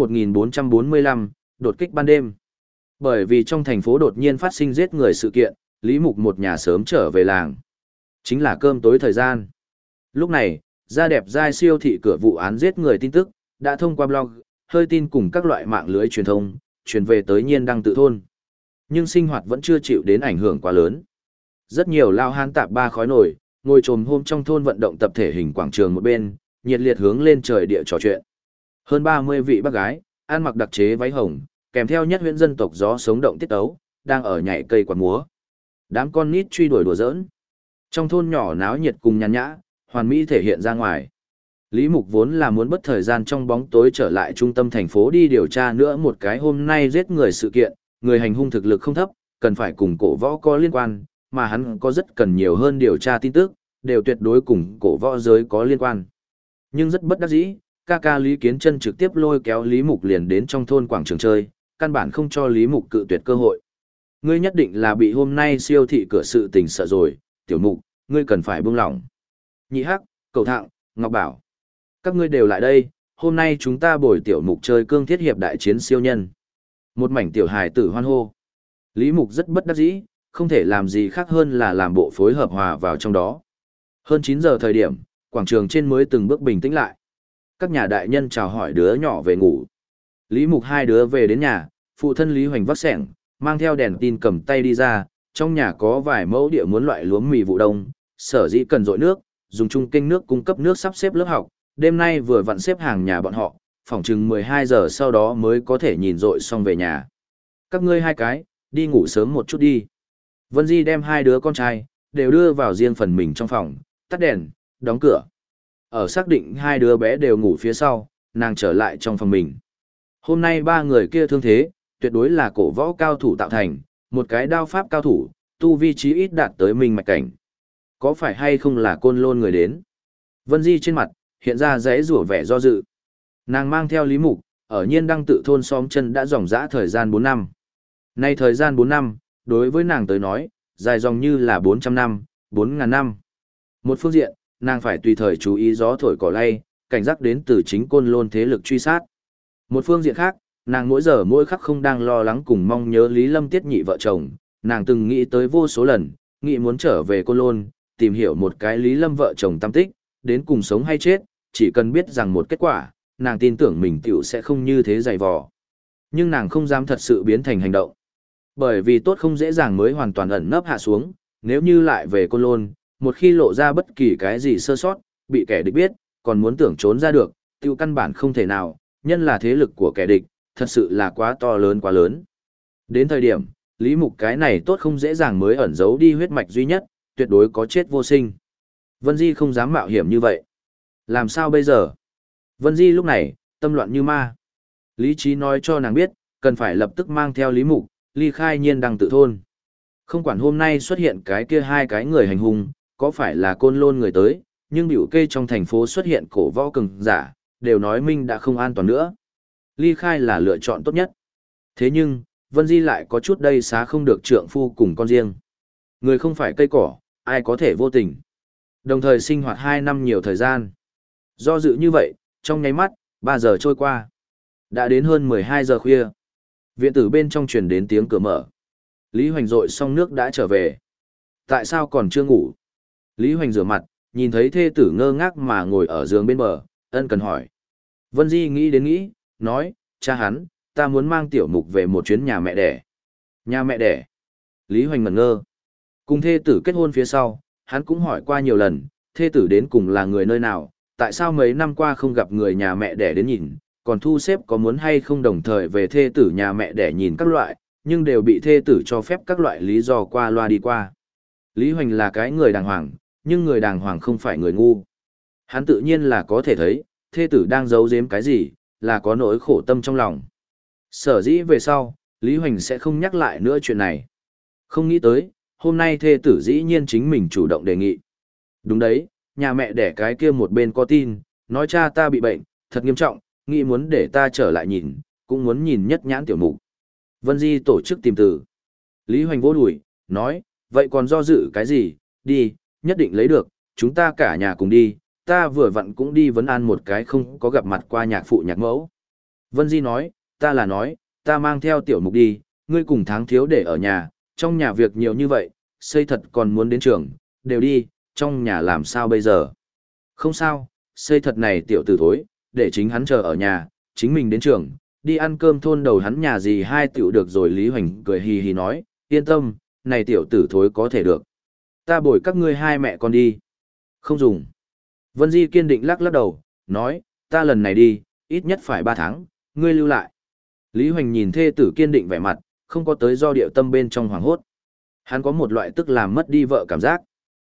1445, đột kích ban đêm. Bởi vì trong thành phố đột nhiên phát sinh giết người sự kiện, Lý Mục một nhà sớm trở về làng. Chính là cơm tối thời gian. Lúc này, gia đẹp giai siêu thị cửa vụ án giết người tin tức, đã thông qua blog, hơi tin cùng các loại mạng lưới truyền thông, truyền về tới Nhiên Đăng tự thôn. Nhưng sinh hoạt vẫn chưa chịu đến ảnh hưởng quá lớn. Rất nhiều lao hán tạp ba khói nổi, ngồi trồm hôm trong thôn vận động tập thể hình quảng trường một bên, nhiệt liệt hướng lên trời địa trò chuyện. Hơn 30 vị bác gái, ăn mặc đặc chế váy hồng, kèm theo nhất huyễn dân tộc gió sống động tiết tấu, đang ở nhảy cây quạt múa. Đám con nít truy đuổi đùa giỡn. Trong thôn nhỏ náo nhiệt cùng nhàn nhã, hoàn mỹ thể hiện ra ngoài. Lý Mục vốn là muốn bất thời gian trong bóng tối trở lại trung tâm thành phố đi điều tra nữa một cái hôm nay giết người sự kiện, người hành hung thực lực không thấp, cần phải cùng cổ võ có liên quan, mà hắn có rất cần nhiều hơn điều tra tin tức, đều tuyệt đối cùng cổ võ giới có liên quan. Nhưng rất bất đắc dĩ, ca ca Lý Kiến Chân trực tiếp lôi kéo Lý Mục liền đến trong thôn quảng trường chơi, căn bản không cho Lý Mục cự tuyệt cơ hội. Ngươi nhất định là bị hôm nay siêu thị cửa sự tình sợ rồi, tiểu mục, ngươi cần phải buông lỏng. Nhị Hắc, Cầu Thạng, Ngọc Bảo. Các ngươi đều lại đây, hôm nay chúng ta bồi tiểu mục chơi cương thiết hiệp đại chiến siêu nhân. Một mảnh tiểu hài tử hoan hô. Lý Mục rất bất đắc dĩ, không thể làm gì khác hơn là làm bộ phối hợp hòa vào trong đó. Hơn 9 giờ thời điểm, quảng trường trên mới từng bước bình tĩnh lại. Các nhà đại nhân chào hỏi đứa nhỏ về ngủ. Lý Mục hai đứa về đến nhà, phụ thân Lý Hoành vắt sẻng, mang theo đèn tin cầm tay đi ra, trong nhà có vài mẫu địa muốn loại lúa mì vụ đông, sở dĩ cần dội nước, dùng chung kênh nước cung cấp nước sắp xếp lớp học, đêm nay vừa vặn xếp hàng nhà bọn họ, phỏng chừng 12 giờ sau đó mới có thể nhìn dội xong về nhà. Các ngươi hai cái, đi ngủ sớm một chút đi. Vân Di đem hai đứa con trai, đều đưa vào riêng phần mình trong phòng, tắt đèn, đóng cửa. Ở xác định hai đứa bé đều ngủ phía sau, nàng trở lại trong phòng mình. Hôm nay ba người kia thương thế, tuyệt đối là cổ võ cao thủ tạo thành, một cái đao pháp cao thủ, tu vi trí ít đạt tới minh mạch cảnh. Có phải hay không là Côn Lôn người đến? Vân Di trên mặt, hiện ra giấy rủa vẻ do dự. Nàng mang theo Lý Mục, ở Nhiên Đăng tự thôn xóm chân đã dòng dã thời gian 4 năm. Nay thời gian 4 năm, đối với nàng tới nói, dài dòng như là 400 năm, 4.000 năm. Một phương diện, nàng phải tùy thời chú ý gió thổi cỏ lay, cảnh giác đến từ chính Côn Lôn thế lực truy sát. Một phương diện khác, nàng mỗi giờ mỗi khắc không đang lo lắng cùng mong nhớ Lý Lâm Tiết nhị vợ chồng, nàng từng nghĩ tới vô số lần, nghĩ muốn trở về Côn Lôn, tìm hiểu một cái Lý Lâm vợ chồng tâm tích, đến cùng sống hay chết, chỉ cần biết rằng một kết quả, nàng tin tưởng mình tiểu sẽ không như thế dày vò. Nhưng nàng không dám thật sự biến thành hành động. Bởi vì tốt không dễ dàng mới hoàn toàn ẩn nấp hạ xuống, nếu như lại về Côn Lôn, một khi lộ ra bất kỳ cái gì sơ sót, bị kẻ địch biết, còn muốn tưởng trốn ra được, tiêu căn bản không thể nào, nhân là thế lực của kẻ địch, thật sự là quá to lớn quá lớn. Đến thời điểm, Lý Mục cái này tốt không dễ dàng mới ẩn giấu đi huyết mạch duy nhất, tuyệt đối có chết vô sinh. Vân Di không dám mạo hiểm như vậy. Làm sao bây giờ? Vân Di lúc này, tâm loạn như ma. Lý trí nói cho nàng biết, cần phải lập tức mang theo Lý Mục, ly khai Nhiên Đăng tự thôn. Không quản hôm nay xuất hiện cái kia hai cái người hành hung, có phải là Côn Lôn người tới, nhưng biểu kê trong thành phố xuất hiện cổ võ cường giả, đều nói minh đã không an toàn nữa. Ly khai là lựa chọn tốt nhất. Thế nhưng, Vân Di lại có chút đây xá không được trượng phu cùng con riêng. Người không phải cây cỏ, ai có thể vô tình. Đồng thời sinh hoạt 2 năm nhiều thời gian. Do dự như vậy, trong nháy mắt, 3 giờ trôi qua. Đã đến hơn 12 giờ khuya. Viện tử bên trong truyền đến tiếng cửa mở. Lý Hoành dội xong nước đã trở về. Tại sao còn chưa ngủ? Lý Hoành rửa mặt, nhìn thấy thê tử ngơ ngác mà ngồi ở giường bên bờ, ân cần hỏi. Vân Di nghĩ đến nghĩ, nói, cha hắn, ta muốn mang tiểu mục về một chuyến nhà mẹ đẻ. Nhà mẹ đẻ. Lý Hoành ngẩn ngơ. Cùng thê tử kết hôn phía sau, hắn cũng hỏi qua nhiều lần, thê tử đến cùng là người nơi nào, tại sao mấy năm qua không gặp người nhà mẹ đẻ đến nhìn, còn thu xếp có muốn hay không đồng thời về thê tử nhà mẹ đẻ nhìn các loại, nhưng đều bị thê tử cho phép các loại lý do qua loa đi qua. Lý Hoành là cái người đàng hoàng, nhưng người đàng hoàng không phải người ngu. Hắn tự nhiên là có thể thấy, thê tử đang giấu giếm cái gì, là có nỗi khổ tâm trong lòng. Sở dĩ về sau, Lý Hoành sẽ không nhắc lại nữa chuyện này. Không nghĩ tới, hôm nay thê tử dĩ nhiên chính mình chủ động đề nghị. Đúng đấy, nhà mẹ đẻ cái kia một bên có tin, nói cha ta bị bệnh, thật nghiêm trọng, nghĩ muốn để ta trở lại nhìn, cũng muốn nhìn nhất nhãn tiểu mục. Vân Di tổ chức tìm từ. Lý Hoành vỗ đùi, nói, vậy còn do dự cái gì, đi, nhất định lấy được, chúng ta cả nhà cùng đi, ta vừa vặn cũng đi vấn an một cái không có gặp mặt qua nhạc phụ nhạc mẫu. Vân Di nói, ta mang theo tiểu mục đi, ngươi cùng Tháng Thiếu để ở nhà, trong nhà việc nhiều như vậy, xây thật còn muốn đến trường, đều đi, trong nhà làm sao bây giờ? Không sao, xây thật này tiểu tử thối, để chính hắn chờ ở nhà, chính mình đến trường, đi ăn cơm thôn đầu hắn nhà gì hai tiểu được rồi. Lý Hoành cười hì hì nói, yên tâm, này tiểu tử thối có thể được. Ta bồi các ngươi hai mẹ con đi. Không dùng. Vân Di kiên định lắc lắc đầu, nói, ta lần này đi, ít nhất phải 3 tháng, ngươi lưu lại. Lý Hoành nhìn thê tử kiên định vẻ mặt, không có tới do điệu tâm bên trong hoàng hốt. Hắn có một loại tức làm mất đi vợ cảm giác.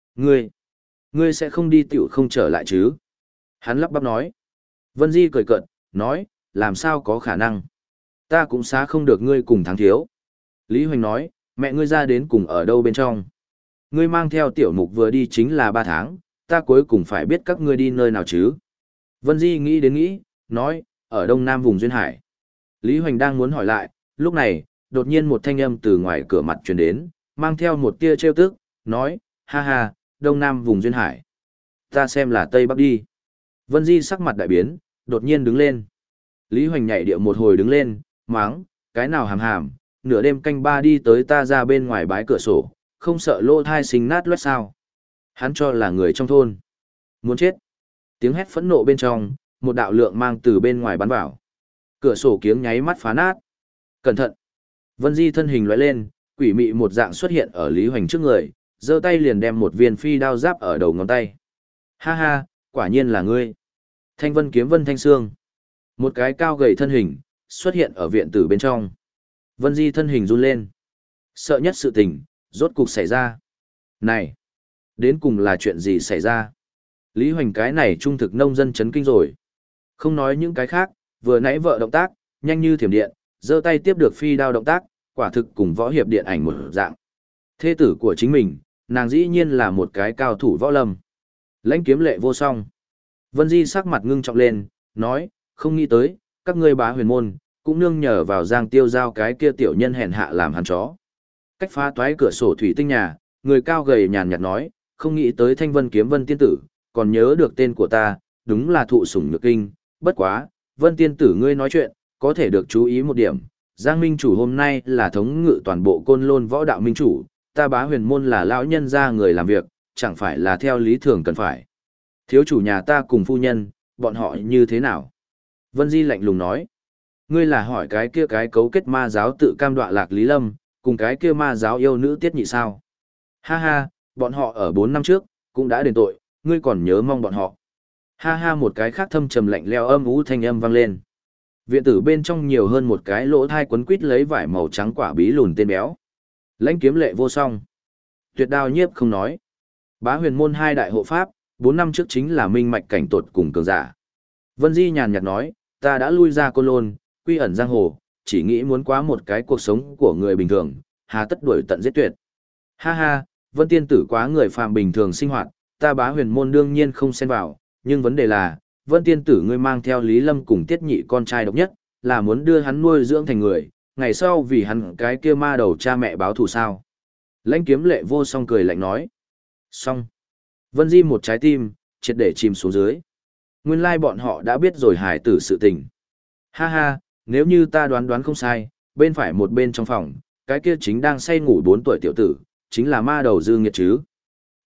Ngươi sẽ không đi tiểu không trở lại chứ? Hắn lắp bắp nói. Vân Di cười cợt, nói, làm sao có khả năng? Ta cũng xá không được ngươi cùng Tháng Thiếu. Lý Hoành nói, mẹ ngươi ra đến cùng ở đâu bên trong? Ngươi mang theo tiểu mục vừa đi chính là 3 tháng, ta cuối cùng phải biết các ngươi đi nơi nào chứ? Vân Di nghĩ đến nghĩ, nói, ở đông nam vùng Duyên Hải. Lý Hoành đang muốn hỏi lại, lúc này, đột nhiên một thanh âm từ ngoài cửa mặt truyền đến, mang theo một tia trêu tức, nói, ha ha, đông nam vùng Duyên Hải. Ta xem là Tây Bắc đi. Vân Di sắc mặt đại biến, đột nhiên đứng lên. Lý Hoành nhảy điệu một hồi đứng lên, máng, cái nào hàm hàm, nửa đêm canh ba đi tới ta ra bên ngoài bái cửa sổ, không sợ lỗ thai sinh nát loét sao. Hắn cho là người trong thôn. Muốn chết. Tiếng hét phẫn nộ bên trong, một đạo lượng mang từ bên ngoài bắn vào. Cửa sổ kiếng nháy mắt phá nát. Cẩn thận. Vân Di thân hình lóe lên, quỷ mị một dạng xuất hiện ở Lý Hoành trước người, giơ tay liền đem một viên phi đao giáp ở đầu ngón tay. Ha ha, quả nhiên là ngươi. Thanh vân kiếm Vân Thanh Sương. Một cái cao gầy thân hình, xuất hiện ở viện tử bên trong. Vân Di thân hình run lên. Sợ nhất sự tình, rốt cục xảy ra. Này, đến cùng là chuyện gì xảy ra? Lý Hoành cái này trung thực nông dân chấn kinh rồi. Không nói những cái khác, vừa nãy vợ động tác, nhanh như thiểm điện, giơ tay tiếp được phi đao động tác, quả thực cùng võ hiệp điện ảnh một dạng. Thê tử của chính mình, nàng dĩ nhiên là một cái cao thủ võ lâm. Lãnh kiếm lệ vô song. Vân Di sắc mặt ngưng trọng lên, nói, không nghĩ tới, các ngươi bá huyền môn, cũng nương nhờ vào Giang Tiêu Giao cái kia tiểu nhân hèn hạ làm hắn chó. Cách phá toái cửa sổ thủy tinh nhà, người cao gầy nhàn nhạt nói, không nghĩ tới Thanh Vân kiếm Vân tiên tử, còn nhớ được tên của ta, đúng là thụ sủng nhược kinh, bất quá, Vân tiên tử ngươi nói chuyện, có thể được chú ý một điểm, Giang Minh chủ hôm nay là thống ngự toàn bộ Côn Lôn võ đạo minh chủ, ta bá huyền môn là lão nhân gia người làm việc, chẳng phải là theo lý thường cần phải. Thiếu chủ nhà ta cùng phu nhân, bọn họ như thế nào? Vân Di lạnh lùng nói, ngươi là hỏi cái kia cái cấu kết ma giáo tự cam đoạ Lạc Lý Lâm, cùng cái kia ma giáo yêu nữ Tiết Nhị sao? Ha ha, bọn họ ở 4 năm trước, cũng đã đền tội, ngươi còn nhớ mong bọn họ. Ha ha, một cái khác thâm trầm lạnh leo âm ú thanh âm vang lên. Viện tử bên trong nhiều hơn một cái lỗ thai quấn quít lấy vải màu trắng quả bí lùn tên béo. Lãnh kiếm lệ vô song. Tuyệt đao nhiếp không nói. Bá huyền môn 2 đại hộ pháp, 4 năm trước chính là minh mạch cảnh tột cùng cường giả. Vân Di nhàn nhạt nói, ta đã lui ra Côn Lôn, quy ẩn giang hồ, chỉ nghĩ muốn quá một cái cuộc sống của người bình thường, hà tất đuổi tận giết tuyệt. Ha ha, Vân tiên tử quá người phàm bình thường sinh hoạt, ta bá huyền môn đương nhiên không xen vào, nhưng vấn đề là, Vân tiên tử ngươi mang theo Lý Lâm cùng Tiết Nhị con trai độc nhất, là muốn đưa hắn nuôi dưỡng thành người, ngày sau vì hắn cái kia ma đầu cha mẹ báo thù sao. Lãnh kiếm lệ vô song cười lạnh nói. Xong. Vân Di một trái tim, triệt để chìm xuống dưới. Nguyên lai bọn họ đã biết rồi hải tử sự tình. Ha ha, nếu như ta đoán không sai, bên phải một bên trong phòng, cái kia chính đang say ngủ 4 tuổi tiểu tử, chính là ma đầu dư nghiệt chứ.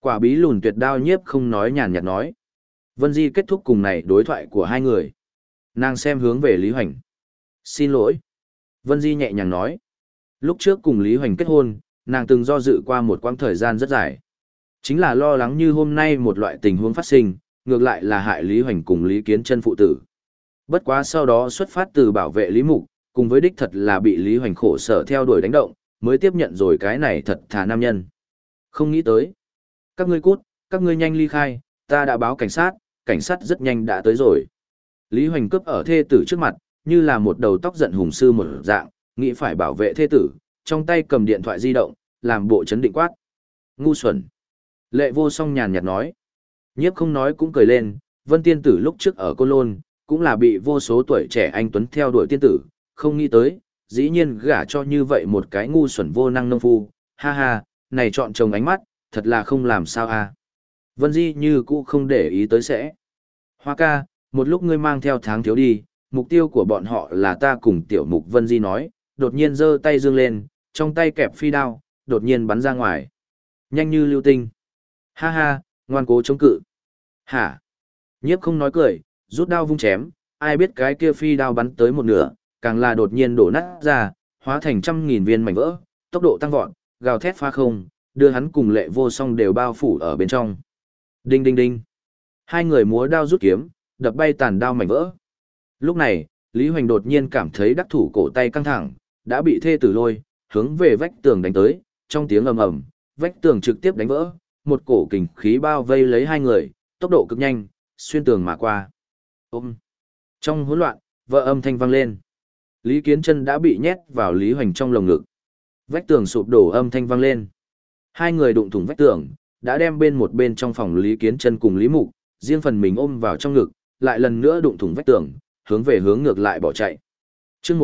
Quả bí lùn tuyệt đao nhiếp không nói nhàn nhạt nói. Vân Di kết thúc cùng này đối thoại của hai người. Nàng xem hướng về Lý Hoành. Xin lỗi. Vân Di nhẹ nhàng nói. Lúc trước cùng Lý Hoành kết hôn, nàng từng do dự qua một quãng thời gian rất dài. Chính là lo lắng như hôm nay một loại tình huống phát sinh, ngược lại là hại Lý Hoành cùng Lý Kiến Chân phụ tử. Bất quá sau đó xuất phát từ bảo vệ Lý Mục, cùng với đích thật là bị Lý Hoành khổ sở theo đuổi đánh động, mới tiếp nhận rồi cái này thật thà nam nhân. Không nghĩ tới. Các ngươi cút, các ngươi nhanh ly khai, ta đã báo cảnh sát rất nhanh đã tới rồi. Lý Hoành cướp ở thê tử trước mặt, như là một đầu tóc giận hùng sư một dạng, nghĩ phải bảo vệ thê tử, trong tay cầm điện thoại di động, làm bộ chấn định quát. Ngu xuẩn. Lệ Vô Song nhàn nhạt nói. Nhiếp không nói cũng cười lên, Vân tiên tử lúc trước ở Côn Lôn, cũng là bị vô số tuổi trẻ anh tuấn theo đuổi tiên tử, không nghĩ tới, dĩ nhiên gả cho như vậy một cái ngu xuẩn vô năng nông phu, ha ha, này chọn chồng ánh mắt, thật là không làm sao a. Vân Di như cũ không để ý tới sẽ. Hoa ca, một lúc ngươi mang theo Tháng Thiếu đi, mục tiêu của bọn họ là ta cùng tiểu mục. Vân Di nói, đột nhiên giơ tay dương lên, trong tay kẹp phi đao, đột nhiên bắn ra ngoài. Nhanh như lưu tinh. Ha ha, ngoan cố chống cự. Hả? Nhiếp không nói cười, rút đao vung chém, ai biết cái kia phi đao bắn tới một nửa, càng là đột nhiên đổ nát ra, hóa thành trăm nghìn viên mảnh vỡ, tốc độ tăng vọt, gào thét phá không, đưa hắn cùng Lệ Vô Song đều bao phủ ở bên trong. Đinh đinh đinh. Hai người múa đao rút kiếm, đập bay tàn đao mảnh vỡ. Lúc này, Lý Hoành đột nhiên cảm thấy đắc thủ cổ tay căng thẳng, đã bị thê tử lôi, hướng về vách tường đánh tới, trong tiếng ầm ầm, vách tường trực tiếp đánh vỡ, một cổ kình khí bao vây lấy hai người, tốc độ cực nhanh, xuyên tường mà qua. Ôm. Trong hỗn loạn, vợ âm thanh vang lên. Lý Kiến Chân đã bị nhét vào Lý Hoành trong lồng ngực. Vách tường sụp đổ âm thanh vang lên. Hai người đụng thủng vách tường, đã đem một bên trong phòng Lý Kiến Chân cùng Lý Mục, riêng phần mình ôm vào trong ngực, lại lần nữa đụng thủng vách tường, hướng ngược lại bỏ chạy. Chương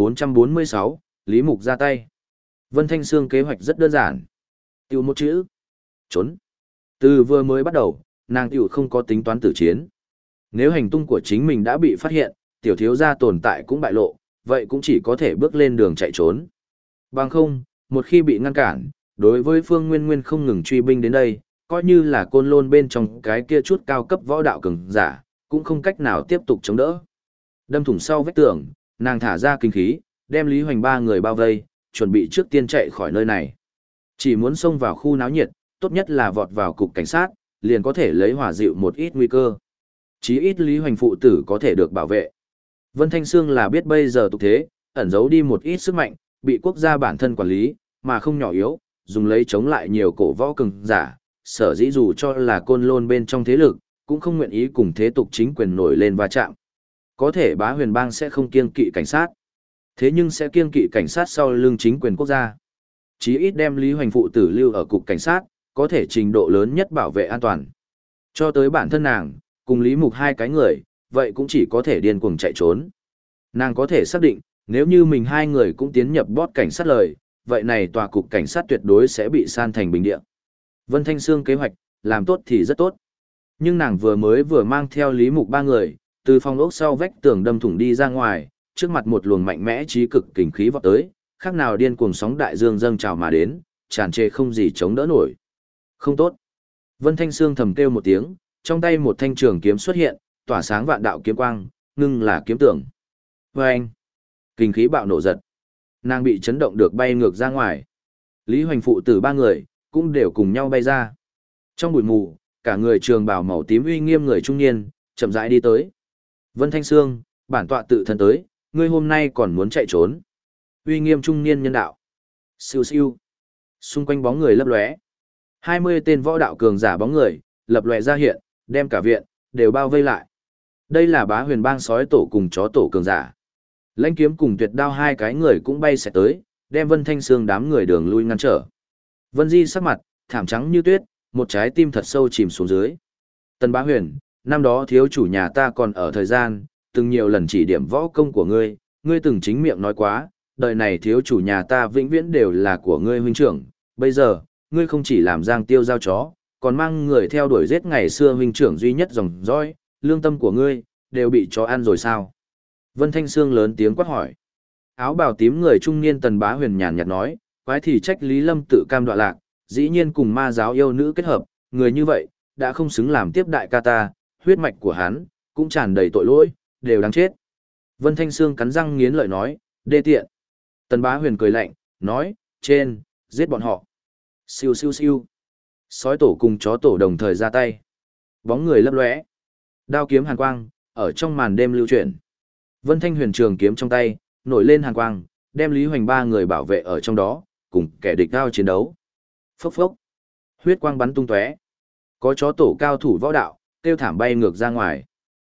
1446, Lý Mục ra tay. Vân Thanh Sương kế hoạch rất đơn giản. Tiêu một chữ. Trốn. Từ vừa mới bắt đầu, nàng tiểu không có tính toán tử chiến. Nếu hành tung của chính mình đã bị phát hiện, tiểu thiếu gia tồn tại cũng bại lộ, vậy cũng chỉ có thể bước lên đường chạy trốn. Bằng không, một khi bị ngăn cản, đối với Phương Nguyên Nguyên không ngừng truy binh đến đây, coi như là Côn Lôn bên trong cái kia chút cao cấp võ đạo cường giả, cũng không cách nào tiếp tục chống đỡ. Đâm thủng sau vách tường, nàng thả ra kinh khí, đem Lý Hoành ba người bao vây, chuẩn bị trước tiên chạy khỏi nơi này. Chỉ muốn xông vào khu náo nhiệt, tốt nhất là vọt vào cục cảnh sát, liền có thể lấy hỏa dịu một ít nguy cơ. Chí ít Lý Hoành phụ tử có thể được bảo vệ. Vân Thanh Sương là biết bây giờ tục thế, ẩn giấu đi một ít sức mạnh, bị quốc gia bản thân quản lý, mà không nhỏ yếu, dùng lấy chống lại nhiều cổ võ cường giả, sở dĩ dù cho là Côn Lôn bên trong thế lực, cũng không nguyện ý cùng thế tục chính quyền nổi lên va chạm. Có thể Bá Huyền Bang sẽ không kiêng kỵ cảnh sát, thế nhưng sẽ kiêng kỵ cảnh sát sau lưng chính quyền quốc gia. Chí ít đem Lý Hoành phụ tử lưu ở cục cảnh sát, có thể trình độ lớn nhất bảo vệ an toàn. Cho tới bản thân nàng, cùng Lý Mục hai cái người, vậy cũng chỉ có thể điên cuồng chạy trốn. Nàng có thể xác định, nếu như mình hai người cũng tiến nhập bót cảnh sát lời, vậy này tòa cục cảnh sát tuyệt đối sẽ bị san thành bình địa. Vân Thanh Sương kế hoạch, làm tốt thì rất tốt. Nhưng nàng vừa mang theo Lý Mục ba người, từ phòng ốc sau vách tường đâm thủng đi ra ngoài, trước mặt một luồng mạnh mẽ trí cực kình khí vọt tới, khác nào điên cuồng sóng đại dương dâng trào mà đến, tràn trề không gì chống đỡ nổi. Không tốt. Vân Thanh Sương thầm kêu một tiếng, trong tay một thanh trường kiếm xuất hiện, tỏa sáng vạn đạo kiếm quang, ngưng là kiếm tưởng. Vâng! Kinh khí bạo nổ giật. Nàng bị chấn động được bay ngược ra ngoài. Lý Hoành phụ tử ba người, cũng đều cùng nhau bay ra. Trong bụi mù, cả người trường bào màu tím uy nghiêm người trung niên, chậm rãi đi tới. Vân Thanh Sương, bản tọa tự thân tới, ngươi hôm nay còn muốn chạy trốn. Uy nghiêm trung niên nhân đạo. Siêu siêu. Xung quanh bóng người lấp lóe. 20 tên võ đạo cường giả bóng người, lập lòe ra hiện, đem cả viện, đều bao vây lại. Đây là Bá Huyền Bang sói tổ cùng chó tổ cường giả. Lãnh kiếm cùng tuyệt đao hai cái người cũng bay sẽ tới, đem Vân Thanh Sương đám người đường lui ngăn trở. Vân Di sắc mặt, thảm trắng như tuyết, một trái tim thật sâu chìm xuống dưới. Tần Bá Huyền, năm đó thiếu chủ nhà ta còn ở thời gian, từng nhiều lần chỉ điểm võ công của ngươi, ngươi từng chính miệng nói quá, đời này thiếu chủ nhà ta vĩnh viễn đều là của ngươi huynh trưởng. Bây giờ, ngươi không chỉ làm giang tiêu giao chó, còn mang người theo đuổi giết ngày xưa huynh trưởng duy nhất dòng dõi, lương tâm của ngươi, đều bị chó ăn rồi sao? Vân Thanh Sương lớn tiếng quát hỏi. Áo bào tím người trung niên Tần Bá Huyền nhàn nhạt nói, quái thì trách Lý Lâm tự cam đoạ lạc, dĩ nhiên cùng ma giáo yêu nữ kết hợp, người như vậy, đã không xứng làm tiếp đại ca ta, huyết mạch của hắn, cũng tràn đầy tội lỗi, đều đáng chết. Vân Thanh Sương cắn răng nghiến lợi nói, đê tiện. Tần Bá Huyền cười lạnh, nói, trên, giết bọn họ. Siêu siêu siêu. Sói tổ cùng chó tổ đồng thời ra tay. Bóng người lấp lóe. Đao kiếm hàn quang, ở trong màn đêm lưu chuyển. Vân Thanh Huyền trường kiếm trong tay, nổi lên hàn quang, đem Lý Hoành ba người bảo vệ ở trong đó, cùng kẻ địch cao chiến đấu. Phốc phốc. Huyết quang bắn tung tóe. Có chó tổ cao thủ võ đạo, kêu thảm bay ngược ra ngoài.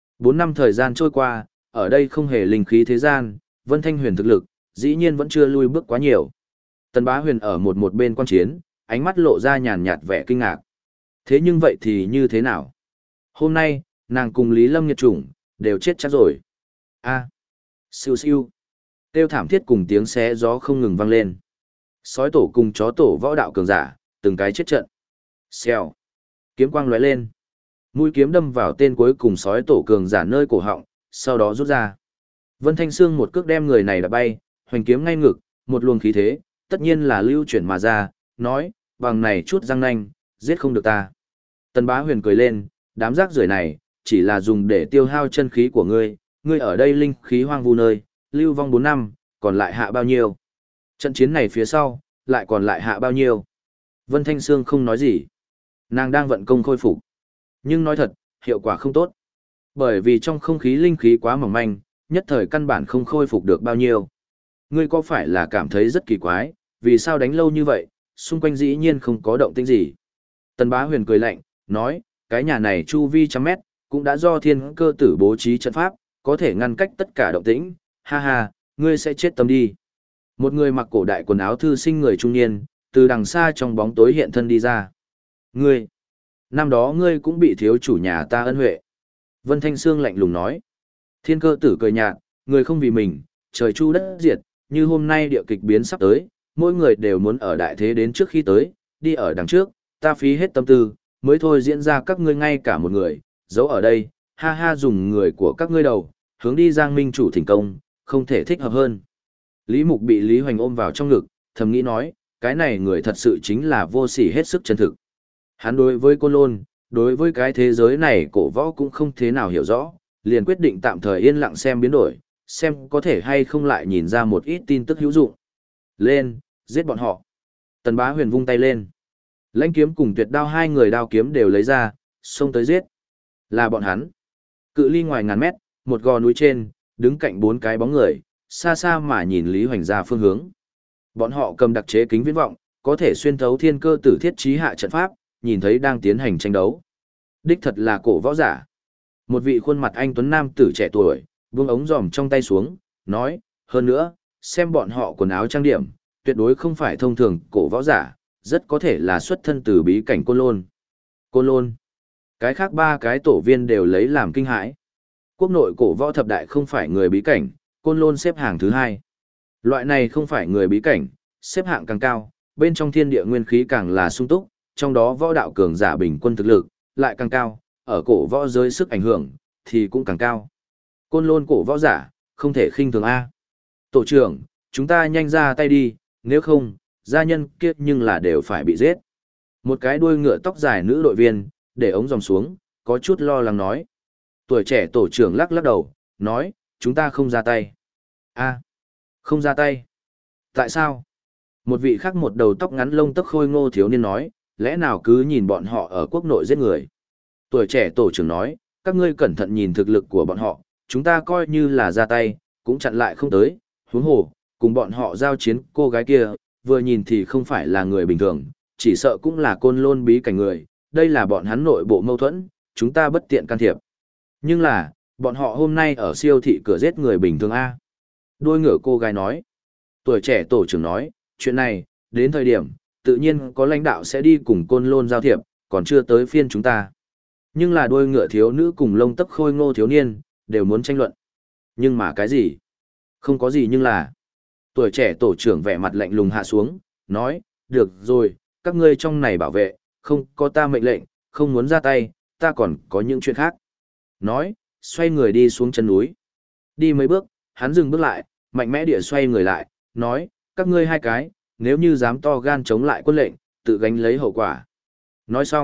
4 năm thời gian trôi qua, ở đây không hề linh khí thế gian, Vân Thanh Huyền thực lực, dĩ nhiên vẫn chưa lui bước quá nhiều. Tần Bá Huyền ở một bên quan chiến, ánh mắt lộ ra nhàn nhạt vẻ kinh ngạc. Thế nhưng vậy thì như thế nào? Hôm nay, nàng cùng Lý Lâm Nhiệt Chủng, đều chết chắc rồi. A. Siêu siêu. Kêu thảm thiết cùng tiếng xé gió không ngừng vang lên. Sói tổ cùng chó tổ võ đạo cường giả, từng cái chết trận. Xèo. Kiếm quang lóe lên. Mũi kiếm đâm vào tên cuối cùng sói tổ cường giả nơi cổ họng, sau đó rút ra. Vân Thanh Sương một cước đem người này đạp bay, hoành kiếm ngay ngực, một luồng khí thế, tất nhiên là lưu chuyển mà ra, nói, bằng này chút răng nanh, giết không được ta. Tần Bá Huyền cười lên, đám rác rưởi này, chỉ là dùng để tiêu hao chân khí của ngươi, ngươi ở đây linh khí hoang vu nơi, lưu vong 4 năm, còn lại hạ bao nhiêu? Trận chiến này phía sau, lại còn lại hạ bao nhiêu? Vân Thanh Sương không nói gì. Nàng đang vận công khôi phục. Nhưng nói thật, hiệu quả không tốt. Bởi vì trong không khí linh khí quá mỏng manh, nhất thời căn bản không khôi phục được bao nhiêu. Ngươi có phải là cảm thấy rất kỳ quái, vì sao đánh lâu như vậy, xung quanh dĩ nhiên không có động tĩnh gì? Tần Bá Huyền cười lạnh, nói, cái nhà này chu vi trăm mét, cũng đã do thiên cơ tử bố trí trận pháp, có thể ngăn cách tất cả động tĩnh, ha ha, ngươi sẽ chết tâm đi. Một người mặc cổ đại quần áo thư sinh người trung niên, từ đằng xa trong bóng tối hiện thân đi ra. Ngươi, năm đó ngươi cũng bị thiếu chủ nhà ta ân huệ. Vân Thanh Sương lạnh lùng nói. Thiên cơ tử cười nhạt, người không vì mình, trời chu đất diệt, như hôm nay địa kịch biến sắp tới, mỗi người đều muốn ở đại thế đến trước khi tới, đi ở đằng trước, ta phí hết tâm tư, mới thôi diễn ra các ngươi ngay cả một người, giấu ở đây, ha ha dùng người của các ngươi đầu, hướng đi Giang Minh chủ thành công, không thể thích hợp hơn. Lý Mục bị Lý Hoành ôm vào trong ngực, thầm nghĩ nói, cái này người thật sự chính là vô sỉ hết sức chân thực. Hắn đối với Côn Lôn, đối với cái thế giới này cổ võ cũng không thế nào hiểu rõ, liền quyết định tạm thời yên lặng xem biến đổi, xem có thể hay không lại nhìn ra một ít tin tức hữu dụng. Lên, giết bọn họ. Tần Bá Huyền vung tay lên. Lãnh kiếm cùng tuyệt đao hai người đao kiếm đều lấy ra, xông tới giết. Là bọn hắn. Cự ly ngoài ngàn mét, một gò núi trên, đứng cạnh 4 cái bóng người, xa xa mà nhìn Lý Hoành ra phương hướng. Bọn họ cầm đặc chế kính viễn vọng, có thể xuyên thấu thiên cơ tử thiết trí hạ trận pháp, nhìn thấy đang tiến hành tranh đấu. Đích thật là cổ võ giả. Một vị khuôn mặt anh tuấn nam tử trẻ tuổi, buông ống giòm trong tay xuống, nói, hơn nữa, xem bọn họ quần áo trang điểm, tuyệt đối không phải thông thường cổ võ giả, rất có thể là xuất thân từ bí cảnh Côn Lôn. Côn Lôn. Cái khác 3 cái tổ viên đều lấy làm kinh hãi. Quốc nội cổ võ thập đại không phải người bí cảnh, Côn Lôn xếp hạng thứ 2. Loại này không phải người bí cảnh, xếp hạng càng cao, bên trong thiên địa nguyên khí càng là sung túc, trong đó võ đạo cường giả bình quân thực lực lại càng cao, ở cổ võ giới sức ảnh hưởng thì cũng càng cao. Côn Lôn cổ võ giả, không thể khinh thường a. Tổ trưởng, chúng ta nhanh ra tay đi, nếu không, gia nhân kia nhưng là đều phải bị giết. Một cái đuôi ngựa tóc dài nữ đội viên, để ống dòng xuống, có chút lo lắng nói. Tuổi trẻ tổ trưởng lắc lắc đầu, nói, chúng ta không ra tay. A, không ra tay. Tại sao? Một vị khác một đầu tóc ngắn lông tóc khôi ngô thiếu niên nói, lẽ nào cứ nhìn bọn họ ở quốc nội giết người. Tuổi trẻ tổ trưởng nói, các ngươi cẩn thận nhìn thực lực của bọn họ, chúng ta coi như là ra tay, cũng chặn lại không tới, huống hồ, cùng bọn họ giao chiến cô gái kia, vừa nhìn thì không phải là người bình thường, chỉ sợ cũng là Côn Lôn bí cảnh người, đây là bọn hắn nội bộ mâu thuẫn, chúng ta bất tiện can thiệp. Nhưng là, bọn họ hôm nay ở siêu thị cửa giết người bình thường A. Đôi ngựa cô gái nói, tuổi trẻ tổ trưởng nói, chuyện này, đến thời điểm, tự nhiên có lãnh đạo sẽ đi cùng Côn Lôn giao thiệp, còn chưa tới phiên chúng ta. Nhưng là đôi ngựa thiếu nữ cùng lông tóc khôi ngô thiếu niên, đều muốn tranh luận. Nhưng mà cái gì? Không có gì nhưng là. Tuổi trẻ tổ trưởng vẻ mặt lạnh lùng hạ xuống, nói, được rồi, các ngươi trong này bảo vệ, không có ta mệnh lệnh, không muốn ra tay, ta còn có những chuyện khác. Nói, xoay người đi xuống chân núi. Đi mấy bước, hắn dừng bước lại, mạnh mẽ địa xoay người lại, nói, các ngươi 2 cái, nếu như dám to gan chống lại quân lệnh, tự gánh lấy hậu quả. Nói xong,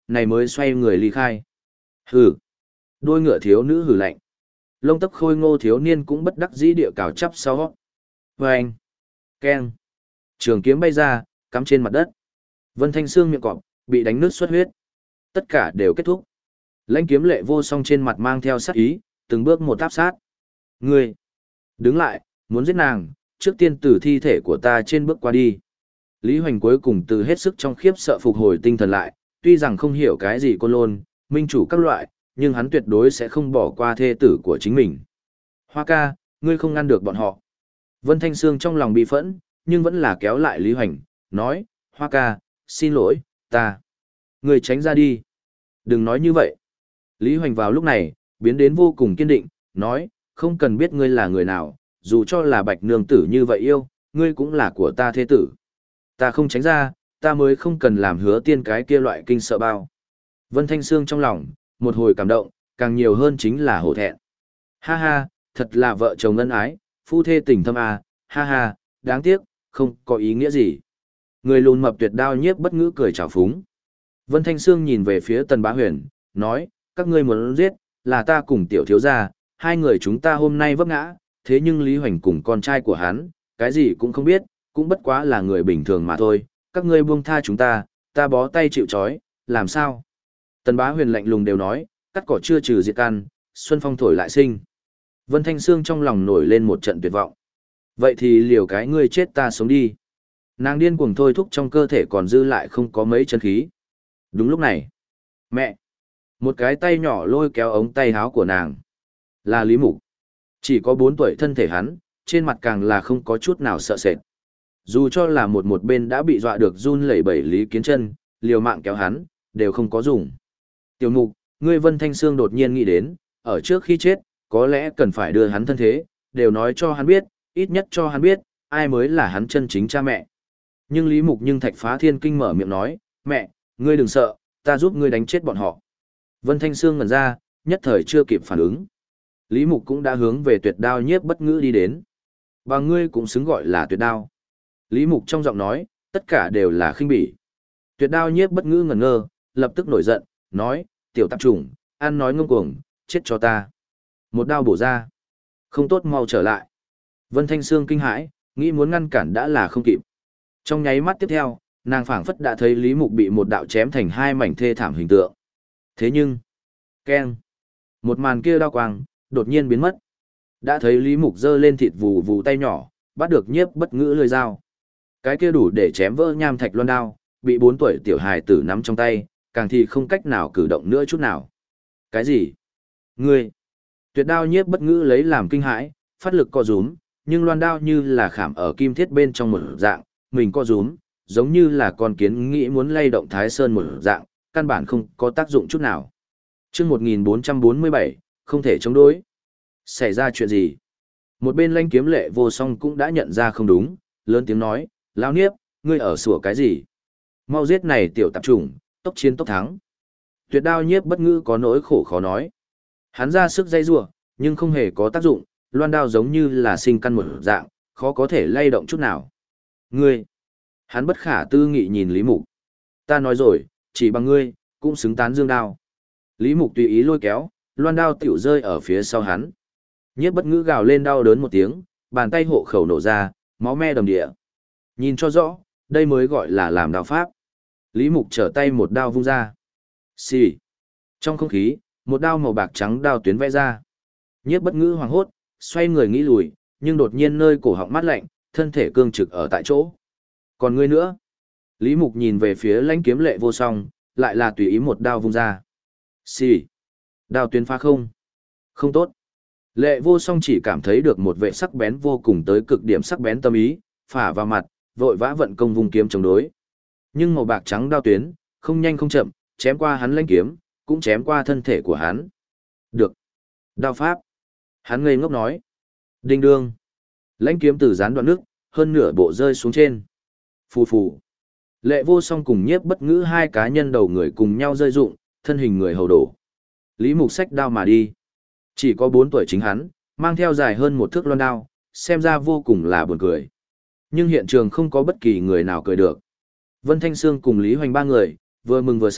này mới xoay người ly khai. Hừ. Đôi ngựa thiếu nữ hừ lạnh. Lông tóc khôi ngô thiếu niên cũng bất đắc dĩ địa cào chắp sau. Vâng. Keng. Trường kiếm bay ra, cắm trên mặt đất. Vân Thanh Sương miệng cọp, bị đánh nứt xuất huyết. Tất cả đều kết thúc. Lãnh kiếm lệ vô song trên mặt mang theo sát ý, từng bước một áp sát. Ngươi. Đứng lại, muốn giết nàng, trước tiên từ thi thể của ta trên bước qua đi. Lý Hoành cuối cùng từ hết sức trong khiếp sợ phục hồi tinh thần lại, tuy rằng không hiểu cái gì côn lôn, minh chủ các loại, nhưng hắn tuyệt đối sẽ không bỏ qua thê tử của chính mình. Hoa ca, ngươi không ngăn được bọn họ. Vân Thanh Sương trong lòng bị phẫn, nhưng vẫn là kéo lại Lý Hoành, nói, Hoa ca, xin lỗi, ngươi tránh ra đi. Đừng nói như vậy. Lý Hoành vào lúc này, biến đến vô cùng kiên định, nói, không cần biết ngươi là người nào, dù cho là bạch nương tử như vậy yêu, ngươi cũng là của ta thế tử. Ta không tránh ra, ta mới không cần làm hứa tiên cái kia loại kinh sợ bao. Vân Thanh Sương trong lòng, một hồi cảm động, càng nhiều hơn chính là hổ thẹn. Ha ha, thật là vợ chồng ân ái, phu thê tình thâm à, ha ha, đáng tiếc, không có ý nghĩa gì. Người lùn mập tuyệt đao nhiếp bất ngữ cười trào phúng. Vân Thanh Sương nhìn về phía Tần Bá Huyền, nói, các ngươi muốn giết, là ta cùng tiểu thiếu gia, hai người chúng ta hôm nay vấp ngã, thế nhưng Lý Hoành cùng con trai của hắn, cái gì cũng không biết, cũng bất quá là người bình thường mà thôi, các ngươi buông tha chúng ta bó tay chịu trói, làm sao? Tần Bá Huyền lạnh lùng đều nói, cắt cỏ chưa trừ diệt căn, xuân phong thổi lại sinh. Vân Thanh Sương trong lòng nổi lên một trận tuyệt vọng. Vậy thì liều cái ngươi chết ta sống đi. Nàng điên cuồng thôi thúc trong cơ thể còn dư lại không có mấy chân khí. Đúng lúc này, mẹ! Một cái tay nhỏ lôi kéo ống tay áo của nàng. Là Lý Mục. Chỉ có 4 tuổi thân thể hắn, trên mặt càng là không có chút nào sợ sệt. Dù cho là một bên đã bị dọa được run lẩy bẩy Lý Kiến Chân, liều mạng kéo hắn, đều không có dùng. Tiểu Mục, ngươi Vân Thanh Sương đột nhiên nghĩ đến, ở trước khi chết, có lẽ cần phải đưa hắn thân thế, đều nói cho hắn biết, ít nhất cho hắn biết, ai mới là hắn chân chính cha mẹ. Nhưng Lý Mục nhưng Thạch Phá Thiên Kinh mở miệng nói, mẹ, ngươi đừng sợ, ta giúp ngươi đánh chết bọn họ. Vân Thanh Sương ngẩn ra, nhất thời chưa kịp phản ứng. Lý Mục cũng đã hướng về tuyệt đao nhiếp bất ngữ đi đến. Và ngươi cũng xứng gọi là tuyệt đao. Lý Mục trong giọng nói, tất cả đều là khinh bỉ. Tuyệt đao nhiếp bất ngữ ngẩn ngơ, lập tức nổi giận, nói, tiểu tạp chủng, ăn nói ngông cuồng, chết cho ta. Một đao bổ ra. Không tốt mau trở lại. Vân Thanh Sương kinh hãi, nghĩ muốn ngăn cản đã là không kịp. Trong nháy mắt tiếp theo, nàng phảng phất đã thấy Lý Mục bị một đạo chém thành hai mảnh thê thảm hình tượng. Thế nhưng, keng, một màn kia đao quang, đột nhiên biến mất. Đã thấy Lý Mục giơ lên thịt vù vù tay nhỏ, bắt được nhiếp bất ngữ lưỡi dao. Cái kia đủ để chém vỡ nham thạch loan đao, bị 4 tuổi tiểu hài tử nắm trong tay, càng thì không cách nào cử động nữa chút nào. Cái gì? Ngươi? Tuyệt đao nhiếp bất ngữ lấy làm kinh hãi, phát lực co rúm, nhưng loan đao như là khảm ở kim thiết bên trong một dạng, mình co rúm, giống như là con kiến nghĩ muốn lay động Thái Sơn một dạng, căn bản không có tác dụng chút nào. Chương 1447, không thể chống đối. Xảy ra chuyện gì? Một bên Lãnh Kiếm Lệ Vô Song cũng đã nhận ra không đúng, lớn tiếng nói, lão niếp, ngươi ở sủa cái gì? Mau giết này tiểu tạp chủng, tốc chiến tốc thắng. Tuyệt đao nhiếp bất ngữ có nỗi khổ khó nói. Hắn ra sức dây rủa, nhưng không hề có tác dụng, loan đao giống như là sinh căn một dạng, khó có thể lay động chút nào. Ngươi! Hắn bất khả tư nghị nhìn Lý Mục. Ta nói rồi, chỉ bằng ngươi, cũng xứng tán dương đao. Lý Mục tùy ý lôi kéo, loan đao tiểu rơi ở phía sau hắn. Nhiếp bất ngữ gào lên đau đớn một tiếng, bàn tay hộ khẩu nổ ra, máu me đầm địa. Nhìn cho rõ, đây mới gọi là làm đao pháp. Lý Mục trở tay một đao vung ra. Xì. Trong không khí, một đao màu bạc trắng đao tuyến vẽ ra. Nhiếp bất ngữ hoảng hốt, xoay người nghĩ lùi, nhưng đột nhiên nơi cổ họng mát lạnh, thân thể cương trực ở tại chỗ. Còn ngươi nữa? Lý Mục nhìn về phía Lãnh Kiếm Lệ Vô Song, lại là tùy ý một đao vung ra. Xì. Đao tuyến phá không. Không tốt. Lệ Vô Song chỉ cảm thấy được một vệ sắc bén vô cùng tới cực điểm sắc bén tâm ý, phả vào mặt, vội vã vận công vung kiếm chống đối. Nhưng màu bạc trắng đao tuyến, không nhanh không chậm, chém qua hắn lãnh kiếm, cũng chém qua thân thể của hắn. Được. Đao pháp. Hắn ngây ngốc nói. Đinh đương. Lãnh kiếm từ gián đoạn nước, hơn nửa bộ rơi xuống trên. Phù phù. Lệ Vô Song cùng nhiếp bất ngữ hai cá nhân đầu người cùng nhau rơi rụng, thân hình người hầu đổ. Lý Mục xách đao mà đi. Chỉ có 4 tuổi chính hắn, mang theo dài hơn 1 thước loan đao, xem ra vô cùng là buồn cười. Nhưng hiện trường không có bất kỳ người nào cười được. Vân Thanh Sương cùng Lý Hoành ba người, vừa mừng vừa sợ,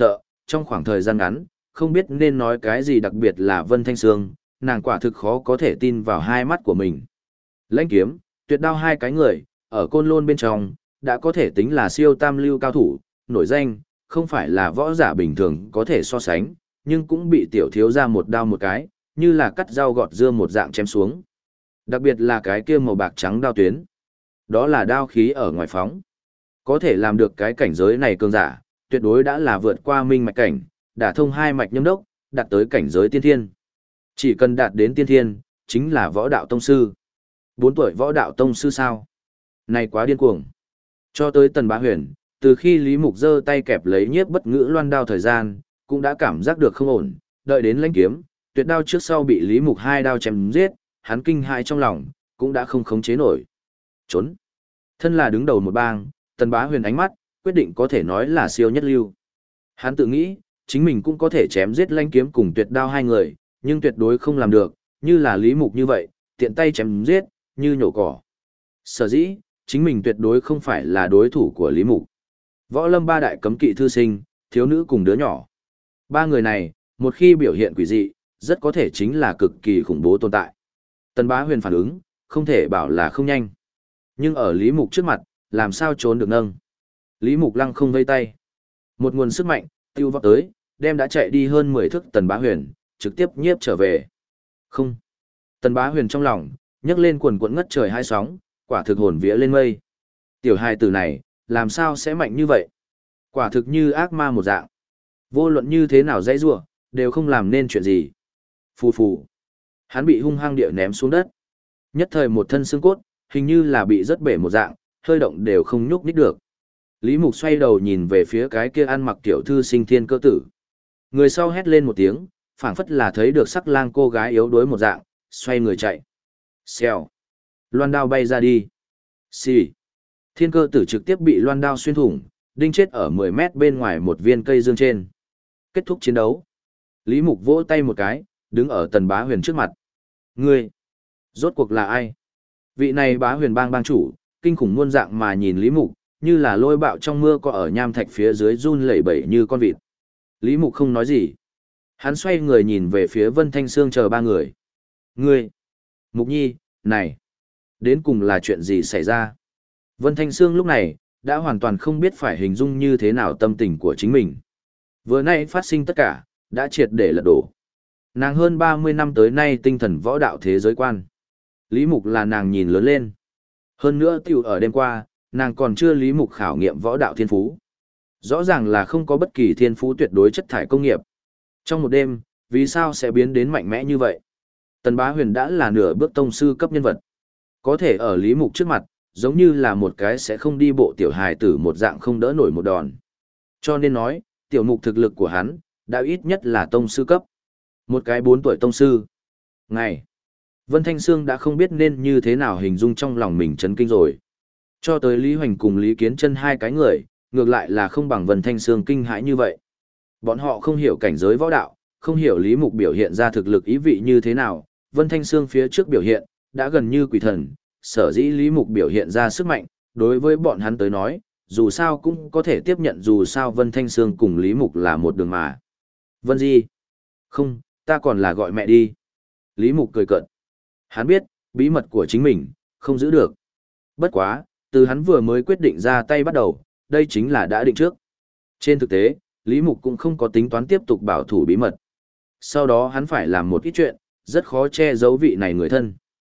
trong khoảng thời gian ngắn, không biết nên nói cái gì, đặc biệt là Vân Thanh Sương, nàng quả thực khó có thể tin vào hai mắt của mình. Lãnh kiếm, tuyệt đao hai cái người, ở Côn Lôn bên trong, đã có thể tính là siêu tam lưu cao thủ, nổi danh, không phải là võ giả bình thường có thể so sánh, nhưng cũng bị tiểu thiếu ra một đao một cái, như là cắt rau gọt dưa một dạng chém xuống. Đặc biệt là cái kia màu bạc trắng đao tuyến. Đó là đao khí ở ngoài phóng. Có thể làm được cái cảnh giới này cường giả, tuyệt đối đã là vượt qua minh mạch cảnh, đả thông hai mạch nhâm đốc, đạt tới cảnh giới tiên thiên. Chỉ cần đạt đến tiên thiên, chính là võ đạo tông sư. 4 tuổi võ đạo tông sư sao? Này quá điên cuồng. Cho tới Tần Bá Huyền, từ khi Lý Mục giơ tay kẹp lấy nhiếp bất ngữ loan đao thời gian, cũng đã cảm giác được không ổn, đợi đến lãnh kiếm, tuyệt đao trước sau bị Lý Mục hai đao chém giết, hắn kinh hãi trong lòng, cũng đã không khống chế nổi. Trốn. Thân là đứng đầu một bang, Tần Bá Huyền ánh mắt, quyết định có thể nói là siêu nhất lưu. Hắn tự nghĩ, chính mình cũng có thể chém giết lãnh kiếm cùng tuyệt đao hai người, nhưng tuyệt đối không làm được, như là Lý Mục như vậy, tiện tay chém giết, như nhổ cỏ. Sở dĩ, chính mình tuyệt đối không phải là đối thủ của Lý Mục. Võ lâm ba đại cấm kỵ thư sinh, thiếu nữ cùng đứa nhỏ. Ba người này, một khi biểu hiện quỷ dị, rất có thể chính là cực kỳ khủng bố tồn tại. Tần Bá Huyền phản ứng, không thể bảo là không nhanh. Nhưng ở Lý Mục trước mặt, làm sao trốn được nâng. Lý Mục lăng không vây tay. Một nguồn sức mạnh, tiêu vọt tới, đem đã chạy đi hơn 10 thước Tần Bá Huyền, trực tiếp nhiếp trở về. Không. Tần Bá Huyền trong lòng, nhấc lên quần quẫn ngất trời hai sóng, quả thực hồn vía lên mây. Tiểu hài tử này, làm sao sẽ mạnh như vậy? Quả thực như ác ma một dạng. Vô luận như thế nào dãy rủa, đều không làm nên chuyện gì. Phù phù. Hắn bị hung hăng địa ném xuống đất. Nhất thời một thân xương cốt, hình như là bị rớt bể một dạng, hơi động đều không nhúc nhích được. Lý Mục xoay đầu nhìn về phía cái kia ăn mặc tiểu thư sinh thiên cơ tử. Người sau hét lên một tiếng, phảng phất là thấy được sắc lang cô gái yếu đuối một dạng, xoay người chạy. Xèo. Loan đao bay ra đi. Xì. Thiên cơ tử trực tiếp bị loan đao xuyên thủng, đinh chết ở 10 mét bên ngoài một viên cây dương trên. Kết thúc chiến đấu. Lý Mục vỗ tay một cái, đứng ở Tần Bá Huyền trước mặt. Ngươi, rốt cuộc là ai? Vị này Bá Huyền bang bang chủ, kinh khủng muôn dạng mà nhìn Lý Mục, như là lôi bạo trong mưa có ở nham thạch phía dưới run lẩy bẩy như con vịt. Lý Mục không nói gì. Hắn xoay người nhìn về phía Vân Thanh Sương chờ ba người. Ngươi, Mục Nhi, này, đến cùng là chuyện gì xảy ra? Vân Thanh Sương lúc này, đã hoàn toàn không biết phải hình dung như thế nào tâm tình của chính mình. Vừa nay phát sinh tất cả, đã triệt để lật đổ. Nàng hơn 30 năm tới nay tinh thần võ đạo thế giới quan. Lý Mục là nàng nhìn lớn lên. Hơn nữa tiểu ở đêm qua, nàng còn chưa Lý Mục khảo nghiệm võ đạo thiên phú. Rõ ràng là không có bất kỳ thiên phú tuyệt đối chất thải công nghiệp. Trong một đêm, vì sao sẽ biến đến mạnh mẽ như vậy? Tần Bá Huyền đã là nửa bước tông sư cấp nhân vật. Có thể ở Lý Mục trước mặt, giống như là một cái sẽ không đi bộ tiểu hài tử một dạng không đỡ nổi một đòn. Cho nên nói, tiểu mục thực lực của hắn, đã ít nhất là tông sư cấp. Một cái 4 tuổi tông sư. Ngày. Vân Thanh Sương đã không biết nên như thế nào hình dung trong lòng mình chấn kinh rồi. Cho tới Lý Hoành cùng Lý Kiến Chân hai cái người, ngược lại là không bằng Vân Thanh Sương kinh hãi như vậy. Bọn họ không hiểu cảnh giới võ đạo, không hiểu Lý Mục biểu hiện ra thực lực ý vị như thế nào. Vân Thanh Sương phía trước biểu hiện, đã gần như quỷ thần, sở dĩ Lý Mục biểu hiện ra sức mạnh, đối với bọn hắn tới nói, dù sao cũng có thể tiếp nhận, dù sao Vân Thanh Sương cùng Lý Mục là một đường mà. Vân Di. Không, ta còn là gọi mẹ đi. Lý Mục cười cợt. Hắn biết, bí mật của chính mình, không giữ được. Bất quá, từ hắn vừa mới quyết định ra tay bắt đầu, đây chính là đã định trước. Trên thực tế, Lý Mục cũng không có tính toán tiếp tục bảo thủ bí mật. Sau đó hắn phải làm một ít chuyện, rất khó che giấu vị này người thân.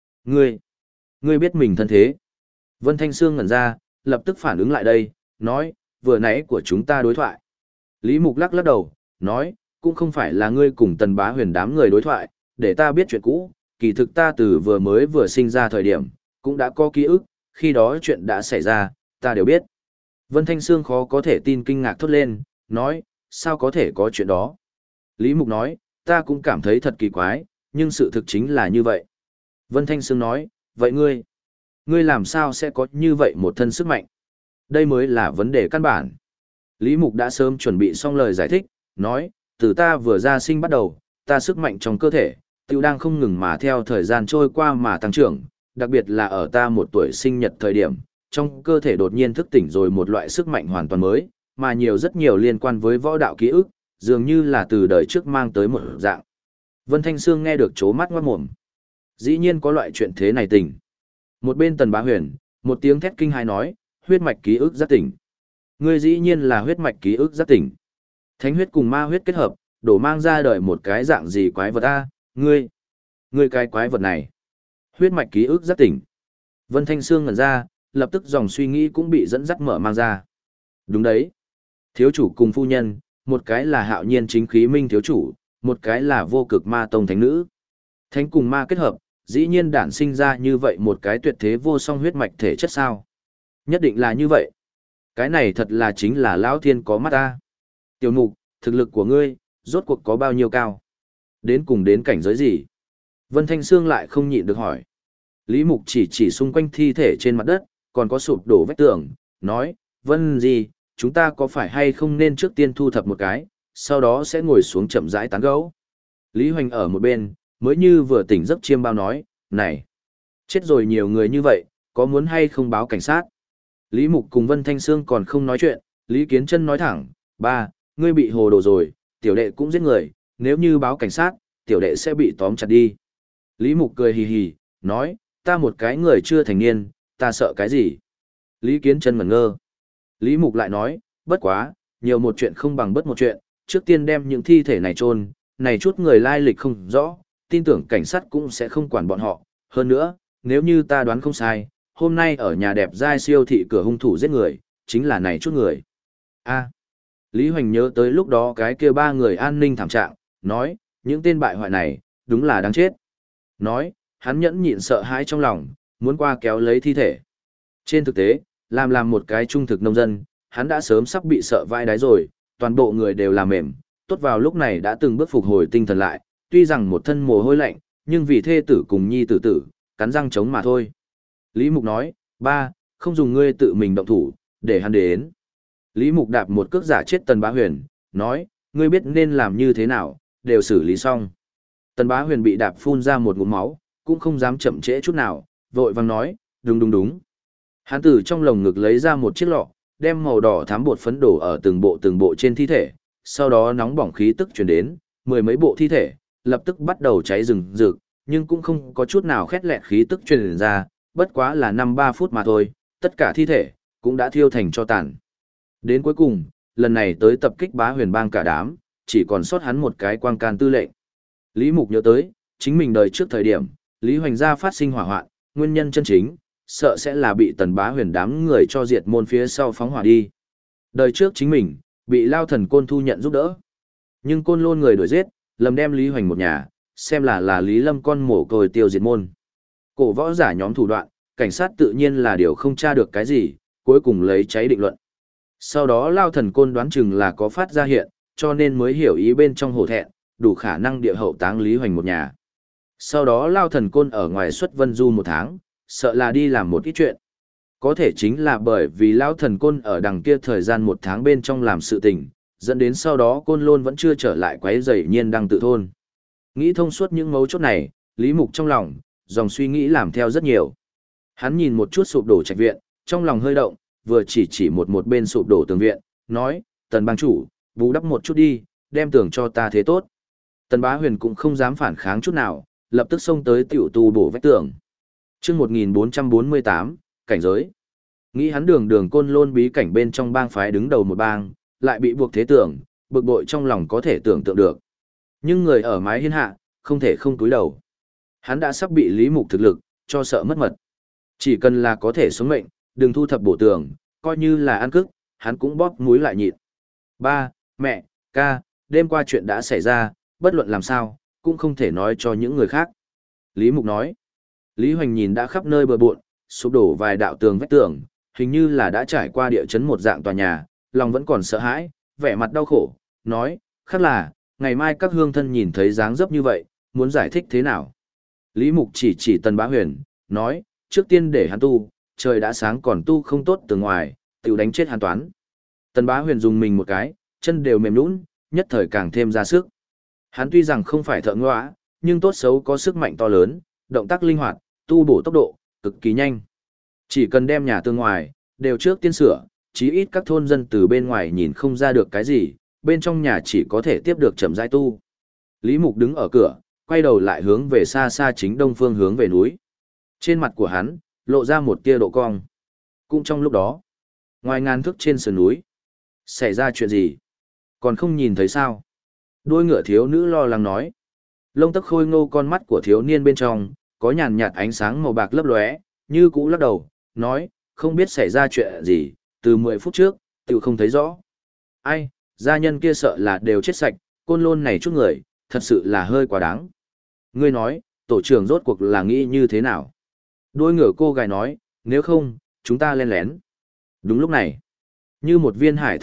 Ngươi biết mình thân thế. Vân Thanh Sương ngẩn ra, lập tức phản ứng lại đây, nói, vừa nãy của chúng ta đối thoại. Lý Mục lắc lắc đầu, nói, cũng không phải là ngươi cùng Tần Bá Huyền đám người đối thoại, để ta biết chuyện cũ, kỳ thực ta từ vừa sinh ra thời điểm, cũng đã có ký ức, khi đó chuyện đã xảy ra, ta đều biết. Vân Thanh Sương khó có thể tin kinh ngạc thốt lên, nói, sao có thể có chuyện đó. Lý Mục nói, ta cũng cảm thấy thật kỳ quái, nhưng sự thực chính là như vậy. Vân Thanh Sương nói, vậy ngươi làm sao sẽ có như vậy một thân sức mạnh? Đây mới là vấn đề căn bản. Lý Mục đã sớm chuẩn bị xong lời giải thích, nói, từ ta vừa ra sinh bắt đầu, ta sức mạnh trong cơ thể, tiêu đang không ngừng mà theo thời gian trôi qua mà tăng trưởng, đặc biệt là ở ta 1 tuổi sinh nhật thời điểm, trong cơ thể đột nhiên thức tỉnh rồi một loại sức mạnh hoàn toàn mới, mà rất nhiều liên quan với võ đạo ký ức, dường như là từ đời trước mang tới một dạng. Vân Thanh Sương nghe được chố mắt ngoát mồm. Dĩ nhiên có loại chuyện thế này tình. Một bên Tần Bá Huyền, một tiếng thét kinh hãi nói, huyết mạch ký ức giác tỉnh. Ngươi dĩ nhiên là huyết mạch ký ức giác tỉnh. Thánh huyết cùng ma huyết kết hợp, đổ mang ra đời một cái dạng gì quái vật a, ngươi cái quái vật này. Huyết mạch ký ức giác tỉnh. Vân Thanh Sương ngẩn ra, lập tức dòng suy nghĩ cũng bị dẫn dắt mở mang ra. Đúng đấy. Thiếu chủ cùng phu nhân, một cái là hạo nhiên chính khí minh thiếu chủ, một cái là vô cực ma tông thánh nữ. Thánh cùng ma kết hợp, dĩ nhiên đản sinh ra như vậy một cái tuyệt thế vô song huyết mạch thể chất sao. Nhất định là như vậy. Cái này thật là chính là Lão Thiên có mắt ta. Tiểu mục, thực lực của ngươi, rốt cuộc có bao nhiêu cao? Đến cùng đến cảnh giới gì? Vân Thanh Sương lại không nhịn được hỏi. Lý Mục chỉ xung quanh thi thể trên mặt đất, còn có sụp đổ vách tường, nói, Vân gì, chúng ta có phải hay không nên trước tiên thu thập một cái, sau đó sẽ ngồi xuống chậm rãi tán gẫu. Lý Hoành ở một bên, mới như vừa tỉnh giấc chiêm bao nói, này, chết rồi nhiều người như vậy, có muốn hay không báo cảnh sát? Lý Mục cùng Vân Thanh Sương còn không nói chuyện, Lý Kiến Chân nói thẳng, ba, ngươi bị hồ đồ rồi, tiểu đệ cũng giết người, nếu như báo cảnh sát, tiểu đệ sẽ bị tóm chặt đi. Lý Mục cười hì hì, nói, ta một cái người chưa thành niên, ta sợ cái gì? Lý Kiến Chân ngẩn ngơ. Lý Mục lại nói, bất quá, nhiều một chuyện không bằng bất một chuyện, trước tiên đem những thi thể này chôn, này chút người lai lịch không rõ, tin tưởng cảnh sát cũng sẽ không quản bọn họ. Hơn nữa, nếu như ta đoán không sai, hôm nay ở nhà đẹp giai siêu thị cửa hung thủ giết người, chính là này chút người. A. Lý Hoành nhớ tới lúc đó cái kia ba người an ninh thảm trạng, nói, những tên bại hoại này, đúng là đáng chết. Nói, hắn nhẫn nhịn sợ hãi trong lòng, muốn qua kéo lấy thi thể. Trên thực tế, làm một cái trung thực nông dân, hắn đã sớm sắp bị sợ vai đáy rồi, toàn bộ người đều làm mềm, tốt vào lúc này đã từng bước phục hồi tinh thần lại, tuy rằng một thân mồ hôi lạnh, nhưng vì thê tử cùng nhi tử, cắn răng chống mà thôi. Lý Mục nói, ba, không dùng ngươi tự mình động thủ, để hắn đến. Lý Mục đạp một cước giả chết Tần Bá Huyền, nói, ngươi biết nên làm như thế nào, đều xử lý xong. Tần Bá Huyền bị đạp phun ra một ngụm máu, cũng không dám chậm trễ chút nào, vội vàng nói, đúng. Hắn từ trong lồng ngực lấy ra một chiếc lọ, đem màu đỏ thắm bột phấn đổ ở từng bộ trên thi thể, sau đó nóng bỏng khí tức truyền đến, mười mấy bộ thi thể, lập tức bắt đầu cháy rừng rực, nhưng cũng không có chút nào khét lẹt khí tức truyền ra, bất quá là 5-3 phút mà thôi, tất cả thi thể cũng đã thiêu thành tro tàn. Đến cuối cùng, lần này tới tập kích Bá Huyền bang cả đám, chỉ còn sót hắn một cái quang can tư lệnh. Lý Mục nhớ tới, chính mình đời trước thời điểm, Lý Hoành gia phát sinh hỏa hoạn, nguyên nhân chân chính, sợ sẽ là bị Tần Bá Huyền đám người cho diệt môn phía sau phóng hỏa đi. Đời trước chính mình, bị Lao Thần Côn thu nhận giúp đỡ. Nhưng Côn Lôn người đuổi giết, lầm đem Lý Hoành một nhà, xem là Lý Lâm con mổ cồi tiêu diệt môn. Cổ võ giả nhóm thủ đoạn, cảnh sát tự nhiên là điều không tra được cái gì, cuối cùng lấy cháy định luận. Sau đó Lao Thần Côn đoán chừng là có phát ra hiện, cho nên mới hiểu ý bên trong hổ thẹn, đủ khả năng địa hậu táng Lý Hoành một nhà. Sau đó Lao Thần Côn ở ngoài xuất vân du 1 tháng, sợ là đi làm một ít chuyện. Có thể chính là bởi vì Lao Thần Côn ở đằng kia thời gian 1 tháng bên trong làm sự tình, dẫn đến sau đó Côn Lôn vẫn chưa trở lại quấy rầy Nhiên Đăng tự thôn. Nghĩ thông suốt những mấu chốt này, Lý Mục trong lòng, dòng suy nghĩ làm theo rất nhiều. Hắn nhìn một chút sụp đổ trạch viện, trong lòng hơi động, vừa chỉ một bên sụp đổ tường viện, nói, Tần bang chủ, bù đắp một chút đi, đem tường cho ta thế tốt. Tần Bá Huyền cũng không dám phản kháng chút nào, lập tức xông tới tiểu tu bổ vách tường. Chương 1448, cảnh giới. Nghĩ hắn đường Côn Lôn bí cảnh bên trong bang phái đứng đầu một bang, lại bị buộc thế tưởng, bực bội trong lòng có thể tưởng tượng được. Nhưng người ở mái hiên hạ, không thể không cúi đầu. Hắn đã sắp bị Lý Mục thực lực, cho sợ mất mật. Chỉ cần là có thể sống mệnh, đừng thu thập bổ tường, coi như là ăn cức, hắn cũng bóp mũi lại nhịn. Ba, mẹ, ca, đêm qua chuyện đã xảy ra, bất luận làm sao, cũng không thể nói cho những người khác. Lý Mục nói. Lý Hoành nhìn đã khắp nơi bừa bộn, sụp đổ vài đạo tường vách tường, hình như là đã trải qua địa chấn một dạng tòa nhà, lòng vẫn còn sợ hãi, vẻ mặt đau khổ, nói, khác là, ngày mai các hương thân nhìn thấy dáng dấp như vậy, muốn giải thích thế nào. Lý Mục chỉ Tần Bá Huyền, nói, trước tiên để hắn tu, trời đã sáng còn tu không tốt từ ngoài, tiểu đánh chết hắn toán. Tần Bá Huyền dùng mình một cái, chân đều mềm nhũn, nhất thời càng thêm ra sức. Hắn tuy rằng không phải thợ ngõa, nhưng tốt xấu có sức mạnh to lớn, động tác linh hoạt, tu bổ tốc độ, cực kỳ nhanh. Chỉ cần đem nhà tường ngoài, đều trước tiên sửa, chí ít các thôn dân từ bên ngoài nhìn không ra được cái gì, bên trong nhà chỉ có thể tiếp được chậm rãi tu. Lý Mục đứng ở cửa, quay đầu lại hướng về xa xa chính đông phương hướng về núi. Trên mặt của hắn, lộ ra một tia độ cong. Cũng trong lúc đó, ngoài ngàn thước trên sườn núi, xảy ra chuyện gì? Còn không nhìn thấy sao? Đôi ngựa thiếu nữ lo lắng nói. Lông tóc khôi ngô con mắt của thiếu niên bên trong, có nhàn nhạt ánh sáng màu bạc lấp lóe, như cũ lắc đầu, nói, không biết xảy ra chuyện gì, từ 10 phút trước, tự không thấy rõ. Ai, gia nhân kia sợ là đều chết sạch, côn lôn này chút người, thật sự là hơi quá đáng. Ngươi nói, tổ trưởng rốt cuộc là nghĩ như thế nào? Đôi ngựa cô gái nói, nếu không, chúng ta len lén. Đúng lúc này, như một viên hải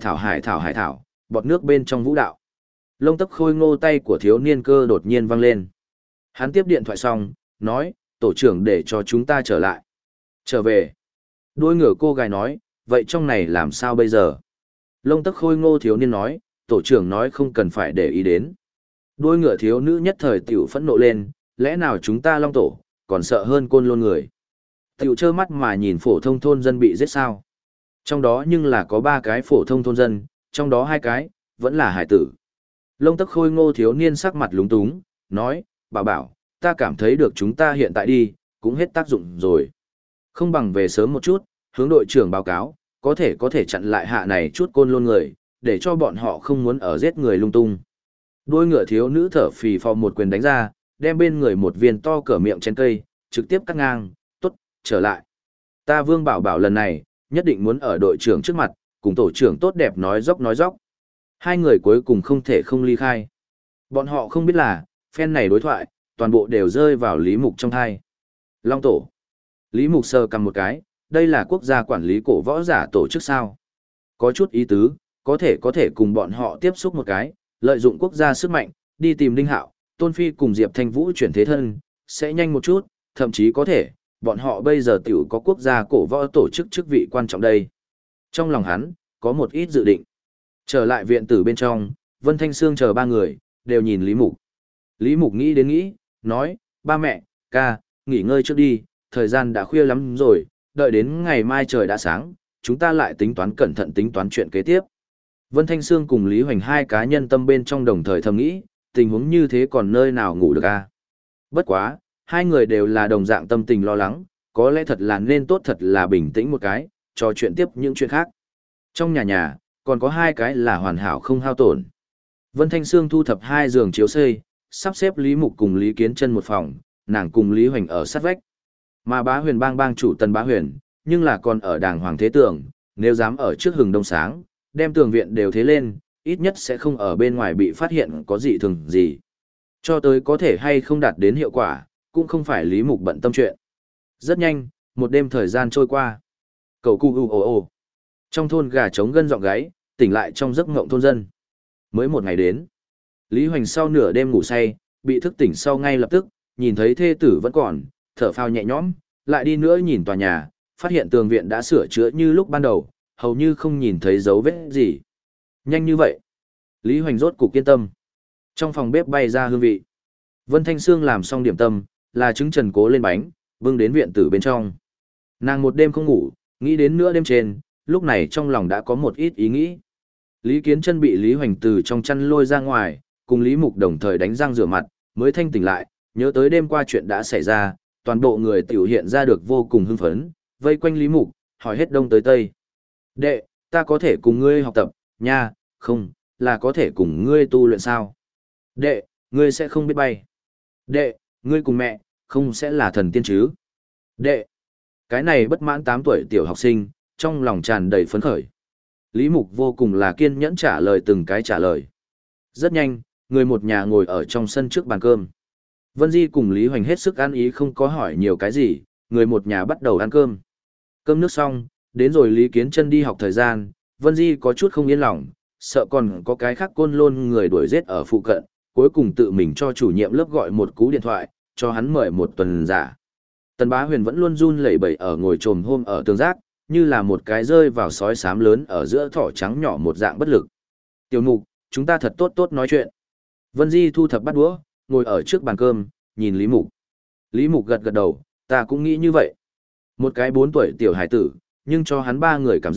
thảo, bọt nước bên trong vũ đạo. Lông tóc khôi ngô tay của thiếu niên cơ đột nhiên văng lên. Hắn tiếp điện thoại xong, nói, tổ trưởng để cho chúng ta trở lại. Trở về. Đôi ngựa cô gái nói, vậy trong này làm sao bây giờ? Lông tóc khôi ngô thiếu niên nói, tổ trưởng nói không cần phải để ý đến. Đôi ngựa thiếu nữ nhất thời tiểu phẫn nộ lên, lẽ nào chúng ta long tổ, còn sợ hơn côn lôn người. Tiểu trơ mắt mà nhìn phổ thông thôn dân bị giết sao. Trong đó nhưng là có 3 cái phổ thông thôn dân, trong đó 2 cái, vẫn là hải tử. Lông tóc khôi ngô thiếu niên sắc mặt lúng túng, nói, bảo, ta cảm thấy được chúng ta hiện tại đi, cũng hết tác dụng rồi. Không bằng về sớm một chút, hướng đội trưởng báo cáo, có thể chặn lại hạ này chút côn lôn người, để cho bọn họ không muốn ở giết người lung tung. Đôi ngựa thiếu nữ thở phì phò một quyền đánh ra, đem bên người một viên to cỡ miệng trên cây, trực tiếp cắt ngang, tốt, trở lại. Ta Vương Bảo lần này, nhất định muốn ở đội trưởng trước mặt, cùng tổ trưởng tốt đẹp nói dóc. Hai người cuối cùng không thể không ly khai. Bọn họ không biết là, phen này đối thoại, toàn bộ đều rơi vào Lý Mục trong thai. Long tổ. Lý Mục sờ cầm một cái, đây là quốc gia quản lý cổ võ giả tổ chức sao. Có chút ý tứ, có thể cùng bọn họ tiếp xúc một cái, lợi dụng quốc gia sức mạnh, đi tìm Đinh Hạo, Tôn Phi cùng Diệp Thanh Vũ chuyển thế thân, sẽ nhanh một chút, thậm chí có thể, bọn họ bây giờ tiểu có quốc gia cổ võ tổ chức chức vị quan trọng đây. Trong lòng hắn, có một ít dự định. Trở lại viện tử bên trong, Vân Thanh Sương chờ 3 người, đều nhìn Lý Mục. Lý Mục nghĩ, nói, ba mẹ, ca, nghỉ ngơi trước đi, thời gian đã khuya lắm rồi, đợi đến ngày mai trời đã sáng, chúng ta lại cẩn thận tính toán chuyện kế tiếp. Vân Thanh Sương cùng Lý Hoành 2 cá nhân tâm bên trong đồng thời thầm nghĩ, tình huống như thế còn nơi nào ngủ được a? Bất quá, 2 người đều là đồng dạng tâm tình lo lắng, có lẽ thật là nên tốt thật là bình tĩnh một cái, trò chuyện tiếp những chuyện khác. Trong nhà, còn có 2 cái là hoàn hảo không hao tổn. Vân Thanh Sương thu thập 2 giường chiếu xây, sắp xếp Lý Mục cùng Lý Kiến Chân một phòng, nàng cùng Lý Hoành ở sát vách. Mà Bá Huyền bang chủ Tần Bá Huyền, nhưng là còn ở đàng hoàng thế tường, nếu dám ở trước hừng đông sáng, đem tường viện đều thế lên, ít nhất sẽ không ở bên ngoài bị phát hiện có gì thường gì. Cho tới có thể hay không đạt đến hiệu quả, cũng không phải Lý Mục bận tâm chuyện. Rất nhanh, một đêm thời gian trôi qua. Cầu cu u ồ. Trong thôn gà trống gân giọng gáy, tỉnh lại trong giấc ngộng thôn dân. Mới một ngày đến, Lý Hoành sau nửa đêm ngủ say, bị thức tỉnh sau ngay lập tức, nhìn thấy thê tử vẫn còn, thở phào nhẹ nhõm, lại đi nữa nhìn tòa nhà, phát hiện tường viện đã sửa chữa như lúc ban đầu, hầu như không nhìn thấy dấu vết gì. Nhanh như vậy, Lý Hoành rốt cục yên tâm. Trong phòng bếp bay ra hương vị. Vân Thanh Sương làm xong điểm tâm, là trứng trần cố lên bánh, bưng đến viện tử bên trong. Nàng một đêm không ngủ, nghĩ đến nửa đêm trên, lúc này trong lòng đã có một ít ý nghĩ. Lý Kiến Chân bị Lý Hoành từ trong chăn lôi ra ngoài, cùng Lý Mục đồng thời đánh răng rửa mặt, mới thanh tỉnh lại, nhớ tới đêm qua chuyện đã xảy ra, toàn bộ người tiểu hiện ra được vô cùng hưng phấn, vây quanh Lý Mục, hỏi hết đông tới tây. Đệ, ta có thể cùng ngươi học tập, nha, không, là có thể cùng ngươi tu luyện sao? Đệ, ngươi sẽ không biết bay. Đệ, ngươi cùng mẹ, không sẽ là thần tiên chứ? Đệ, cái này bất mãn 8 tuổi tiểu học sinh, trong lòng tràn đầy phấn khởi. Lý Mục vô cùng là kiên nhẫn trả lời từng cái trả lời. Rất nhanh, người một nhà ngồi ở trong sân trước bàn cơm. Vân Di cùng Lý Hoành hết sức ăn ý không có hỏi nhiều cái gì, người một nhà bắt đầu ăn cơm. Cơm nước xong, đến rồi Lý Kiến Chân đi học thời gian, Vân Di có chút không yên lòng, sợ còn có cái khác côn lôn người đuổi giết ở phụ cận, cuối cùng tự mình cho chủ nhiệm lớp gọi một cú điện thoại, cho hắn mời một tuần giả. Tần Bá Huyền vẫn luôn run lẩy bẩy ở ngồi chồm hôm ở tường rác, như là một cái rơi vào sói xám lớn ở giữa thỏ trắng nhỏ một dạng bất lực. Tiểu Mục, chúng ta thật tốt nói chuyện. Vân Di thu thập bát đũa, ngồi ở trước bàn cơm, nhìn Lý Mục. Lý Mục gật đầu, ta cũng nghĩ như vậy. Một cái 4 tuổi tiểu hải tử, nhưng cho hắn 3 người cảm giác,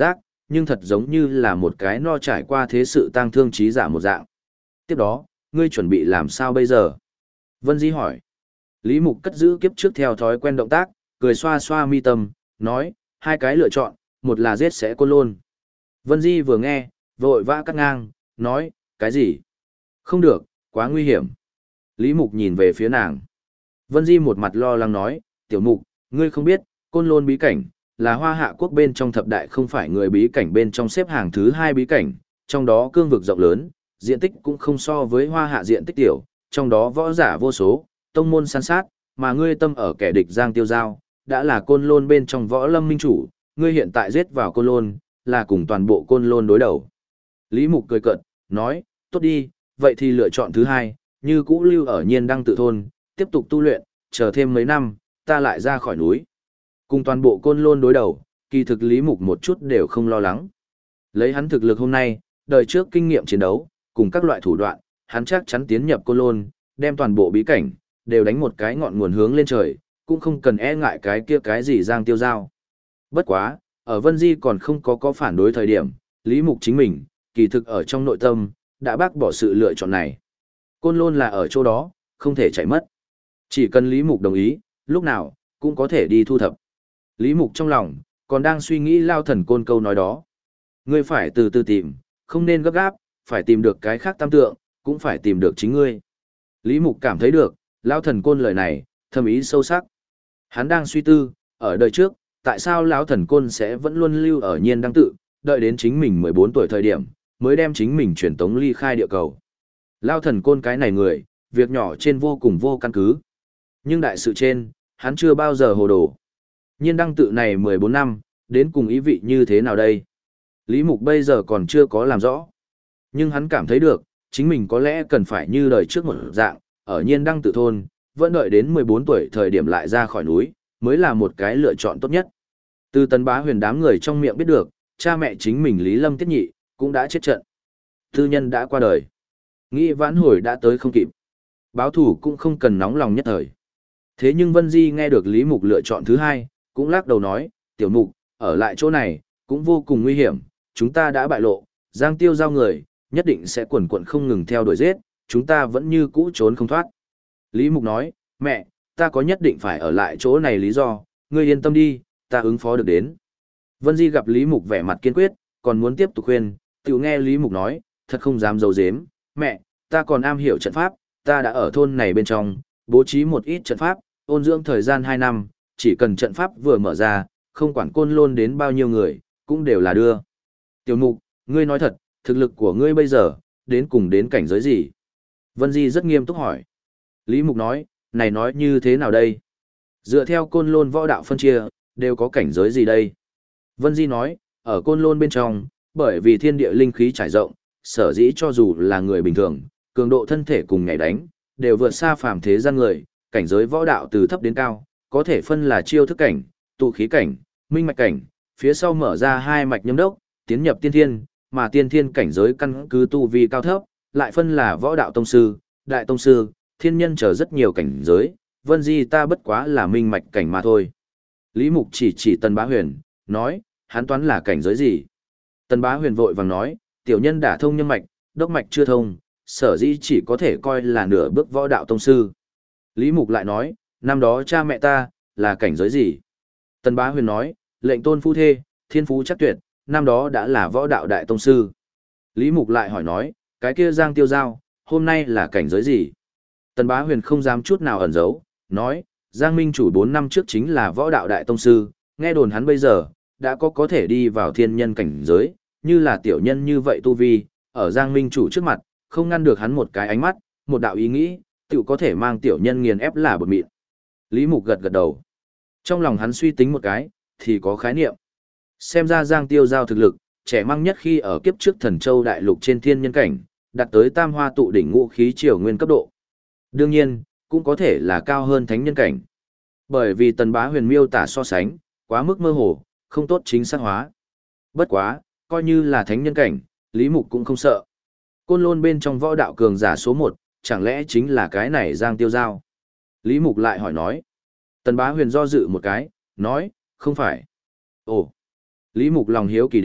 nhưng thật giống như là một cái no trải qua thế sự tang thương trí giả một dạng. Tiếp đó, ngươi chuẩn bị làm sao bây giờ? Vân Di hỏi. Lý Mục cất giữ kiếp trước theo thói quen động tác, cười xoa xoa mi tâm, nói, hai cái lựa chọn, một là giết sẽ Côn Lôn. Vân Di vừa nghe, vội vã cắt ngang, nói, cái gì? Không được, quá nguy hiểm. Lý Mục nhìn về phía nàng. Vân Di một mặt lo lắng nói, tiểu mục, ngươi không biết, Côn Lôn bí cảnh, là Hoa Hạ quốc bên trong thập đại không phải người bí cảnh bên trong xếp hàng thứ 2 bí cảnh, trong đó cương vực rộng lớn, diện tích cũng không so với Hoa Hạ diện tích tiểu, trong đó võ giả vô số, tông môn san sát, mà ngươi tâm ở kẻ địch Giang Tiêu Giao, đã là Côn Lôn bên trong võ lâm minh chủ, ngươi hiện tại giết vào Côn Lôn, là cùng toàn bộ Côn Lôn đối đầu. Lý Mục cười cợt, nói, tốt đi, vậy thì lựa chọn thứ hai, như cũ lưu ở Nhiên Đăng tự thôn, tiếp tục tu luyện, chờ thêm mấy năm, ta lại ra khỏi núi. Cùng toàn bộ Côn Lôn đối đầu, kỳ thực Lý Mục một chút đều không lo lắng. Lấy hắn thực lực hôm nay, đời trước kinh nghiệm chiến đấu, cùng các loại thủ đoạn, hắn chắc chắn tiến nhập Côn Lôn, đem toàn bộ bí cảnh, đều đánh một cái ngọn nguồn hướng lên trời, cũng không cần e ngại cái kia cái gì Giang Tiêu Giao. Bất quá, ở Vân Di còn không có phản đối thời điểm, Lý Mục chính mình, kỳ thực ở trong nội tâm, đã bác bỏ sự lựa chọn này. Côn Lôn là ở chỗ đó, không thể chạy mất. Chỉ cần Lý Mục đồng ý, lúc nào, cũng có thể đi thu thập. Lý Mục trong lòng, còn đang suy nghĩ Lao Thần Côn câu nói đó. Ngươi phải từ từ tìm, không nên gấp gáp, phải tìm được cái khác tam tượng, cũng phải tìm được chính ngươi. Lý Mục cảm thấy được, Lao Thần Côn lời này, thâm ý sâu sắc. Hắn đang suy tư, ở đời trước, tại sao Lão Thần Côn sẽ vẫn luôn lưu ở Nhiên Đăng tự, đợi đến chính mình 14 tuổi thời điểm, mới đem chính mình truyền tống ly khai địa cầu. Lao Thần Côn cái này người, việc nhỏ trên vô cùng vô căn cứ. Nhưng đại sự trên, hắn chưa bao giờ hồ đồ. Nhiên Đăng tự này 14 năm, đến cùng ý vị như thế nào đây? Lý Mục bây giờ còn chưa có làm rõ. Nhưng hắn cảm thấy được, chính mình có lẽ cần phải như đời trước một dạng, ở Nhiên Đăng tự thôn, vẫn đợi đến 14 tuổi thời điểm lại ra khỏi núi, mới là một cái lựa chọn tốt nhất. Từ Tần Bá Huyền đám người trong miệng biết được, cha mẹ chính mình Lý Lâm Tiết Nhị, cũng đã chết trận. Tư nhân đã qua đời. Nghĩ vãn hồi đã tới không kịp. Báo thủ cũng không cần nóng lòng nhất thời. Thế nhưng Vân Di nghe được Lý Mục lựa chọn thứ hai, cũng lắc đầu nói, tiểu mục, ở lại chỗ này, cũng vô cùng nguy hiểm, chúng ta đã bại lộ, Giang Tiêu Giao người, nhất định sẽ quần quận không ngừng theo đuổi giết, chúng ta vẫn như cũ trốn không thoát. Lý Mục nói, mẹ, ta có nhất định phải ở lại chỗ này lý do, ngươi yên tâm đi, ta ứng phó được đến. Vân Di gặp Lý Mục vẻ mặt kiên quyết, còn muốn tiếp tục khuyên, tiểu nghe Lý Mục nói, thật không dám giấu giếm, mẹ, ta còn am hiểu trận pháp, ta đã ở thôn này bên trong, bố trí một ít trận pháp, ôn dưỡng thời gian 2 năm, chỉ cần trận pháp vừa mở ra, không quản Côn Lôn đến bao nhiêu người, cũng đều là đưa. Tiểu Mục, ngươi nói thật, thực lực của ngươi bây giờ, đến cùng đến cảnh giới gì? Vân Di rất nghiêm túc hỏi. Lý Mục nói, này nói như thế nào đây? Dựa theo Côn Lôn võ đạo phân chia, đều có cảnh giới gì đây? Vân Di nói, ở Côn Lôn bên trong, bởi vì thiên địa linh khí trải rộng, sở dĩ cho dù là người bình thường, cường độ thân thể cùng nhảy đánh, đều vượt xa phàm thế gian người, cảnh giới võ đạo từ thấp đến cao, có thể phân là chiêu thức cảnh, tụ khí cảnh, minh mạch cảnh, phía sau mở ra 2 mạch nhâm đốc, tiến nhập tiên thiên, mà tiên thiên cảnh giới căn cứ tu vi cao thấp, lại phân là võ đạo tông sư, đại tông sư, thiên nhân trở rất nhiều cảnh giới, Vân Di ta bất quá là minh mạch cảnh mà thôi. Lý Mục chỉ Tần Bá Huyền, nói, hắn toán là cảnh giới gì? Tần Bá Huyền vội vàng nói, tiểu nhân đả thông nhân mạch, đốc mạch chưa thông, sở dĩ chỉ có thể coi là nửa bước võ đạo tông sư. Lý Mục lại nói, năm đó cha mẹ ta, là cảnh giới gì? Tần Bá Huyền nói, lệnh tôn phu thê, thiên phú chắc tuyệt, năm đó đã là võ đạo đại tông sư. Lý Mục lại hỏi nói, cái kia Giang Tiêu Giao, hôm nay là cảnh giới gì? Tần Bá Huyền không dám chút nào ẩn giấu, nói, Giang Minh chủ 4 năm trước chính là võ đạo đại tông sư, nghe đồn hắn bây giờ, đã có thể đi vào thiên nhân cảnh giới, như là tiểu nhân như vậy tu vi, ở Giang Minh chủ trước mặt, không ngăn được hắn một cái ánh mắt, một đạo ý nghĩ, tự có thể mang tiểu nhân nghiền ép là bột mịn. Lý Mục gật gật đầu. Trong lòng hắn suy tính một cái, thì có khái niệm. Xem ra Giang Tiêu Giao thực lực, trẻ măng nhất khi ở kiếp trước Thần Châu đại lục trên thiên nhân cảnh, đạt tới tam hoa tụ đỉnh ngũ khí triều nguyên cấp độ. Đương nhiên, cũng có thể là cao hơn thánh nhân cảnh. Bởi vì Tần Bá Huyền miêu tả so sánh, quá mức mơ hồ, không tốt chính xác hóa. Bất quá, coi như là thánh nhân cảnh, Lý Mục cũng không sợ. Côn Lôn bên trong võ đạo cường giả số 1, chẳng lẽ chính là cái này Giang Tiêu Giao? Lý Mục lại hỏi nói. Tần Bá Huyền do dự một cái, nói, không phải. Ồ, Lý Mục lòng hiếu kỳ đến,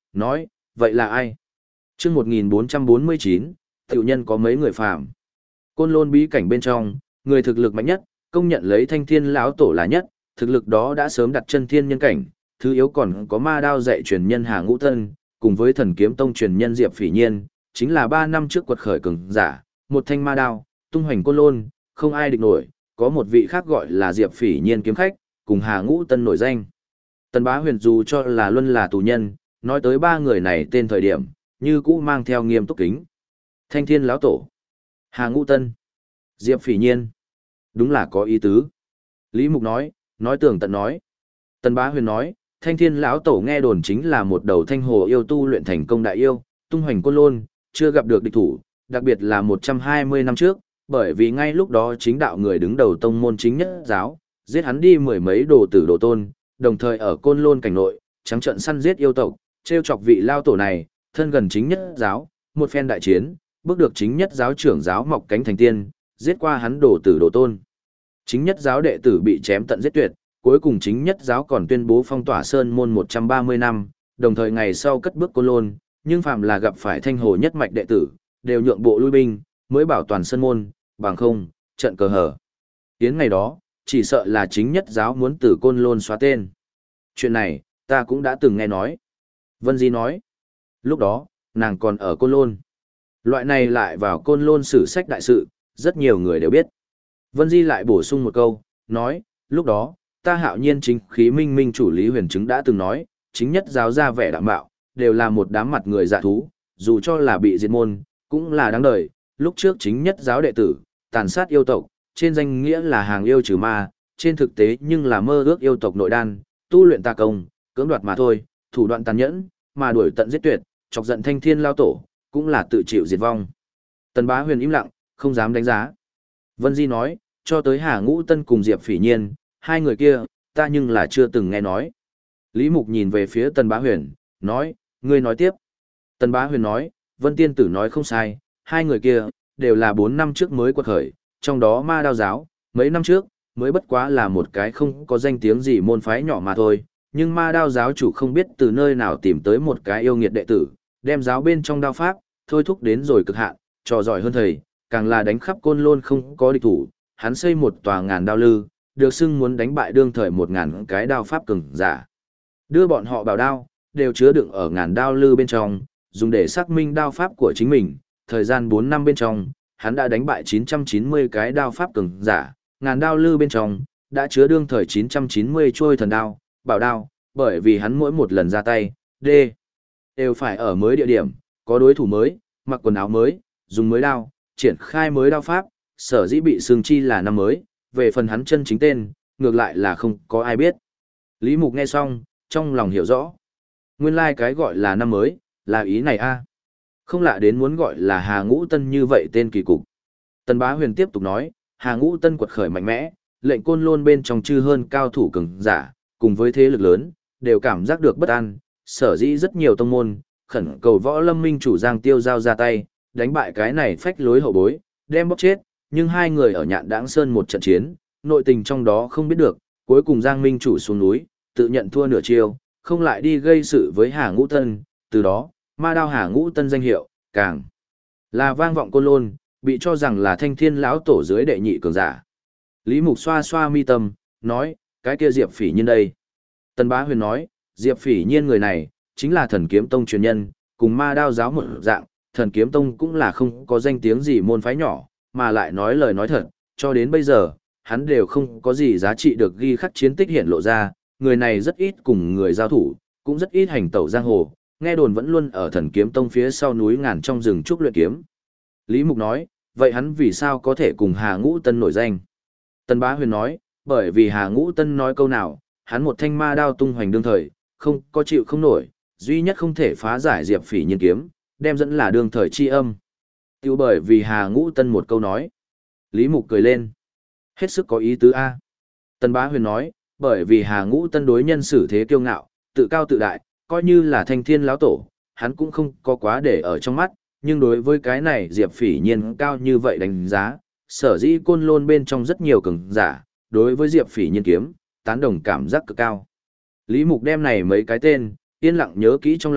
nói, vậy là ai? Trước 1449, tiểu nhân có mấy người phàm. Côn Lôn bí cảnh bên trong, người thực lực mạnh nhất, công nhận lấy Thanh Thiên lão tổ là nhất, thực lực đó đã sớm đặt chân thiên nhân cảnh, thứ yếu còn có ma đao dạy truyền nhân Hà Ngũ Tân, cùng với Thần Kiếm Tông truyền nhân Diệp Phỉ Nhiên, chính là 3 năm trước quật khởi cường giả, một thanh ma đao, tung hoành Côn Lôn, không ai địch nổi, có một vị khác gọi là Diệp Phỉ Nhiên kiếm khách, cùng Hà Ngũ Tân nổi danh. Tần Bá Huyền dù cho là luân là tù nhân, nói tới 3 người này tên thời điểm, như cũ mang theo nghiêm túc kính. Thanh Thiên lão tổ, Hà Ngũ Tân, Diệp Phỉ Nhiên, đúng là có ý tứ. Lý Mục nói tường tận nói. Tần Bá Huyền nói, Thanh Thiên lão tổ nghe đồn chính là một đầu thanh hồ yêu tu luyện thành công đại yêu, tung hoành Côn Lôn, chưa gặp được địch thủ, đặc biệt là 120 năm trước, bởi vì ngay lúc đó chính đạo người đứng đầu tông môn chính nhất giáo, giết hắn đi mười mấy đồ tử đồ tôn, đồng thời ở Côn Lôn cảnh nội, trắng trợn săn giết yêu tộc, trêu chọc vị lao tổ này, thân gần chính nhất giáo, một phen đại chiến, bước được chính nhất giáo trưởng giáo mọc cánh thành tiên, giết qua hắn đồ tử đồ tôn. Chính nhất giáo đệ tử bị chém tận giết tuyệt, cuối cùng chính nhất giáo còn tuyên bố phong tỏa sơn môn 130 năm, đồng thời ngày sau cất bước Côn Lôn, nhưng phàm là gặp phải thanh hồ nhất mạch đệ tử, đều nhượng bộ lui binh, mới bảo toàn sơn môn, bằng không, trận cờ hở. Tiến ngày đó, chỉ sợ là chính nhất giáo muốn từ Côn Lôn xóa tên. Chuyện này, ta cũng đã từng nghe nói. Vân Di nói, lúc đó, nàng còn ở Côn Lôn. Loại này lại vào Côn Lôn sử sách đại sự, rất nhiều người đều biết. Vân Di lại bổ sung một câu, nói, lúc đó, ta Hạo Nhiên chính khí minh minh chủ Lý Huyền Chứng đã từng nói, chính nhất giáo ra vẻ đạm bạo, đều là một đám mặt người dạ thú, dù cho là bị diệt môn, cũng là đáng đời. Lúc trước chính nhất giáo đệ tử, tàn sát yêu tộc, trên danh nghĩa là hàng yêu trừ ma, trên thực tế nhưng là mơ ước yêu tộc nội đan, tu luyện tà công, cưỡng đoạt mà thôi, thủ đoạn tàn nhẫn, mà đuổi tận giết tuyệt, chọc giận Thanh Thiên lao tổ, cũng là tự chịu diệt vong. Tần Bá Huyền im lặng, không dám đánh giá. Vân Di nói, cho tới Hà Ngũ Tân cùng Diệp Phỉ Nhiên, hai người kia, ta nhưng là chưa từng nghe nói. Lý Mục nhìn về phía Tần Bá Huyền, nói, ngươi nói tiếp. Tần Bá Huyền nói, Vân Tiên Tử nói không sai, hai người kia, đều là 4 năm trước mới quật khởi, trong đó ma đao giáo, mấy năm trước, mới bất quá là một cái không có danh tiếng gì môn phái nhỏ mà thôi, nhưng ma đao giáo chủ không biết từ nơi nào tìm tới một cái yêu nghiệt đệ tử, đem giáo bên trong đao pháp, thôi thúc đến rồi cực hạn, trò giỏi hơn thầy, càng là đánh khắp Côn Lôn không có địch thủ, hắn xây một tòa ngàn đao lư, được xưng muốn đánh bại đương thời 1000 cái đao pháp cường giả. Đưa bọn họ bảo đao, đều chứa đựng ở ngàn đao lư bên trong, dùng để xác minh đao pháp của chính mình, thời gian 4 năm bên trong, hắn đã đánh bại 990 cái đao pháp cường giả, ngàn đao lư bên trong, đã chứa đương thời 990 trôi thần đao, bảo đao, bởi vì hắn mỗi một lần ra tay, đều phải ở mới địa điểm, có đối thủ mới, mặc quần áo mới, dùng mới đao, triển khai mới đao pháp, sở dĩ bị xương chi là năm mới, về phần hắn chân chính tên, ngược lại là không có ai biết. Lý Mục nghe xong, trong lòng hiểu rõ. Nguyên lai cái gọi là năm mới, là ý này a. Không lạ đến muốn gọi là Hà Ngũ Tân như vậy tên kỳ cục. Tần Bá Huyền tiếp tục nói, Hà Ngũ Tân quật khởi mạnh mẽ, lệnh Côn Lôn bên trong chư hơn cao thủ cường giả, cùng với thế lực lớn, đều cảm giác được bất an, sở dĩ rất nhiều tông môn, khẩn cầu Võ Lâm Minh chủ Giang Tiêu giao ra tay, đánh bại cái này phách lối hậu bối, đem bóc chết, nhưng hai người ở Nhạn Đãng Sơn một trận chiến, nội tình trong đó không biết được, cuối cùng Giang Minh chủ xuống núi, tự nhận thua nửa chiêu, không lại đi gây sự với Hà Ngũ Tân, từ đó, ma đao Hà Ngũ Tân danh hiệu, càng là vang vọng Côn Lôn, bị cho rằng là Thanh Thiên lão tổ dưới đệ nhị cường giả. Lý Mục xoa xoa mi tâm, nói, cái kia Diệp Phỉ Nhiên đây. Tần Bá Huyền nói, Diệp Phỉ Nhiên người này, chính là Thần Kiếm Tông truyền nhân, cùng ma đao giáo một dạng, Thần Kiếm Tông cũng là không có danh tiếng gì môn phái nhỏ, mà lại nói lời nói thật, cho đến bây giờ, hắn đều không có gì giá trị được ghi khắc chiến tích hiện lộ ra, người này rất ít cùng người giao thủ, cũng rất ít hành tẩu giang hồ, nghe đồn vẫn luôn ở Thần Kiếm Tông phía sau núi ngàn trong rừng trúc luyện kiếm. Lý Mục nói, vậy hắn vì sao có thể cùng Hà Ngũ Tân nổi danh? Tần Bá Huyền nói, bởi vì Hà Ngũ Tân nói câu nào, hắn một thanh ma đao tung hoành đương thời, không có chịu không nổi, duy nhất không thể phá giải Diệp Phỉ Nhiên kiếm, đem dẫn là đương thời chi âm. Tiêu bởi vì Hà Ngũ Tân một câu nói. Lý Mục cười lên. Hết sức có ý tứ a. Tần Bá Huyền nói, bởi vì Hà Ngũ Tân đối nhân xử thế kiêu ngạo, tự cao tự đại, coi như là Thanh Thiên lão tổ, hắn cũng không có quá để ở trong mắt, nhưng đối với cái này Diệp Phỉ Nhiên cao như vậy đánh giá, sở dĩ Côn Lôn bên trong rất nhiều cường giả, đối với Diệp Phỉ Nhiên kiếm, tán đồng cảm giác cực cao. Lý Mục đem này mấy cái tên, yên lặng nhớ kỹ trong lòng,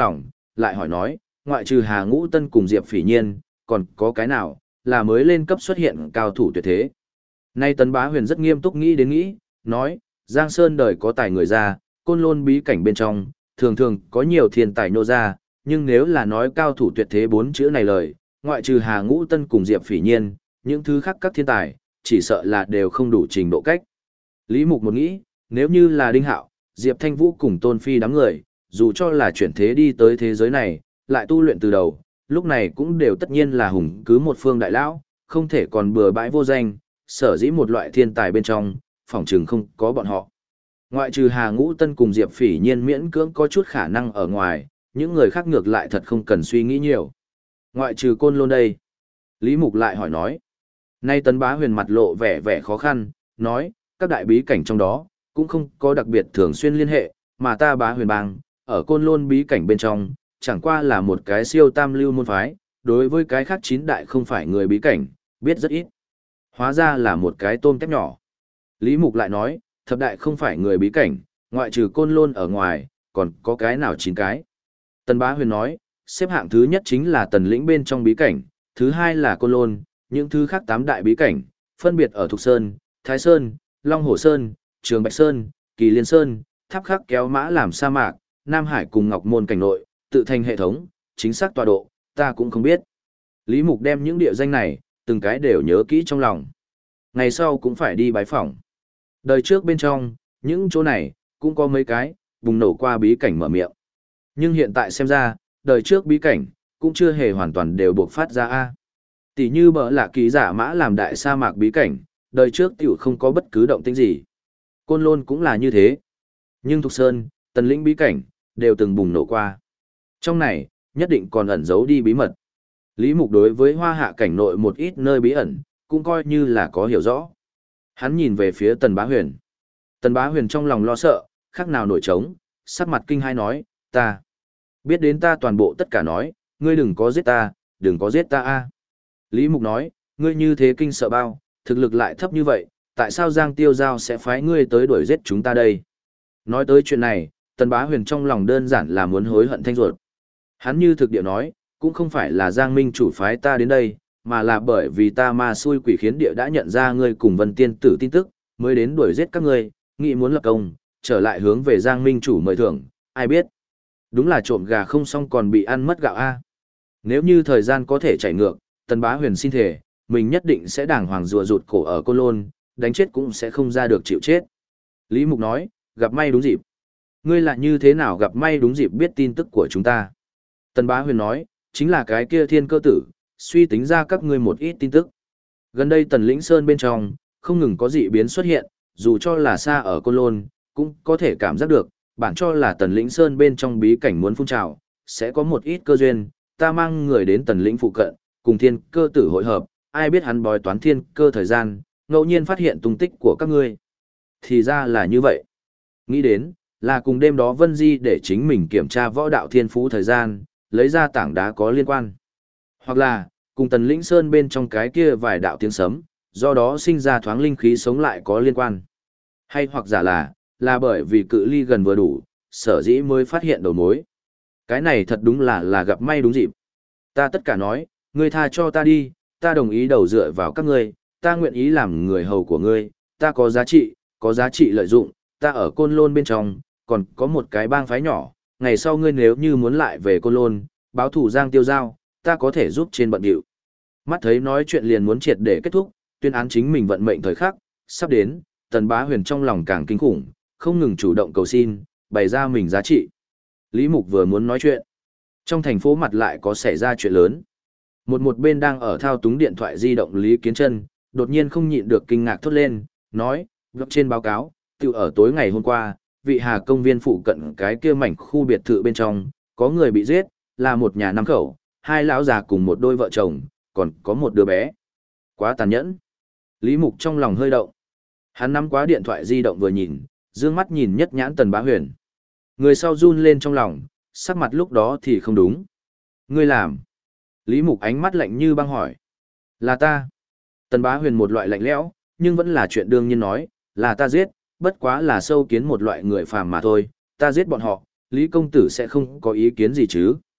lại hỏi nói, ngoại trừ Hà Ngũ Tân cùng Diệp Phỉ Nhiên, còn có cái nào, là mới lên cấp xuất hiện cao thủ tuyệt thế. Nay Tần Bá Huyền rất nghiêm túc nghĩ đến nghĩ, nói, Giang Sơn đời có tài người ra, côn lôn bí cảnh bên trong, thường thường có nhiều thiên tài nô ra, nhưng nếu là nói cao thủ tuyệt thế bốn chữ này lời, ngoại trừ Hà Ngũ Tân cùng Diệp Phỉ Nhiên, những thứ khác các thiên tài, chỉ sợ là đều không đủ trình độ cách. Lý Mục một nghĩ, nếu như là Đinh Hạo, Diệp Thanh Vũ cùng Tôn Phi đám người, dù cho là chuyển thế đi tới thế giới này, lại tu luyện từ đầu, lúc này cũng đều tất nhiên là hùng cứ một phương đại lão, không thể còn bừa bãi vô danh, sở dĩ một loại thiên tài bên trong, phỏng chừng không có bọn họ. Ngoại trừ Hà Ngũ Tân cùng Diệp Phỉ Nhiên miễn cưỡng có chút khả năng ở ngoài, những người khác ngược lại thật không cần suy nghĩ nhiều. Ngoại trừ Côn Lôn đây. Lý Mục lại hỏi nói. Nay Tấn Bá Huyền mặt lộ vẻ vẻ khó khăn, nói, các đại bí cảnh trong đó, cũng không có đặc biệt thường xuyên liên hệ, mà ta Bá Huyền bang, ở Côn Lôn bí cảnh bên trong, chẳng qua là một cái siêu tam lưu môn phái, đối với cái khác chín đại không phải người bí cảnh, biết rất ít. Hóa ra là một cái tôm tép nhỏ. Lý Mục lại nói, thập đại không phải người bí cảnh, ngoại trừ Côn Lôn ở ngoài, còn có cái nào chín cái. Tần Bá Huyền nói, xếp hạng thứ nhất chính là Tần Lĩnh bên trong bí cảnh, thứ hai là Côn Lôn, những thứ khác tám đại bí cảnh, phân biệt ở Thục Sơn, Thái Sơn, Long Hổ Sơn, Trường Bạch Sơn, Kỳ Liên Sơn, Tháp Khắc Kéo Mã làm sa mạc, Nam Hải cùng Ngọc Môn cảnh nội, tự thành hệ thống, chính xác tọa độ, ta cũng không biết. Lý Mục đem những địa danh này, từng cái đều nhớ kỹ trong lòng. Ngày sau cũng phải đi bái phỏng. Đời trước bên trong, những chỗ này, cũng có mấy cái, bùng nổ qua bí cảnh mở miệng. Nhưng hiện tại xem ra, đời trước bí cảnh, cũng chưa hề hoàn toàn đều buộc phát ra A. Tỷ như bỡ lạ ký giả mã làm đại sa mạc bí cảnh, đời trước tiểu không có bất cứ động tĩnh gì. Côn Lôn cũng là như thế. Nhưng Thục Sơn, Tần Lĩnh bí cảnh, đều từng bùng nổ qua. Trong này, nhất định còn ẩn giấu đi bí mật. Lý Mục đối với hoa hạ cảnh nội một ít nơi bí ẩn, cũng coi như là có hiểu rõ. Hắn nhìn về phía Tần Bá Huyền. Tần Bá Huyền trong lòng lo sợ, khác nào nổi trống, sắc mặt kinh hai nói, ta biết đến ta toàn bộ tất cả nói, ngươi đừng có giết ta, đừng có giết ta a. Lý Mục nói, ngươi như thế kinh sợ bao, thực lực lại thấp như vậy, tại sao Giang Tiêu Giao sẽ phái ngươi tới đuổi giết chúng ta đây? Nói tới chuyện này, Tần Bá Huyền trong lòng đơn giản là muốn hối hận thanh ruột. Hắn như thực địa nói, cũng không phải là Giang Minh chủ phái ta đến đây, mà là bởi vì ta ma xui quỷ khiến địa đã nhận ra ngươi cùng Vân Tiên tử tin tức, mới đến đuổi giết các ngươi, nghĩ muốn lập công, trở lại hướng về Giang Minh chủ mời thưởng, ai biết. Đúng là trộm gà không xong còn bị ăn mất gạo a. Nếu như thời gian có thể chạy ngược, Tần Bá Huyền xin thề, mình nhất định sẽ đàng hoàng rùa rụt cổ ở Côn Lôn, đánh chết cũng sẽ không ra được chịu chết. Lý Mục nói, gặp may đúng dịp. Ngươi lại như thế nào gặp may đúng dịp biết tin tức của chúng ta? Tần Bá Huyền nói, chính là cái kia thiên cơ tử, suy tính ra các ngươi một ít tin tức. Gần đây Tần Lĩnh Sơn bên trong, không ngừng có dị biến xuất hiện, dù cho là xa ở Côn Lôn, cũng có thể cảm giác được, bản cho là Tần Lĩnh Sơn bên trong bí cảnh muốn phun trào, sẽ có một ít cơ duyên, ta mang người đến Tần Lĩnh phụ cận, cùng thiên cơ tử hội hợp, ai biết hắn bói toán thiên cơ thời gian, ngẫu nhiên phát hiện tung tích của các ngươi. Thì ra là như vậy. Nghĩ đến, là cùng đêm đó Vân Di để chính mình kiểm tra võ đạo thiên phú thời gian, lấy ra tảng đá có liên quan. Hoặc là, cùng Tần Lĩnh Sơn bên trong cái kia vài đạo tiếng sấm, do đó sinh ra thoáng linh khí sống lại có liên quan. Hay hoặc giả là bởi vì cự ly gần vừa đủ, sở dĩ mới phát hiện đầu mối. Cái này thật đúng là gặp may đúng dịp. Ta tất cả nói, ngươi tha cho ta đi, ta đồng ý đầu dựa vào các ngươi, ta nguyện ý làm người hầu của ngươi, ta có giá trị lợi dụng, ta ở Côn Lôn bên trong, còn có một cái bang phái nhỏ, ngày sau ngươi nếu như muốn lại về Côn Lôn, báo thủ Giang Tiêu Giao, ta có thể giúp trên bận điệu. Mắt thấy nói chuyện liền muốn triệt để kết thúc, tuyên án chính mình vận mệnh thời khắc, sắp đến, Tần Bá Huyền trong lòng càng kinh khủng, không ngừng chủ động cầu xin, bày ra mình giá trị. Lý Mục vừa muốn nói chuyện, trong thành phố mặt lại có xảy ra chuyện lớn. Một bên đang ở thao túng điện thoại di động Lý Kiến Trân, đột nhiên không nhịn được kinh ngạc thốt lên, nói, gặp trên báo cáo, tự ở tối ngày hôm qua, vị Hà công viên phụ cận cái kia mảnh khu biệt thự bên trong, có người bị giết, là một nhà năm khẩu, hai lão già cùng một đôi vợ chồng, còn có một đứa bé. Quá tàn nhẫn. Lý Mục trong lòng hơi động. Hắn nắm quá điện thoại di động vừa nhìn, dương mắt nhìn nhất nhãn Tần Bá Huyền. Người sau run lên trong lòng, sắc mặt lúc đó thì không đúng. Ngươi làm. Lý Mục ánh mắt lạnh như băng hỏi. Là ta. Tần Bá Huyền một loại lạnh lẽo, nhưng vẫn là chuyện đương nhiên nói, là ta giết, bất quá là sâu kiến một loại người phàm mà thôi, ta giết bọn họ, Lý công tử sẽ không có ý kiến gì chứ.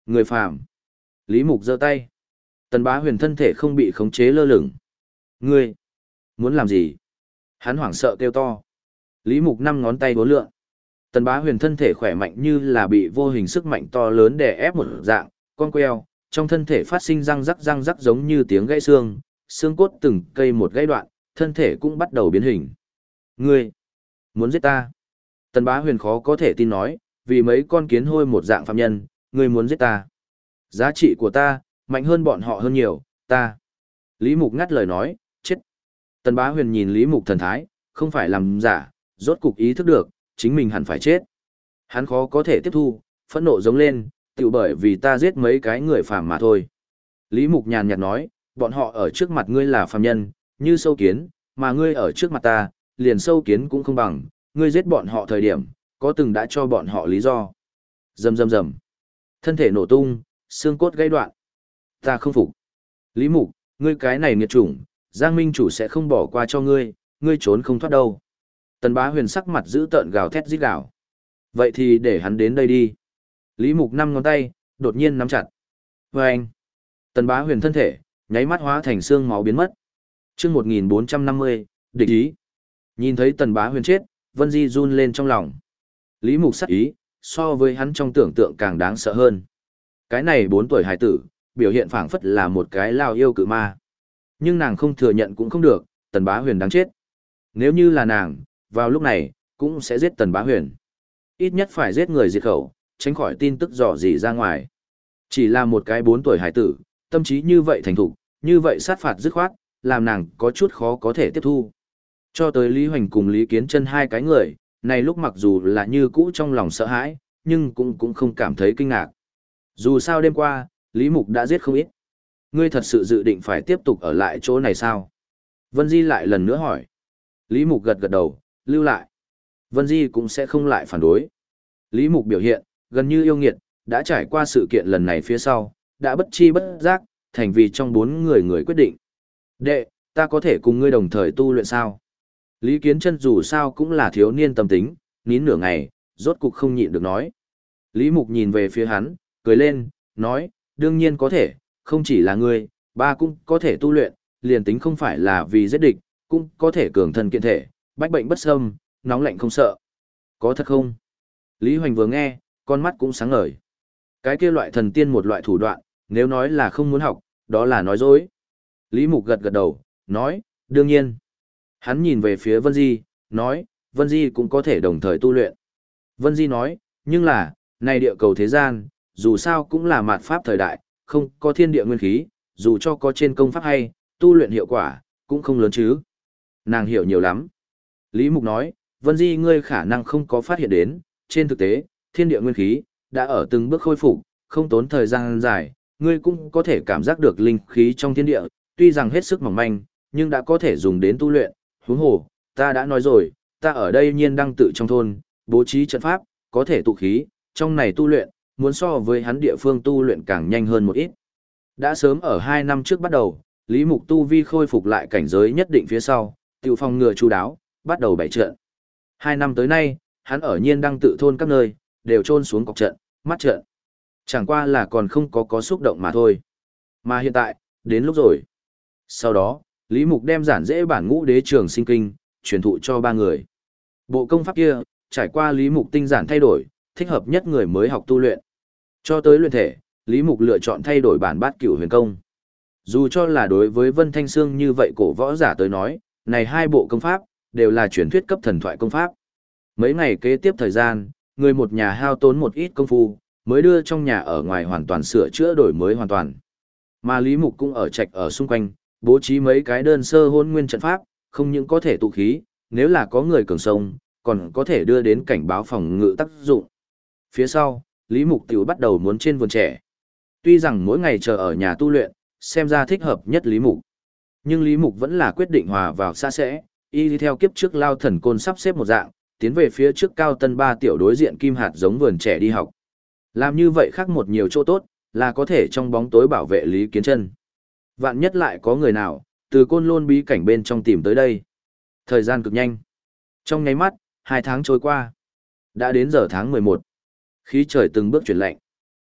Người phàm. Lý Mục giơ tay. Tần Bá Huyền thân thể không bị khống chế lơ lửng. Ngươi, muốn làm gì? Hắn hoảng sợ kêu to. Lý Mục năm ngón tay bốn lượn. Tần Bá Huyền thân thể khỏe mạnh như là bị vô hình sức mạnh to lớn đè ép một dạng, con queo, trong thân thể phát sinh răng rắc giống như tiếng gãy xương, xương cốt từng cây một gãy đoạn, thân thể cũng bắt đầu biến hình. Ngươi, muốn giết ta? Tần Bá Huyền khó có thể tin nói, vì mấy con kiến hôi một dạng phạm nhân, ngươi muốn giết ta? Giá trị của ta, mạnh hơn bọn họ hơn nhiều, ta. Lý Mục ngắt lời nói, chết. Tần Bá Huyền nhìn Lý Mục thần thái, không phải làm giả, rốt cục ý thức được, chính mình hẳn phải chết. Hắn khó có thể tiếp thu, phẫn nộ giống lên, tự bởi vì ta giết mấy cái người phàm mà thôi. Lý Mục nhàn nhạt nói, bọn họ ở trước mặt ngươi là phàm nhân, như sâu kiến, mà ngươi ở trước mặt ta, liền sâu kiến cũng không bằng, ngươi giết bọn họ thời điểm, có từng đã cho bọn họ lý do. Rầm rầm rầm. Thân thể nổ tung, xương cốt gãy đoạn. Ta không phục. Lý Mục, ngươi cái này nghiệt chủng, Giang Minh chủ sẽ không bỏ qua cho ngươi, ngươi trốn không thoát đâu. Tần Bá Huyền sắc mặt giữ tợn gào thét rít gào. Vậy thì để hắn đến đây đi. Lý Mục năm ngón tay, đột nhiên nắm chặt. Vâng! Tần Bá Huyền thân thể, nháy mắt hóa thành xương máu biến mất. Chương 1450, địch ý. Nhìn thấy Tần Bá Huyền chết, Vân Di run lên trong lòng. Lý Mục sắc ý, so với hắn trong tưởng tượng càng đáng sợ hơn. Cái này 4 tuổi hải tử, biểu hiện phảng phất là một cái lao yêu cự ma. Nhưng nàng không thừa nhận cũng không được, Tần Bá Huyền đáng chết. Nếu như là nàng, vào lúc này, cũng sẽ giết Tần Bá Huyền. Ít nhất phải giết người diệt khẩu, tránh khỏi tin tức dò dỉ ra ngoài. Chỉ là một cái 4 tuổi hải tử, tâm trí như vậy thành thục, như vậy sát phạt dứt khoát, làm nàng có chút khó có thể tiếp thu. Cho tới Lý Hoành cùng Lý Kiến Chân hai cái người, này lúc mặc dù là như cũ trong lòng sợ hãi, nhưng cũng không cảm thấy kinh ngạc. Dù sao đêm qua, Lý Mục đã giết không ít. Ngươi thật sự dự định phải tiếp tục ở lại chỗ này sao? Vân Di lại lần nữa hỏi. Lý Mục gật gật đầu, lưu lại. Vân Di cũng sẽ không lại phản đối. Lý Mục biểu hiện, gần như yêu nghiệt, đã trải qua sự kiện lần này phía sau, đã bất chi bất giác, thành vì trong 4 người quyết định. Đệ, ta có thể cùng ngươi đồng thời tu luyện sao? Lý Kiến Chân dù sao cũng là thiếu niên tâm tính, nín nửa ngày, rốt cục không nhịn được nói. Lý Mục nhìn về phía hắn, cười lên, nói, đương nhiên có thể, không chỉ là ngươi, ba cũng có thể tu luyện, liền tính không phải là vì giết địch, cũng có thể cường thân kiện thể, bách bệnh bất xâm, nóng lạnh không sợ. Có thật không? Lý Hoành vừa nghe, con mắt cũng sáng ngời. Cái kia loại thần tiên một loại thủ đoạn, nếu nói là không muốn học, đó là nói dối. Lý Mục gật gật đầu, nói, đương nhiên. Hắn nhìn về phía Vân Di, nói, Vân Di cũng có thể đồng thời tu luyện. Vân Di nói, nhưng là, này địa cầu thế gian, dù sao cũng là mạt pháp thời đại, không có thiên địa nguyên khí, dù cho có trên công pháp hay, tu luyện hiệu quả, cũng không lớn chứ. Nàng hiểu nhiều lắm. Lý Mục nói, Vân Di ngươi khả năng không có phát hiện đến, trên thực tế, thiên địa nguyên khí, đã ở từng bước khôi phục, không tốn thời gian dài, ngươi cũng có thể cảm giác được linh khí trong thiên địa, tuy rằng hết sức mỏng manh, nhưng đã có thể dùng đến tu luyện. Huống hồ, ta đã nói rồi, ta ở đây nhiên đăng tự trong thôn, bố trí trận pháp, có thể tụ khí, trong này tu luyện, muốn so với hắn địa phương tu luyện càng nhanh hơn một ít. Đã sớm ở 2 năm trước bắt đầu, Lý Mục tu vi khôi phục lại cảnh giới nhất định phía sau, tiểu phòng ngừa chu đáo, bắt đầu bày trận. 2 năm tới nay, hắn ở nhiên đăng tự thôn các nơi, đều trôn xuống cọc trận, mắt trận. Chẳng qua là còn không có xúc động mà thôi. Mà hiện tại, đến lúc rồi. Sau đó, Lý Mục đem giản dễ bản ngũ đế trường sinh kinh, truyền thụ cho 3 người. Bộ công pháp kia, trải qua Lý Mục tinh giản thay đổi, thích hợp nhất người mới học tu luyện. Cho tới luyện thể, Lý Mục lựa chọn thay đổi bản bát cửu huyền công. Dù cho là đối với Vân Thanh Sương như vậy cổ võ giả tới nói, này 2 bộ công pháp, đều là truyền thuyết cấp thần thoại công pháp. Mấy ngày kế tiếp thời gian, người một nhà hao tốn một ít công phu, mới đưa trong nhà ở ngoài hoàn toàn sửa chữa đổi mới hoàn toàn. Mà Lý Mục cũng ở trạch ở xung quanh, bố trí mấy cái đơn sơ hôn nguyên trận pháp, không những có thể tụ khí, nếu là có người cường sông, còn có thể đưa đến cảnh báo phòng ngự tác dụng. Phía sau, Lý Mục tiểu bắt đầu muốn trên vườn trẻ. Tuy rằng mỗi ngày chờ ở nhà tu luyện, xem ra thích hợp nhất Lý Mục. Nhưng Lý Mục vẫn là quyết định hòa vào xa sẽ, y đi theo kiếp trước Lao Thần Côn sắp xếp một dạng, tiến về phía trước Cao Tân Ba tiểu đối diện kim hạt giống vườn trẻ đi học. Làm như vậy khác một nhiều chỗ tốt, là có thể trong bóng tối bảo vệ Lý Kiến Chân. Vạn nhất lại có người nào, từ Côn Lôn bí cảnh bên trong tìm tới đây. Thời gian cực nhanh. Trong nháy mắt, 2 tháng trôi qua. Đã đến giờ tháng 11. Khí trời từng bước chuyển lạnh.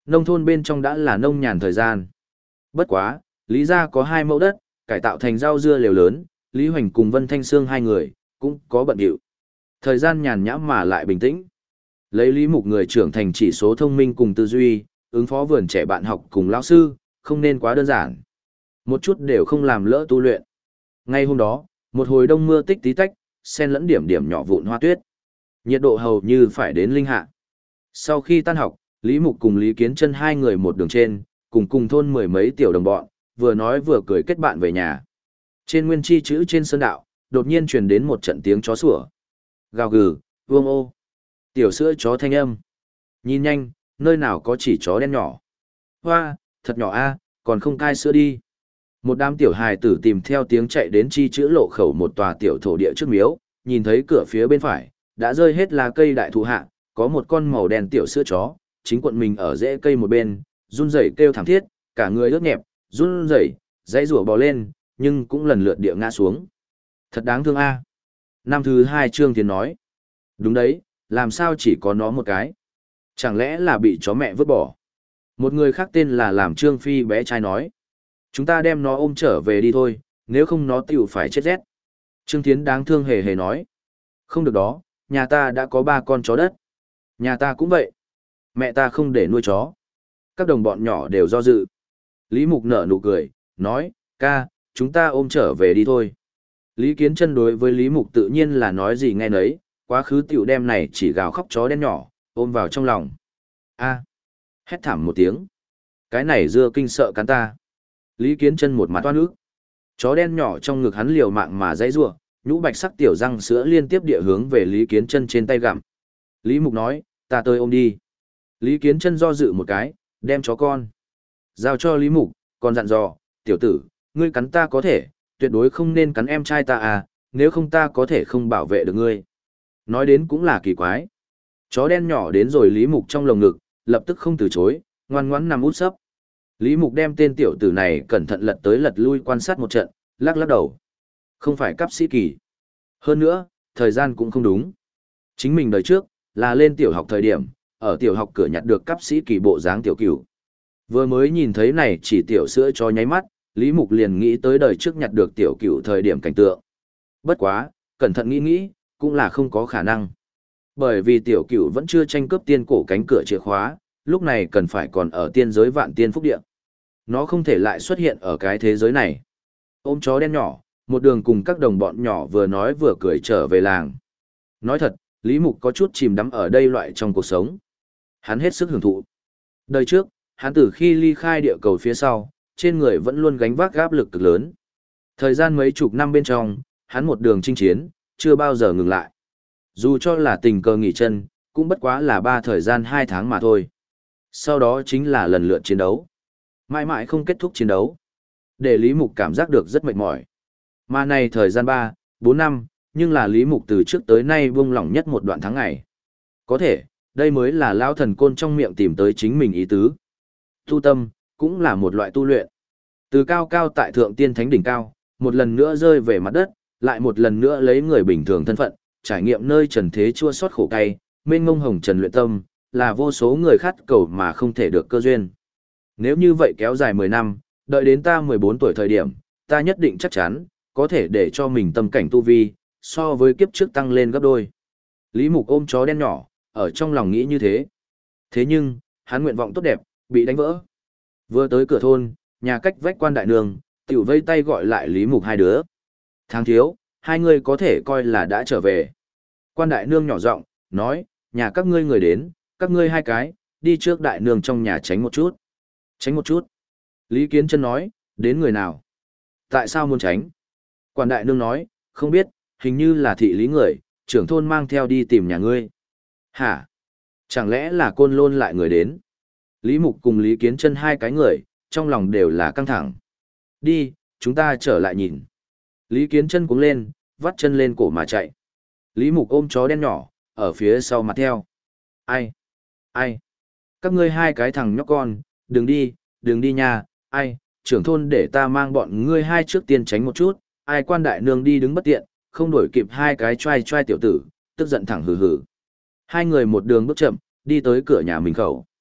Nông thôn bên trong đã là nông nhàn thời gian. Bất quá, Lý gia có 2 mẫu đất, cải tạo thành rau dưa lều lớn, Lý Hoành cùng Vân Thanh Sương hai người, cũng có bận điệu. Thời gian nhàn nhã mà lại bình tĩnh. Lấy Lý Mục người trưởng thành chỉ số thông minh cùng tư duy, ứng phó vườn trẻ bạn học cùng lão sư, không nên quá đơn giản. Một chút đều không làm lỡ tu luyện. Ngay hôm đó, một hồi đông mưa tích tí tách, xen lẫn điểm điểm nhỏ vụn hoa tuyết. Nhiệt độ hầu như phải đến linh hạ. Sau khi tan học, Lý Mục cùng Lý Kiến Chân hai người một đường trên, cùng thôn mười mấy tiểu đồng bọn, vừa nói vừa cười kết bạn về nhà. Trên nguyên chi chữ trên sơn đạo, đột nhiên truyền đến một trận tiếng chó sủa. Gào gừ, vương ô. Tiểu sữa chó thanh âm. Nhìn nhanh, nơi nào có chỉ chó đen nhỏ. Hoa, thật nhỏ a, còn không cai sữa đi. Một đám tiểu hài tử tìm theo tiếng chạy đến chi chữ lộ khẩu một tòa tiểu thổ địa trước miếu, nhìn thấy cửa phía bên phải, đã rơi hết lá cây đại thụ hạ, có một con màu đen tiểu sữa chó, chính quận mình ở rễ cây một bên, run rẩy kêu thảm thiết, cả người ướt nhẹp, run rẩy, dãy rủa bò lên, nhưng cũng lần lượt địa ngã xuống. Thật đáng thương a. Năm thứ 2 Trương Tiến nói. Đúng đấy, làm sao chỉ có nó một cái? Chẳng lẽ là bị chó mẹ vứt bỏ? Một người khác tên là làm Trương Phi bé trai nói. Chúng ta đem nó ôm trở về đi thôi, nếu không nó tiểu phải chết rét. Trương Tiến đáng thương hề hề nói. Không được đó, nhà ta đã có 3 con chó đất. Nhà ta cũng vậy. Mẹ ta không để nuôi chó. Các đồng bọn nhỏ đều do dự. Lý Mục nở nụ cười, nói, ca, chúng ta ôm trở về đi thôi. Lý Kiến Chân đối với Lý Mục tự nhiên là nói gì nghe nấy, quá khứ tiểu đem này chỉ gào khóc chó đen nhỏ, ôm vào trong lòng. A, hét thảm một tiếng. Cái này dưa kinh sợ cắn ta. Lý Kiến Chân một mặt oan ức. Chó đen nhỏ trong ngực hắn liều mạng mà dãy rủa, nhũ bạch sắc tiểu răng sữa liên tiếp địa hướng về Lý Kiến Chân trên tay gặm. Lý Mục nói, ta tới ôm đi. Lý Kiến Chân do dự một cái, đem chó con giao cho Lý Mục, còn dặn dò, tiểu tử, ngươi cắn ta có thể, tuyệt đối không nên cắn em trai ta à, nếu không ta có thể không bảo vệ được ngươi. Nói đến cũng là kỳ quái. Chó đen nhỏ đến rồi Lý Mục trong lồng ngực, lập tức không từ chối, ngoan ngoãn nằm út sấp. Lý Mục đem tên tiểu tử này cẩn thận lật tới lật lui quan sát một trận, lắc lắc đầu. Không phải cấp sĩ kỳ. Hơn nữa, thời gian cũng không đúng. Chính mình đời trước, là lên tiểu học thời điểm, ở tiểu học cửa nhặt được cấp sĩ kỳ bộ dáng tiểu cửu. Vừa mới nhìn thấy này chỉ tiểu sữa cho nháy mắt, Lý Mục liền nghĩ tới đời trước nhặt được tiểu cửu thời điểm cảnh tượng. Bất quá, cẩn thận nghĩ, cũng là không có khả năng. Bởi vì tiểu cửu vẫn chưa tranh cướp tiên cổ cánh cửa chìa khóa, lúc này cần phải còn ở tiên giới vạn tiên phúc địa. Nó không thể lại xuất hiện ở cái thế giới này. Ôm chó đen nhỏ, một đường cùng các đồng bọn nhỏ vừa nói vừa cười trở về làng. Nói thật, Lý Mục có chút chìm đắm ở đây loại trong cuộc sống. Hắn hết sức hưởng thụ. Đời trước, hắn từ khi ly khai địa cầu phía sau, trên người vẫn luôn gánh vác áp lực cực lớn. Thời gian mấy chục năm bên trong, hắn một đường chinh chiến, chưa bao giờ ngừng lại. Dù cho là tình cờ nghỉ chân, cũng bất quá là 3 thời gian 2 tháng mà thôi. Sau đó chính là lần lượt chiến đấu. Mãi mãi không kết thúc chiến đấu. Để Lý Mục cảm giác được rất mệt mỏi. Mà này thời gian 3, 4 năm, nhưng là Lý Mục từ trước tới nay buông lỏng nhất một đoạn tháng ngày. Có thể, đây mới là lão thần côn trong miệng tìm tới chính mình ý tứ. Tu tâm, cũng là một loại tu luyện. Từ cao cao tại thượng tiên thánh đỉnh cao, một lần nữa rơi về mặt đất, lại một lần nữa lấy người bình thường thân phận, trải nghiệm nơi trần thế chua xót khổ cay, mênh mông hồng trần luyện tâm, là vô số người khát cầu mà không thể được cơ duyên. Nếu như vậy kéo dài 10 năm, đợi đến ta 14 tuổi thời điểm, ta nhất định chắc chắn, có thể để cho mình tâm cảnh tu vi, so với kiếp trước tăng lên gấp đôi. Lý Mục ôm chó đen nhỏ, ở trong lòng nghĩ như thế. Thế nhưng, hắn nguyện vọng tốt đẹp, bị đánh vỡ. Vừa tới cửa thôn, nhà cách vách quan đại nương, tiểu vây tay gọi lại Lý Mục hai đứa. Tháng thiếu, hai người có thể coi là đã trở về. Quan đại nương nhỏ giọng nói, nhà các ngươi người đến, các ngươi hai cái, đi trước đại nương trong nhà tránh một chút. Tránh một chút. Lý Kiến Chân nói, đến người nào? Tại sao muốn tránh? Quan đại nương nói, không biết, hình như là thị lý người, trưởng thôn mang theo đi tìm nhà ngươi. Hả? Chẳng lẽ là Côn Lôn lại người đến? Lý Mục cùng Lý Kiến Chân hai cái người, trong lòng đều là căng thẳng. Đi, chúng ta trở lại nhìn. Lý Kiến Chân cuống lên, vắt chân lên cổ mà chạy. Lý Mục ôm chó đen nhỏ, ở phía sau mặt theo. Ai? Ai? Các ngươi hai cái thằng nhóc con, đừng đi nha, ai, trưởng thôn để ta mang bọn ngươi hai trước tiên tránh một chút, ai quan đại nương đi đứng bất tiện, không đuổi kịp hai cái trai trai tiểu tử, tức giận thẳng hừ hừ. Hai người một đường bước chậm, đi tới cửa nhà mình khẩu.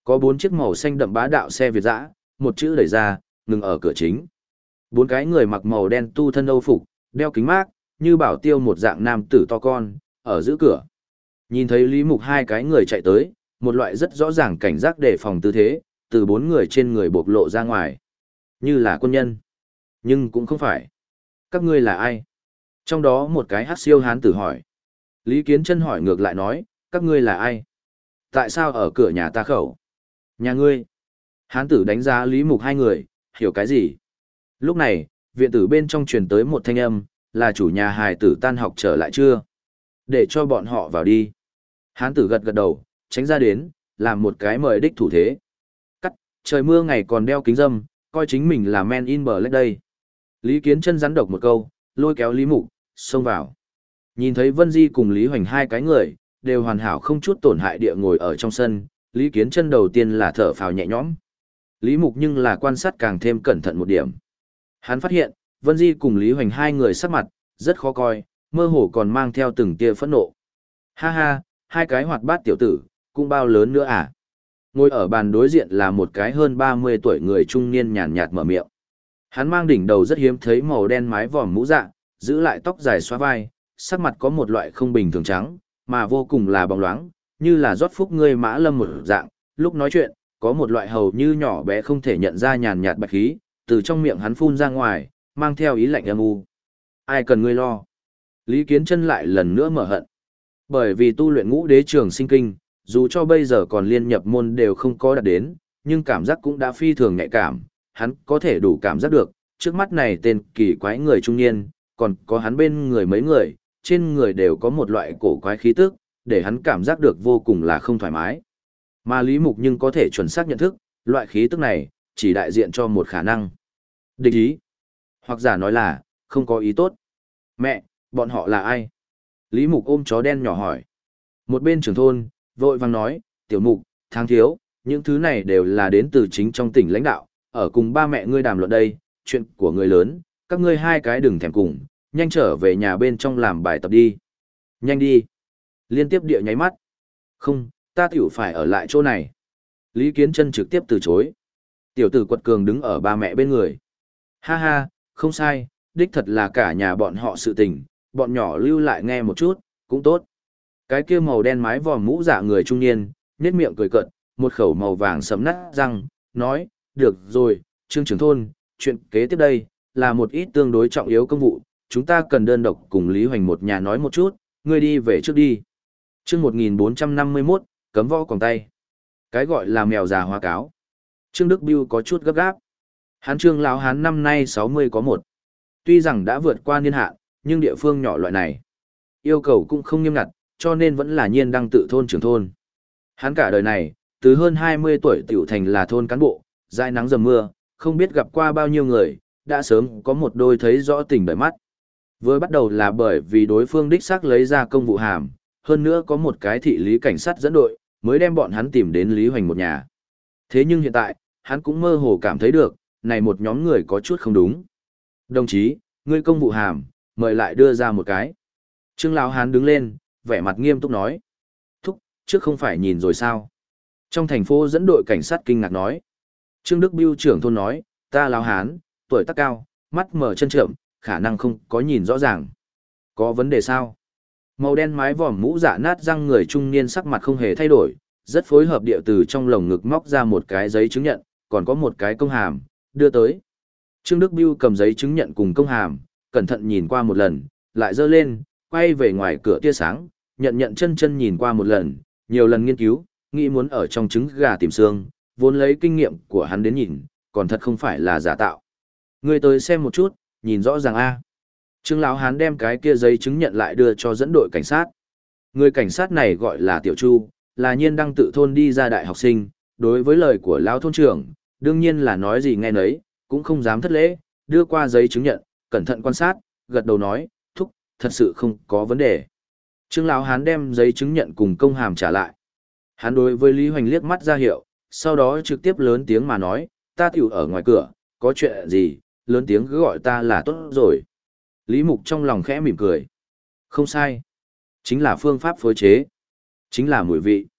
Có 4 chiếc màu xanh đậm bá đạo xe Việt dã, một chữ đẩy ra, ngừng ở cửa chính. 4 cái người mặc màu đen tu thân âu phục, đeo kính mát, như bảo tiêu một dạng nam tử to con, ở giữa cửa. Nhìn thấy Lý Mục hai cái người chạy tới, một loại rất rõ ràng cảnh giác đề phòng tư thế, từ 4 người trên người bộc lộ ra ngoài. Như là quân nhân. Nhưng cũng không phải. Các ngươi là ai? Trong đó một cái hắc siêu hán tử hỏi. Lý Kiến Chân hỏi ngược lại nói, các ngươi là ai? Tại sao ở cửa nhà ta khẩu? Nhà ngươi. Hán tử đánh giá Lý Mục hai người, hiểu cái gì? Lúc này, viện tử bên trong truyền tới một thanh âm, là chủ nhà hài tử tan học trở lại chưa? Để cho bọn họ vào đi. Hán tử gật gật đầu, tránh ra đến, làm một cái mời đích thủ thế. Cắt, trời mưa ngày còn đeo kính râm, coi chính mình là men in black đây. Lý Kiến Chân rắn độc một câu, lôi kéo Lý Mục, xông vào. Nhìn thấy Vân Di cùng Lý Hoành hai cái người, đều hoàn hảo không chút tổn hại địa ngồi ở trong sân, Lý Kiến Chân đầu tiên là thở phào nhẹ nhõm. Lý Mục nhưng là quan sát càng thêm cẩn thận một điểm. Hắn phát hiện, Vân Di cùng Lý Hoành hai người sắc mặt, rất khó coi, mơ hồ còn mang theo từng tia phẫn nộ. Ha ha, hai cái hoạt bát tiểu tử, cũng bao lớn nữa à? Ngồi ở bàn đối diện là một cái hơn 30 tuổi người trung niên nhàn nhạt mở miệng. Hắn mang đỉnh đầu rất hiếm thấy màu đen mái vòm mũ dạ, giữ lại tóc dài xóa vai, sắc mặt có một loại không bình thường trắng, mà vô cùng là bóng loáng, như là rót phúc ngươi mã lâm một dạng, lúc nói chuyện, có một loại hầu như nhỏ bé không thể nhận ra nhàn nhạt bạch khí, từ trong miệng hắn phun ra ngoài, mang theo ý lạnh âm u. Ai cần ngươi lo? Lý Kiến Chân lại lần nữa mở hận. Bởi vì tu luyện ngũ đế trường sinh kinh, dù cho bây giờ còn liên nhập môn đều không có đạt đến, nhưng cảm giác cũng đã phi thường nhạy cảm, hắn có thể đủ cảm giác được, trước mắt này tên kỳ quái người trung niên, còn có hắn bên người mấy người, trên người đều có một loại cổ quái khí tức, để hắn cảm giác được vô cùng là không thoải mái. Mà Lý Mục nhưng có thể chuẩn xác nhận thức, loại khí tức này, chỉ đại diện cho một khả năng. Địch ý. Hoặc giả nói là, không có ý tốt. Mẹ, bọn họ là ai? Lý Mục ôm chó đen nhỏ hỏi. Một bên trưởng thôn, vội vàng nói, tiểu Mục, Tháng Thiếu, những thứ này đều là đến từ chính trong tỉnh lãnh đạo, ở cùng ba mẹ ngươi đàm luận đây, chuyện của người lớn, các ngươi hai cái đừng thèm cùng, nhanh trở về nhà bên trong làm bài tập đi. Nhanh đi. Liên tiếp địa nháy mắt. Không, ta tiểu phải ở lại chỗ này. Lý Kiến Chân trực tiếp từ chối. Tiểu tử quật cường đứng ở ba mẹ bên người. Ha ha, không sai, đích thật là cả nhà bọn họ sự tình, bọn nhỏ lưu lại nghe một chút, cũng tốt. Cái kia màu đen mái vòm mũ dạ người trung niên, nhếch miệng cười cợt, một khẩu màu vàng sẫm nát răng, nói, được rồi, Trương trưởng thôn, chuyện kế tiếp đây, là một ít tương đối trọng yếu công vụ, chúng ta cần đơn độc cùng Lý Hoành một nhà nói một chút, ngươi đi về trước đi. Chương 1451, cấm võ quòng tay. Cái gọi là mèo già hoa cáo. Trương Đức Bưu có chút gấp gáp. Hán Trương lão hán năm nay 60 có một. Tuy rằng đã vượt qua niên hạn, nhưng địa phương nhỏ loại này, yêu cầu cũng không nghiêm ngặt, cho nên vẫn là nhiên đăng tự thôn trưởng thôn. Hắn cả đời này, từ hơn 20 tuổi tiểu thành là thôn cán bộ, dãi nắng dầm mưa, không biết gặp qua bao nhiêu người, đã sớm có một đôi thấy rõ tình đời mắt. Vừa bắt đầu là bởi vì đối phương đích xác lấy ra công vụ hàm, hơn nữa có một cái thị lý cảnh sát dẫn đội, mới đem bọn hắn tìm đến Lý Hoành một nhà. Thế nhưng hiện tại, hắn cũng mơ hồ cảm thấy được, này một nhóm người có chút không đúng. Đồng chí, ngươi công vụ hàm, mời lại đưa ra một cái. Trương lão hán đứng lên, vẻ mặt nghiêm túc nói. Thúc, trước không phải nhìn rồi sao? Trong thành phố dẫn đội cảnh sát kinh ngạc nói. Trương Đức Bưu trưởng thôn nói, ta lão hán, tuổi tác cao, mắt mở chân trợm, khả năng không có nhìn rõ ràng. Có vấn đề sao? Màu đen mái vòm mũ dạ nát răng người trung niên sắc mặt không hề thay đổi, rất phối hợp địa từ trong lồng ngực móc ra một cái giấy chứng nhận, còn có một cái công hàm, đưa tới. Trương Đức Bưu cầm giấy chứng nhận cùng công hàm, cẩn thận nhìn qua một lần, lại dơ lên, quay về ngoài cửa tia sáng, nhận chân chân nhìn qua một lần, nhiều lần nghiên cứu, nghĩ muốn ở trong trứng gà tìm xương, vốn lấy kinh nghiệm của hắn đến nhìn, còn thật không phải là giả tạo. Ngươi tới xem một chút, nhìn rõ ràng a. Trương lão hán đem cái kia giấy chứng nhận lại đưa cho dẫn đội cảnh sát. Người cảnh sát này gọi là Tiểu Chu, là nhiên đăng tự thôn đi ra đại học sinh, đối với lời của lão thôn trưởng, đương nhiên là nói gì nghe nấy, cũng không dám thất lễ, đưa qua giấy chứng nhận, cẩn thận quan sát, gật đầu nói, thúc, thật sự không có vấn đề. Trương lão hán đem giấy chứng nhận cùng công hàm trả lại. Hắn đối với Lý Hoành liếc mắt ra hiệu, sau đó trực tiếp lớn tiếng mà nói, ta tiểu ở ngoài cửa, có chuyện gì, lớn tiếng cứ gọi ta là tốt rồi. Lý Mục trong lòng khẽ mỉm cười. Không sai. Chính là phương pháp phối chế. Chính là mùi vị.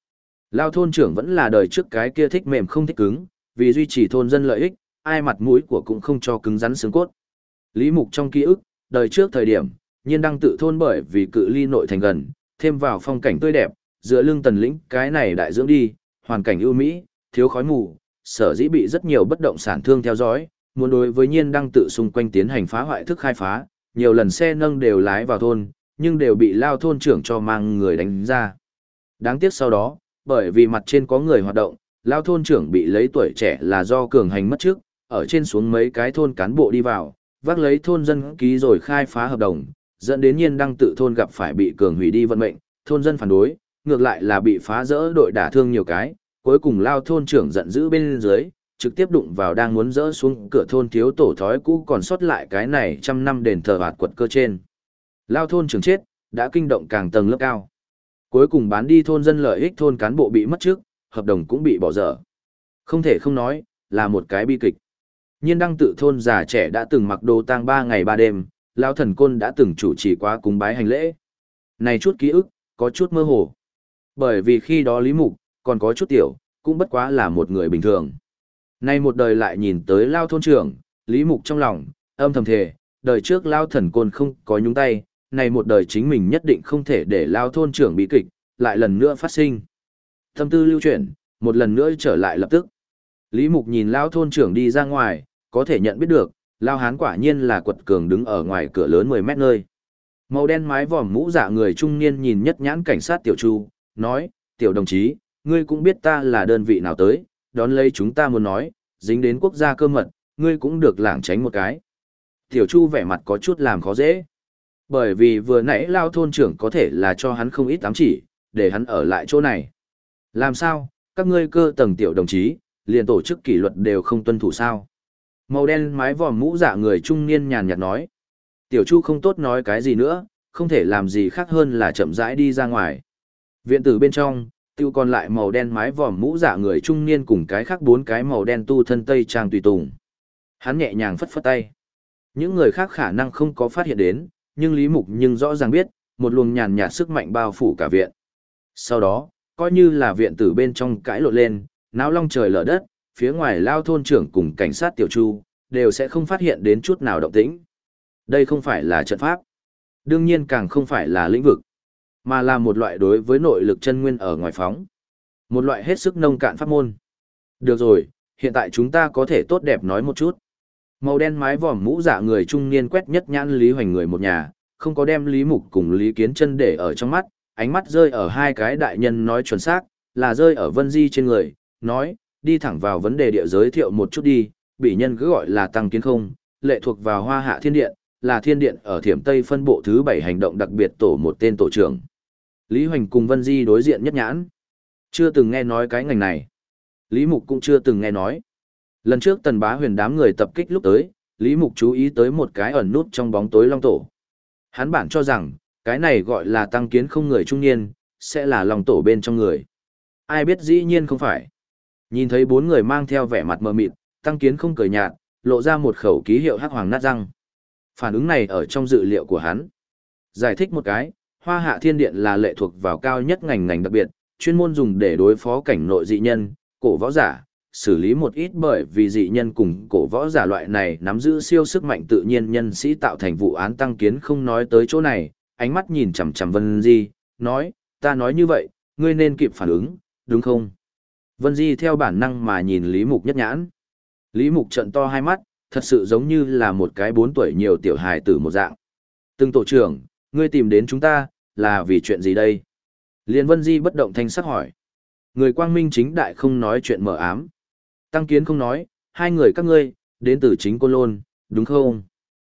Lao thôn trưởng vẫn là đời trước cái kia thích mềm không thích cứng, vì duy trì thôn dân lợi ích, ai mặt mũi của cũng không cho cứng rắn xương cốt. Lý Mục trong ký ức, đời trước thời điểm, Nhiên Đăng tự thôn bởi vì cự ly nội thành gần, thêm vào phong cảnh tươi đẹp, dựa lưng Tần Lĩnh cái này đại dưỡng đi, hoàn cảnh ưu mỹ, thiếu khói mù, sở dĩ bị rất nhiều bất động sản thương theo dõi, muốn đối với Nhiên Đăng tự xung quanh tiến hành phá hoại thức khai phá, nhiều lần xe nâng đều lái vào thôn, nhưng đều bị Lao thôn trưởng cho mang người đánh ra. Đáng tiếc sau đó, bởi vì mặt trên có người hoạt động, Lao thôn trưởng bị lấy tuổi trẻ là do cường hành mất trước, ở trên xuống mấy cái thôn cán bộ đi vào, vác lấy thôn dân ký rồi khai phá hợp đồng, dẫn đến Nhiên Đăng tự thôn gặp phải bị cường hủy đi vận mệnh, thôn dân phản đối, ngược lại là bị phá rỡ đội đả thương nhiều cái, cuối cùng Lao thôn trưởng giận dữ bên dưới, trực tiếp đụng vào đang muốn rỡ xuống cửa thôn thiếu tổ thói cũ còn sót lại cái này trăm năm đền thờ hạt quật cơ trên. Lao thôn trưởng chết, đã kinh động càng tầng lớp cao. Cuối cùng bán đi thôn dân lợi ích thôn cán bộ bị mất trước, hợp đồng cũng bị bỏ dở. Không thể không nói, là một cái bi kịch. Nhiên Đăng tự thôn già trẻ đã từng mặc đồ tang 3 ngày 3 đêm, Lao thần côn đã từng chủ trì quá cúng bái hành lễ. Này chút ký ức, có chút mơ hồ. Bởi vì khi đó Lý Mục, còn có chút tiểu, cũng bất quá là một người bình thường. Nay một đời lại nhìn tới Lao thôn trưởng, Lý Mục trong lòng, âm thầm thề, đời trước Lao thần côn không có nhúng tay, này một đời chính mình nhất định không thể để Lao thôn trưởng bị kịch, lại lần nữa phát sinh. Tâm tư lưu chuyển, một lần nữa trở lại lập tức. Lý Mục nhìn Lao thôn trưởng đi ra ngoài, có thể nhận biết được, Lao hán quả nhiên là quật cường đứng ở ngoài cửa lớn 10 mét nơi. Màu đen mái vòm mũ dạ người trung niên nhìn nhất nhãn cảnh sát Tiểu Chu, nói, Tiểu đồng chí, ngươi cũng biết ta là đơn vị nào tới, đón lấy chúng ta muốn nói, dính đến quốc gia cơ mật, ngươi cũng được lảng tránh một cái. Tiểu Chu vẻ mặt có chút làm khó dễ. Bởi vì vừa nãy Lao thôn trưởng có thể là cho hắn không ít ám chỉ, để hắn ở lại chỗ này. Làm sao, các ngươi cơ tầng tiểu đồng chí, liền tổ chức kỷ luật đều không tuân thủ sao? Màu đen mái vòm mũ dạ người trung niên nhàn nhạt nói. Tiểu Chu không tốt nói cái gì nữa, không thể làm gì khác hơn là chậm rãi đi ra ngoài. Viện tử bên trong, tiêu còn lại màu đen mái vòm mũ dạ người trung niên cùng cái khác 4 cái màu đen tu thân tây trang tùy tùng. Hắn nhẹ nhàng phất phất tay. Những người khác khả năng không có phát hiện đến, nhưng Lý Mục nhưng rõ ràng biết, một luồng nhàn nhạt sức mạnh bao phủ cả viện. Sau đó, coi như là viện tử bên trong cãi lộn lên, náo long trời lở đất, phía ngoài Lao thôn trưởng cùng cảnh sát Tiểu Chu, đều sẽ không phát hiện đến chút nào động tĩnh. Đây không phải là trận pháp, đương nhiên càng không phải là lĩnh vực, mà là một loại đối với nội lực chân nguyên ở ngoài phóng. Một loại hết sức nông cạn pháp môn. Được rồi, hiện tại chúng ta có thể tốt đẹp nói một chút. Màu đen mái vòm mũ dạ người trung niên quét nhất nhãn Lý Hoành người một nhà, không có đem Lý Mục cùng Lý Kiến Chân để ở trong mắt, ánh mắt rơi ở hai cái đại nhân nói chuẩn xác, là rơi ở Vân Di trên người, nói, đi thẳng vào vấn đề địa giới thiệu một chút đi, bị nhân cứ gọi là Tăng Kiến Không, lệ thuộc vào Hoa Hạ Thiên Điện, là Thiên Điện ở Thiểm Tây phân bộ thứ 7 hành động đặc biệt tổ một tên tổ trưởng. Lý Hoành cùng Vân Di đối diện nhất nhãn. Chưa từng nghe nói cái ngành này. Lý Mục cũng chưa từng nghe nói. Lần trước Tần Bá Huyền đám người tập kích lúc tới, Lý Mục chú ý tới một cái ẩn nút trong bóng tối Long Tổ. Hắn bản cho rằng, cái này gọi là Tăng Kiến Không người trung niên, sẽ là Long Tổ bên trong người. Ai biết dĩ nhiên không phải. Nhìn thấy 4 người mang theo vẻ mặt mờ mịt, Tăng Kiến Không cười nhạt, lộ ra một khẩu ký hiệu hắc hoàng nát răng. Phản ứng này ở trong dự liệu của hắn. Giải thích một cái, Hoa Hạ Thiên Điện là lệ thuộc vào cao nhất ngành đặc biệt, chuyên môn dùng để đối phó cảnh nội dị nhân, cổ võ giả, xử lý một ít bởi vì dị nhân cùng cổ võ giả loại này nắm giữ siêu sức mạnh tự nhiên nhân sĩ tạo thành vụ án. Tăng Kiến Không nói tới chỗ này, ánh mắt nhìn chằm chằm Vân Di, nói, ta nói như vậy, ngươi nên kịp phản ứng, đúng không? Vân Di theo bản năng mà nhìn Lý Mục nhất nhãn. Lý Mục trợn to hai mắt, thật sự giống như là một cái 4 tuổi nhiều tiểu hài tử một dạng. Từng tổ trưởng, ngươi tìm đến chúng ta, là vì chuyện gì đây? Liên Vân Di bất động thanh sắc hỏi. Người quang minh chính đại không nói chuyện mờ ám. Tăng Kiến Không nói, hai người các ngươi, đến từ chính Côn Lôn, đúng không?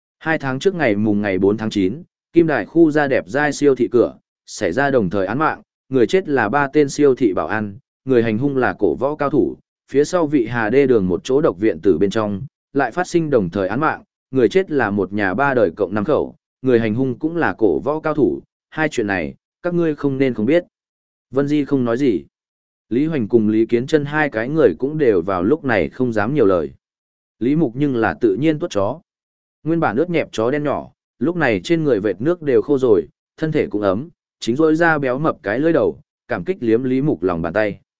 2 tháng trước ngày 4 tháng 9, Kim Đài khu gia đẹp giai siêu thị cửa, xảy ra đồng thời án mạng, người chết là 3 tên siêu thị bảo an, người hành hung là cổ võ cao thủ, phía sau vị Hà Đê đường một chỗ độc viện tử bên trong, lại phát sinh đồng thời án mạng, người chết là một nhà 3 đời cộng 5 khẩu, người hành hung cũng là cổ võ cao thủ, hai chuyện này, các ngươi không nên không biết. Vân Di không nói gì. Lý Hoành cùng Lý Kiến Chân hai cái người cũng đều vào lúc này không dám nhiều lời. Lý Mục nhưng là tự nhiên tuốt chó. Nguyên bản ướt nhẹp chó đen nhỏ, lúc này trên người vệt nước đều khô rồi, thân thể cũng ấm, chính rỗi ra béo mập cái lưỡi đầu, cảm kích liếm Lý Mục lòng bàn tay.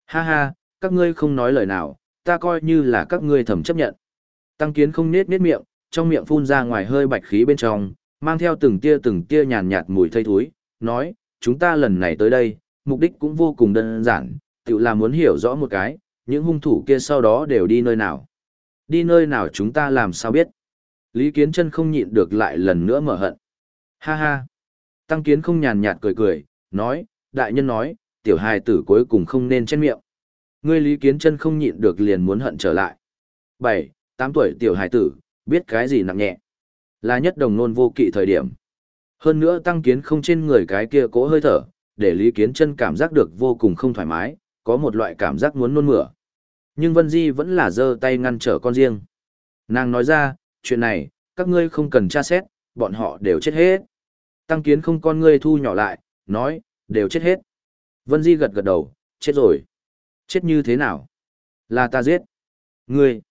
Ha ha, các ngươi không nói lời nào, ta coi như là các ngươi thầm chấp nhận. Tăng Kiến không nết nết miệng, trong miệng phun ra ngoài hơi bạch khí bên trong, mang theo từng tia nhàn nhạt mùi thây thúi, nói, chúng ta lần này tới đây, mục đích cũng vô cùng đơn giản, tự là muốn hiểu rõ một cái, những hung thủ kia sau đó đều đi nơi nào. Đi nơi nào chúng ta làm sao biết. Lý Kiến Chân không nhịn được lại lần nữa mở hận. Ha ha. Tăng Kiến không nhàn nhạt cười cười, nói, đại nhân nói, tiểu hài tử cuối cùng không nên chen miệng. Ngươi Lý Kiến Chân không nhịn được liền muốn hận trở lại. 7, 8 tuổi tiểu hài tử, biết cái gì nặng nhẹ. Là nhất đồng nôn vô kỵ thời điểm. Hơn nữa Tăng Kiến không trên người cái kia cỗ hơi thở, để Lý Kiến Chân cảm giác được vô cùng không thoải mái, có một loại cảm giác muốn nôn mửa. Nhưng Vân Di vẫn là giơ tay ngăn trở con riêng. Nàng nói ra, chuyện này, các ngươi không cần tra xét, bọn họ đều chết hết. Tăng Kiến không con ngươi thu nhỏ lại, nói, đều chết hết. Vân Di gật gật đầu, chết rồi. Chết như thế nào? Là ta giết. Ngươi.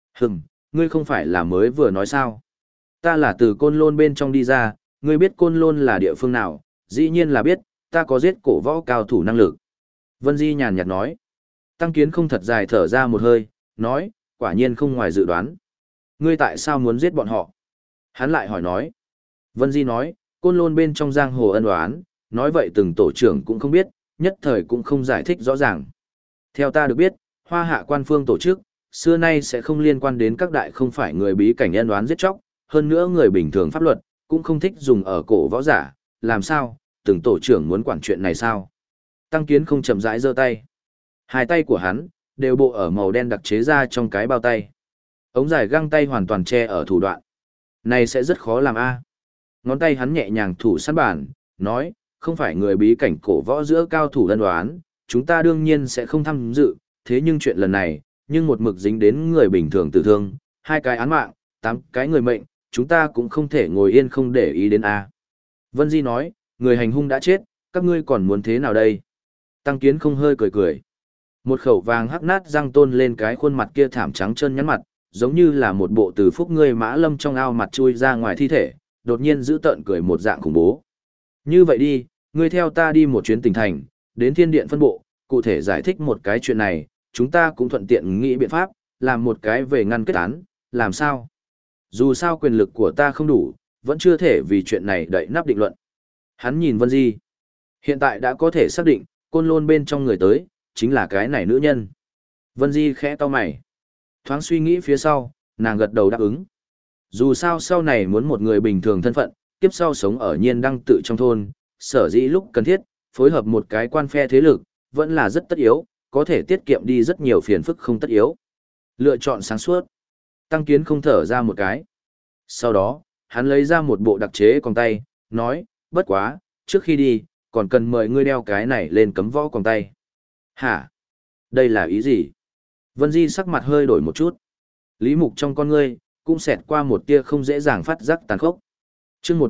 Ngươi không phải là mới vừa nói sao? Ta là từ Côn Lôn bên trong đi ra, ngươi biết Côn Lôn là địa phương nào, dĩ nhiên là biết, ta có giết cổ võ cao thủ năng lực. Vân Di nhàn nhạt nói. Tăng Kiến không thật dài thở ra một hơi, nói, quả nhiên không ngoài dự đoán. Ngươi tại sao muốn giết bọn họ? Hắn lại hỏi nói. Vân Di nói, Côn Lôn bên trong giang hồ ân oán, nói vậy từng tổ trưởng cũng không biết, nhất thời cũng không giải thích rõ ràng. Theo ta được biết, Hoa Hạ quan phương tổ chức, xưa nay sẽ không liên quan đến các đại không phải người bí cảnh ân oán giết chóc, hơn nữa người bình thường pháp luật, cũng không thích dùng ở cổ võ giả, làm sao, từng tổ trưởng muốn quản chuyện này sao? Tăng Kiến không chậm rãi giơ tay. Hai tay của hắn, đều bộ ở màu đen đặc chế ra trong cái bao tay. Ống dài găng tay hoàn toàn che ở thủ đoạn. Này sẽ rất khó làm a. Ngón tay hắn nhẹ nhàng thủ sẵn bàn, nói, không phải người bí cảnh cổ võ giữa cao thủ ân oán, chúng ta đương nhiên sẽ không tham dự, thế nhưng chuyện lần này, nhưng một mực dính đến người bình thường tử thương, 2 cái án mạng, 8 cái người mệnh, chúng ta cũng không thể ngồi yên không để ý đến a. Vân Di nói, người hành hung đã chết, các ngươi còn muốn thế nào đây? Tăng Kiến không hơi cười cười. Một khẩu vàng hắc nát răng tôn lên cái khuôn mặt kia thảm trắng trơn nhắn mặt, giống như là một bộ từ phúc ngươi mã lâm trong ao mặt chui ra ngoài thi thể, đột nhiên giữ tợn cười một dạng khủng bố. Như vậy đi, ngươi theo ta đi một chuyến tỉnh thành, đến thiên điện phân bộ, cụ thể giải thích một cái chuyện này, chúng ta cũng thuận tiện nghĩ biện pháp, làm một cái về ngăn kết án, làm sao? Dù sao quyền lực của ta không đủ, vẫn chưa thể vì chuyện này đậy nắp định luận. Hắn nhìn Vân Di. Hiện tại đã có thể xác định, Côn Lôn bên trong người tới, chính là cái này nữ nhân. Vân Di khẽ cau mày. Thoáng suy nghĩ phía sau, nàng gật đầu đáp ứng. Dù sao sau này muốn một người bình thường thân phận, kiếp sau sống ở nhiên đăng tự trong thôn, sở dĩ lúc cần thiết, phối hợp một cái quan phe thế lực, vẫn là rất tất yếu, có thể tiết kiệm đi rất nhiều phiền phức không tất yếu. Lựa chọn sáng suốt. Tăng Kiến không thở ra một cái. Sau đó, hắn lấy ra một bộ đặc chế còng tay, nói, bất quá, trước khi đi, còn cần mời ngươi đeo cái này lên cấm võ còng tay. Hả? Đây là ý gì? Vân Di sắc mặt hơi đổi một chút. Lý Mục trong con ngươi, cũng xẹt qua một tia không dễ dàng phát giác tàn khốc. Chương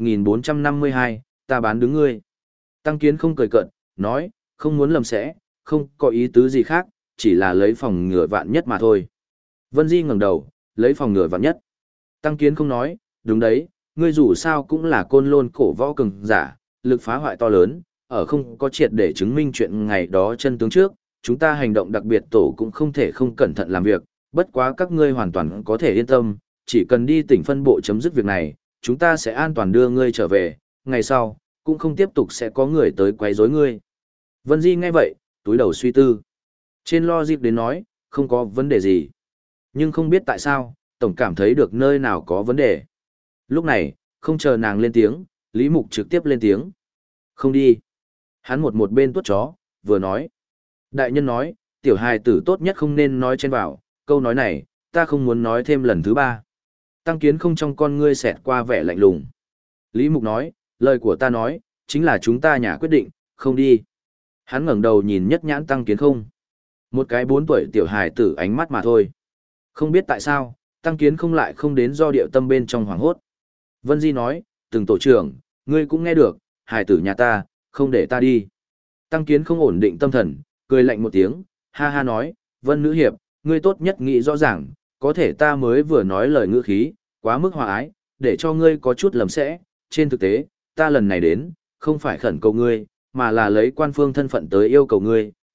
1452, ta bán đứng ngươi. Tăng Kiến không cười cợt, nói, không muốn lầm sẽ, không có ý tứ gì khác, chỉ là lấy phòng ngừa vạn nhất mà thôi. Vân Di ngẩng đầu, lấy phòng ngừa vạn nhất. Tăng Kiến không nói, đúng đấy, ngươi dù sao cũng là Côn Lôn cổ võ cường giả, lực phá hoại to lớn, ở không có triệt để chứng minh chuyện ngày đó chân tướng trước, chúng ta hành động đặc biệt tổ cũng không thể không cẩn thận làm việc, bất quá các ngươi hoàn toàn có thể yên tâm, chỉ cần đi tỉnh phân bộ chấm dứt việc này, chúng ta sẽ an toàn đưa ngươi trở về, ngày sau, cũng không tiếp tục sẽ có người tới quấy rối ngươi. Vân Di nghe vậy, túi đầu suy tư. Trên logic đến nói, không có vấn đề gì. Nhưng không biết tại sao, tổng cảm thấy được nơi nào có vấn đề. Lúc này, không chờ nàng lên tiếng, Lý Mục trực tiếp lên tiếng. Không đi. Hắn một bên tuốt chó, vừa nói. Đại nhân nói, tiểu hài tử tốt nhất không nên nói trên vào, câu nói này, ta không muốn nói thêm lần thứ 3. Tăng Kiến không trong con ngươi xẹt qua vẻ lạnh lùng. Lý Mục nói, lời của ta nói, chính là chúng ta nhà quyết định, không đi. Hắn ngẩng đầu nhìn nhất nhãn Tăng Kiến không. Một cái 4 tuổi tiểu hài tử ánh mắt mà thôi. Không biết tại sao, Tăng Kiến không lại không đến do điệu tâm bên trong hoảng hốt. Vân Di nói, từng tổ trưởng, ngươi cũng nghe được, hài tử nhà ta, không để ta đi. Tăng Kiến không ổn định tâm thần, cười lạnh một tiếng, ha ha nói, Vân Nữ Hiệp, ngươi tốt nhất nghĩ rõ ràng, có thể ta mới vừa nói lời ngữ khí, quá mức hòa ái, để cho ngươi có chút lầm sẽ, trên thực tế, ta lần này đến, không phải khẩn cầu ngươi, mà là lấy quan phương thân phận tới yêu cầu ngươi,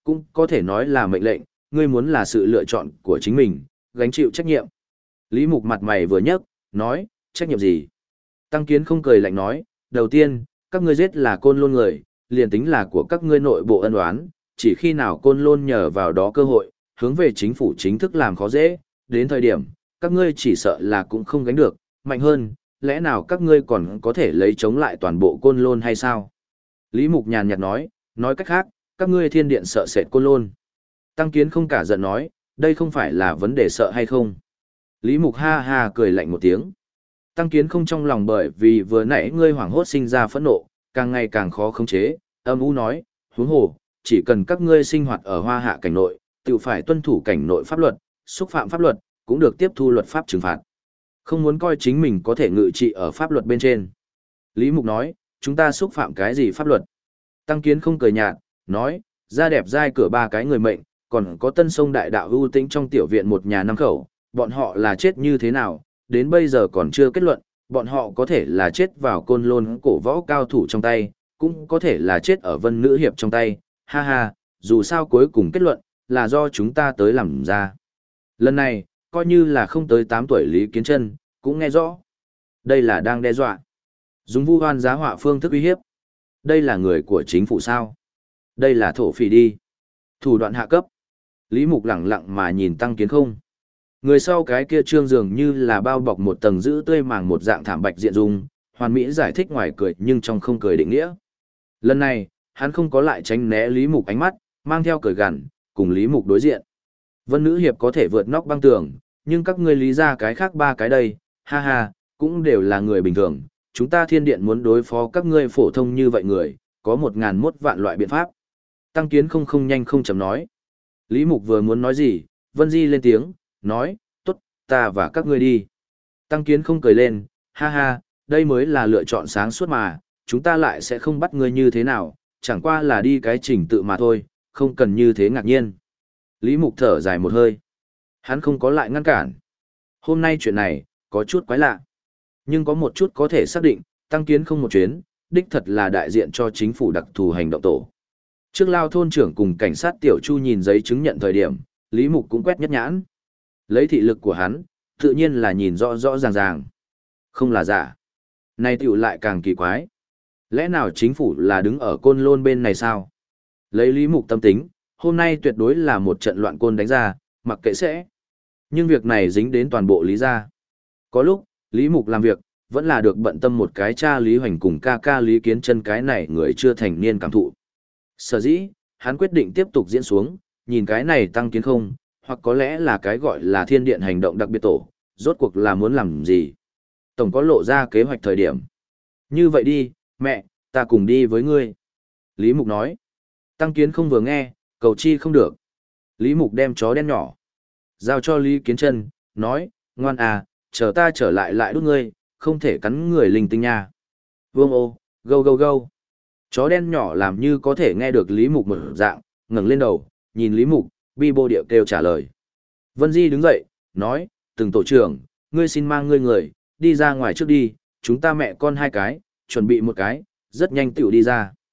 cũng có thể nói là mệnh lệnh, ngươi muốn là sự lựa chọn của chính mình, gánh chịu trách nhiệm. Lý Mục mặt mày vừa nhấc, nói, trách nhiệm gì? Tăng Kiến không cười lạnh nói, đầu tiên, các ngươi giết là Côn Lôn người, liền tính là của các ngươi nội bộ ân oán, chỉ khi nào Côn Lôn nhờ vào đó cơ hội, hướng về chính phủ chính thức làm khó dễ, đến thời điểm, các ngươi chỉ sợ là cũng không gánh được, mạnh hơn, lẽ nào các ngươi còn có thể lấy chống lại toàn bộ Côn Lôn hay sao? Lý Mục nhàn nhạt nói cách khác, các ngươi thiên điện sợ sệt Côn Lôn. Tăng Kiến không cả giận nói, đây không phải là vấn đề sợ hay không. Lý Mục ha ha cười lạnh một tiếng. Tăng Kiến không trong lòng bởi vì vừa nãy ngươi hoảng hốt sinh ra phẫn nộ, càng ngày càng khó khống chế, âm u nói, huống hồ, chỉ cần các ngươi sinh hoạt ở Hoa Hạ cảnh nội, tự phải tuân thủ cảnh nội pháp luật, xúc phạm pháp luật, cũng được tiếp thu luật pháp trừng phạt. Không muốn coi chính mình có thể ngự trị ở pháp luật bên trên. Lý Mục nói, chúng ta xúc phạm cái gì pháp luật? Tăng Kiến không cười nhạt, nói, ra đẹp dai cửa ba cái người mệnh, còn có Tân Sông Đại Đạo ưu tĩnh trong tiểu viện một nhà năm khẩu, bọn họ là chết như thế nào, đến bây giờ còn chưa kết luận, bọn họ có thể là chết vào Côn Lôn cổ võ cao thủ trong tay, cũng có thể là chết ở Vân Nữ Hiệp trong tay, ha ha, dù sao cuối cùng kết luận, là do chúng ta tới làm ra. Lần này, coi như là không tới 8 tuổi Lý Kiến Chân cũng nghe rõ. Đây là đang đe dọa. Dùng vu oan giá họa phương thức uy hiếp. Đây là người của chính phủ sao? Đây là thổ phỉ đi. Thủ đoạn hạ cấp. Lý Mục lẳng lặng mà nhìn Tăng Kiến không. Người sau cái kia trương dường như là bao bọc một tầng giữ tươi màng một dạng thảm bạch diện dung, hoàn mỹ giải thích ngoài cười nhưng trong không cười định nghĩa. Lần này, hắn không có lại tránh né Lý Mục ánh mắt, mang theo cười gằn, cùng Lý Mục đối diện. Vân Nữ Hiệp có thể vượt nóc băng tường, nhưng các ngươi lý ra cái khác ba cái đây, ha ha, cũng đều là người bình thường. Chúng ta thiên điện muốn đối phó các ngươi phổ thông như vậy người, có 1001 vạn loại biện pháp. Tăng Kiến không nhanh không chậm nói. Lý Mục vừa muốn nói gì, Vân Di lên tiếng, nói, tốt, ta và các ngươi đi. Tăng Kiến không cười lên, ha ha, đây mới là lựa chọn sáng suốt mà, chúng ta lại sẽ không bắt ngươi như thế nào, chẳng qua là đi cái trình tự mà thôi, không cần như thế ngạc nhiên. Lý Mục thở dài một hơi. Hắn không có lại ngăn cản. Hôm nay chuyện này, có chút quái lạ. Nhưng có một chút có thể xác định, Tăng Kiến không một chuyến, đích thật là đại diện cho chính phủ đặc thù hành động tổ. Trước Lao thôn trưởng cùng cảnh sát Tiểu Chu nhìn giấy chứng nhận thời điểm, Lý Mục cũng quét nhất nhãn. Lấy thị lực của hắn, tự nhiên là nhìn rõ rõ ràng ràng. Không là giả. Này tiểu lại càng kỳ quái. Lẽ nào chính phủ là đứng ở Côn Lôn bên này sao? Lấy Lý Mục tâm tính, hôm nay tuyệt đối là một trận loạn côn đánh ra, mặc kệ sẽ. Nhưng việc này dính đến toàn bộ Lý gia. Có lúc, Lý Mục làm việc, vẫn là được bận tâm một cái cha Lý Hoành cùng ca ca Lý Kiến Chân cái này người chưa thành niên cảm thụ. Sở dĩ, hắn quyết định tiếp tục diễn xuống, nhìn cái này Tăng Kiến không, hoặc có lẽ là cái gọi là thiên điện hành động đặc biệt tổ, rốt cuộc là muốn làm gì. Tổng có lộ ra kế hoạch thời điểm. Như vậy đi, mẹ, ta cùng đi với ngươi. Lý Mục nói. Tăng Kiến không vừa nghe, cầu chi không được. Lý Mục đem chó đen nhỏ. Giao cho Lý Kiến Chân, nói, ngoan à, chờ ta trở lại đút ngươi, không thể cắn người linh tinh nha. Vương ô, gâu gâu gâu. Chó đen nhỏ làm như có thể nghe được Lý Mục một dạng, ngẩng lên đầu, nhìn Lý Mục, bi bô điệu kêu trả lời. Vân Di đứng dậy, nói, từng tổ trưởng, ngươi xin mang ngươi người, đi ra ngoài trước đi, chúng ta mẹ con hai cái, chuẩn bị một cái, rất nhanh tiểu đi ra.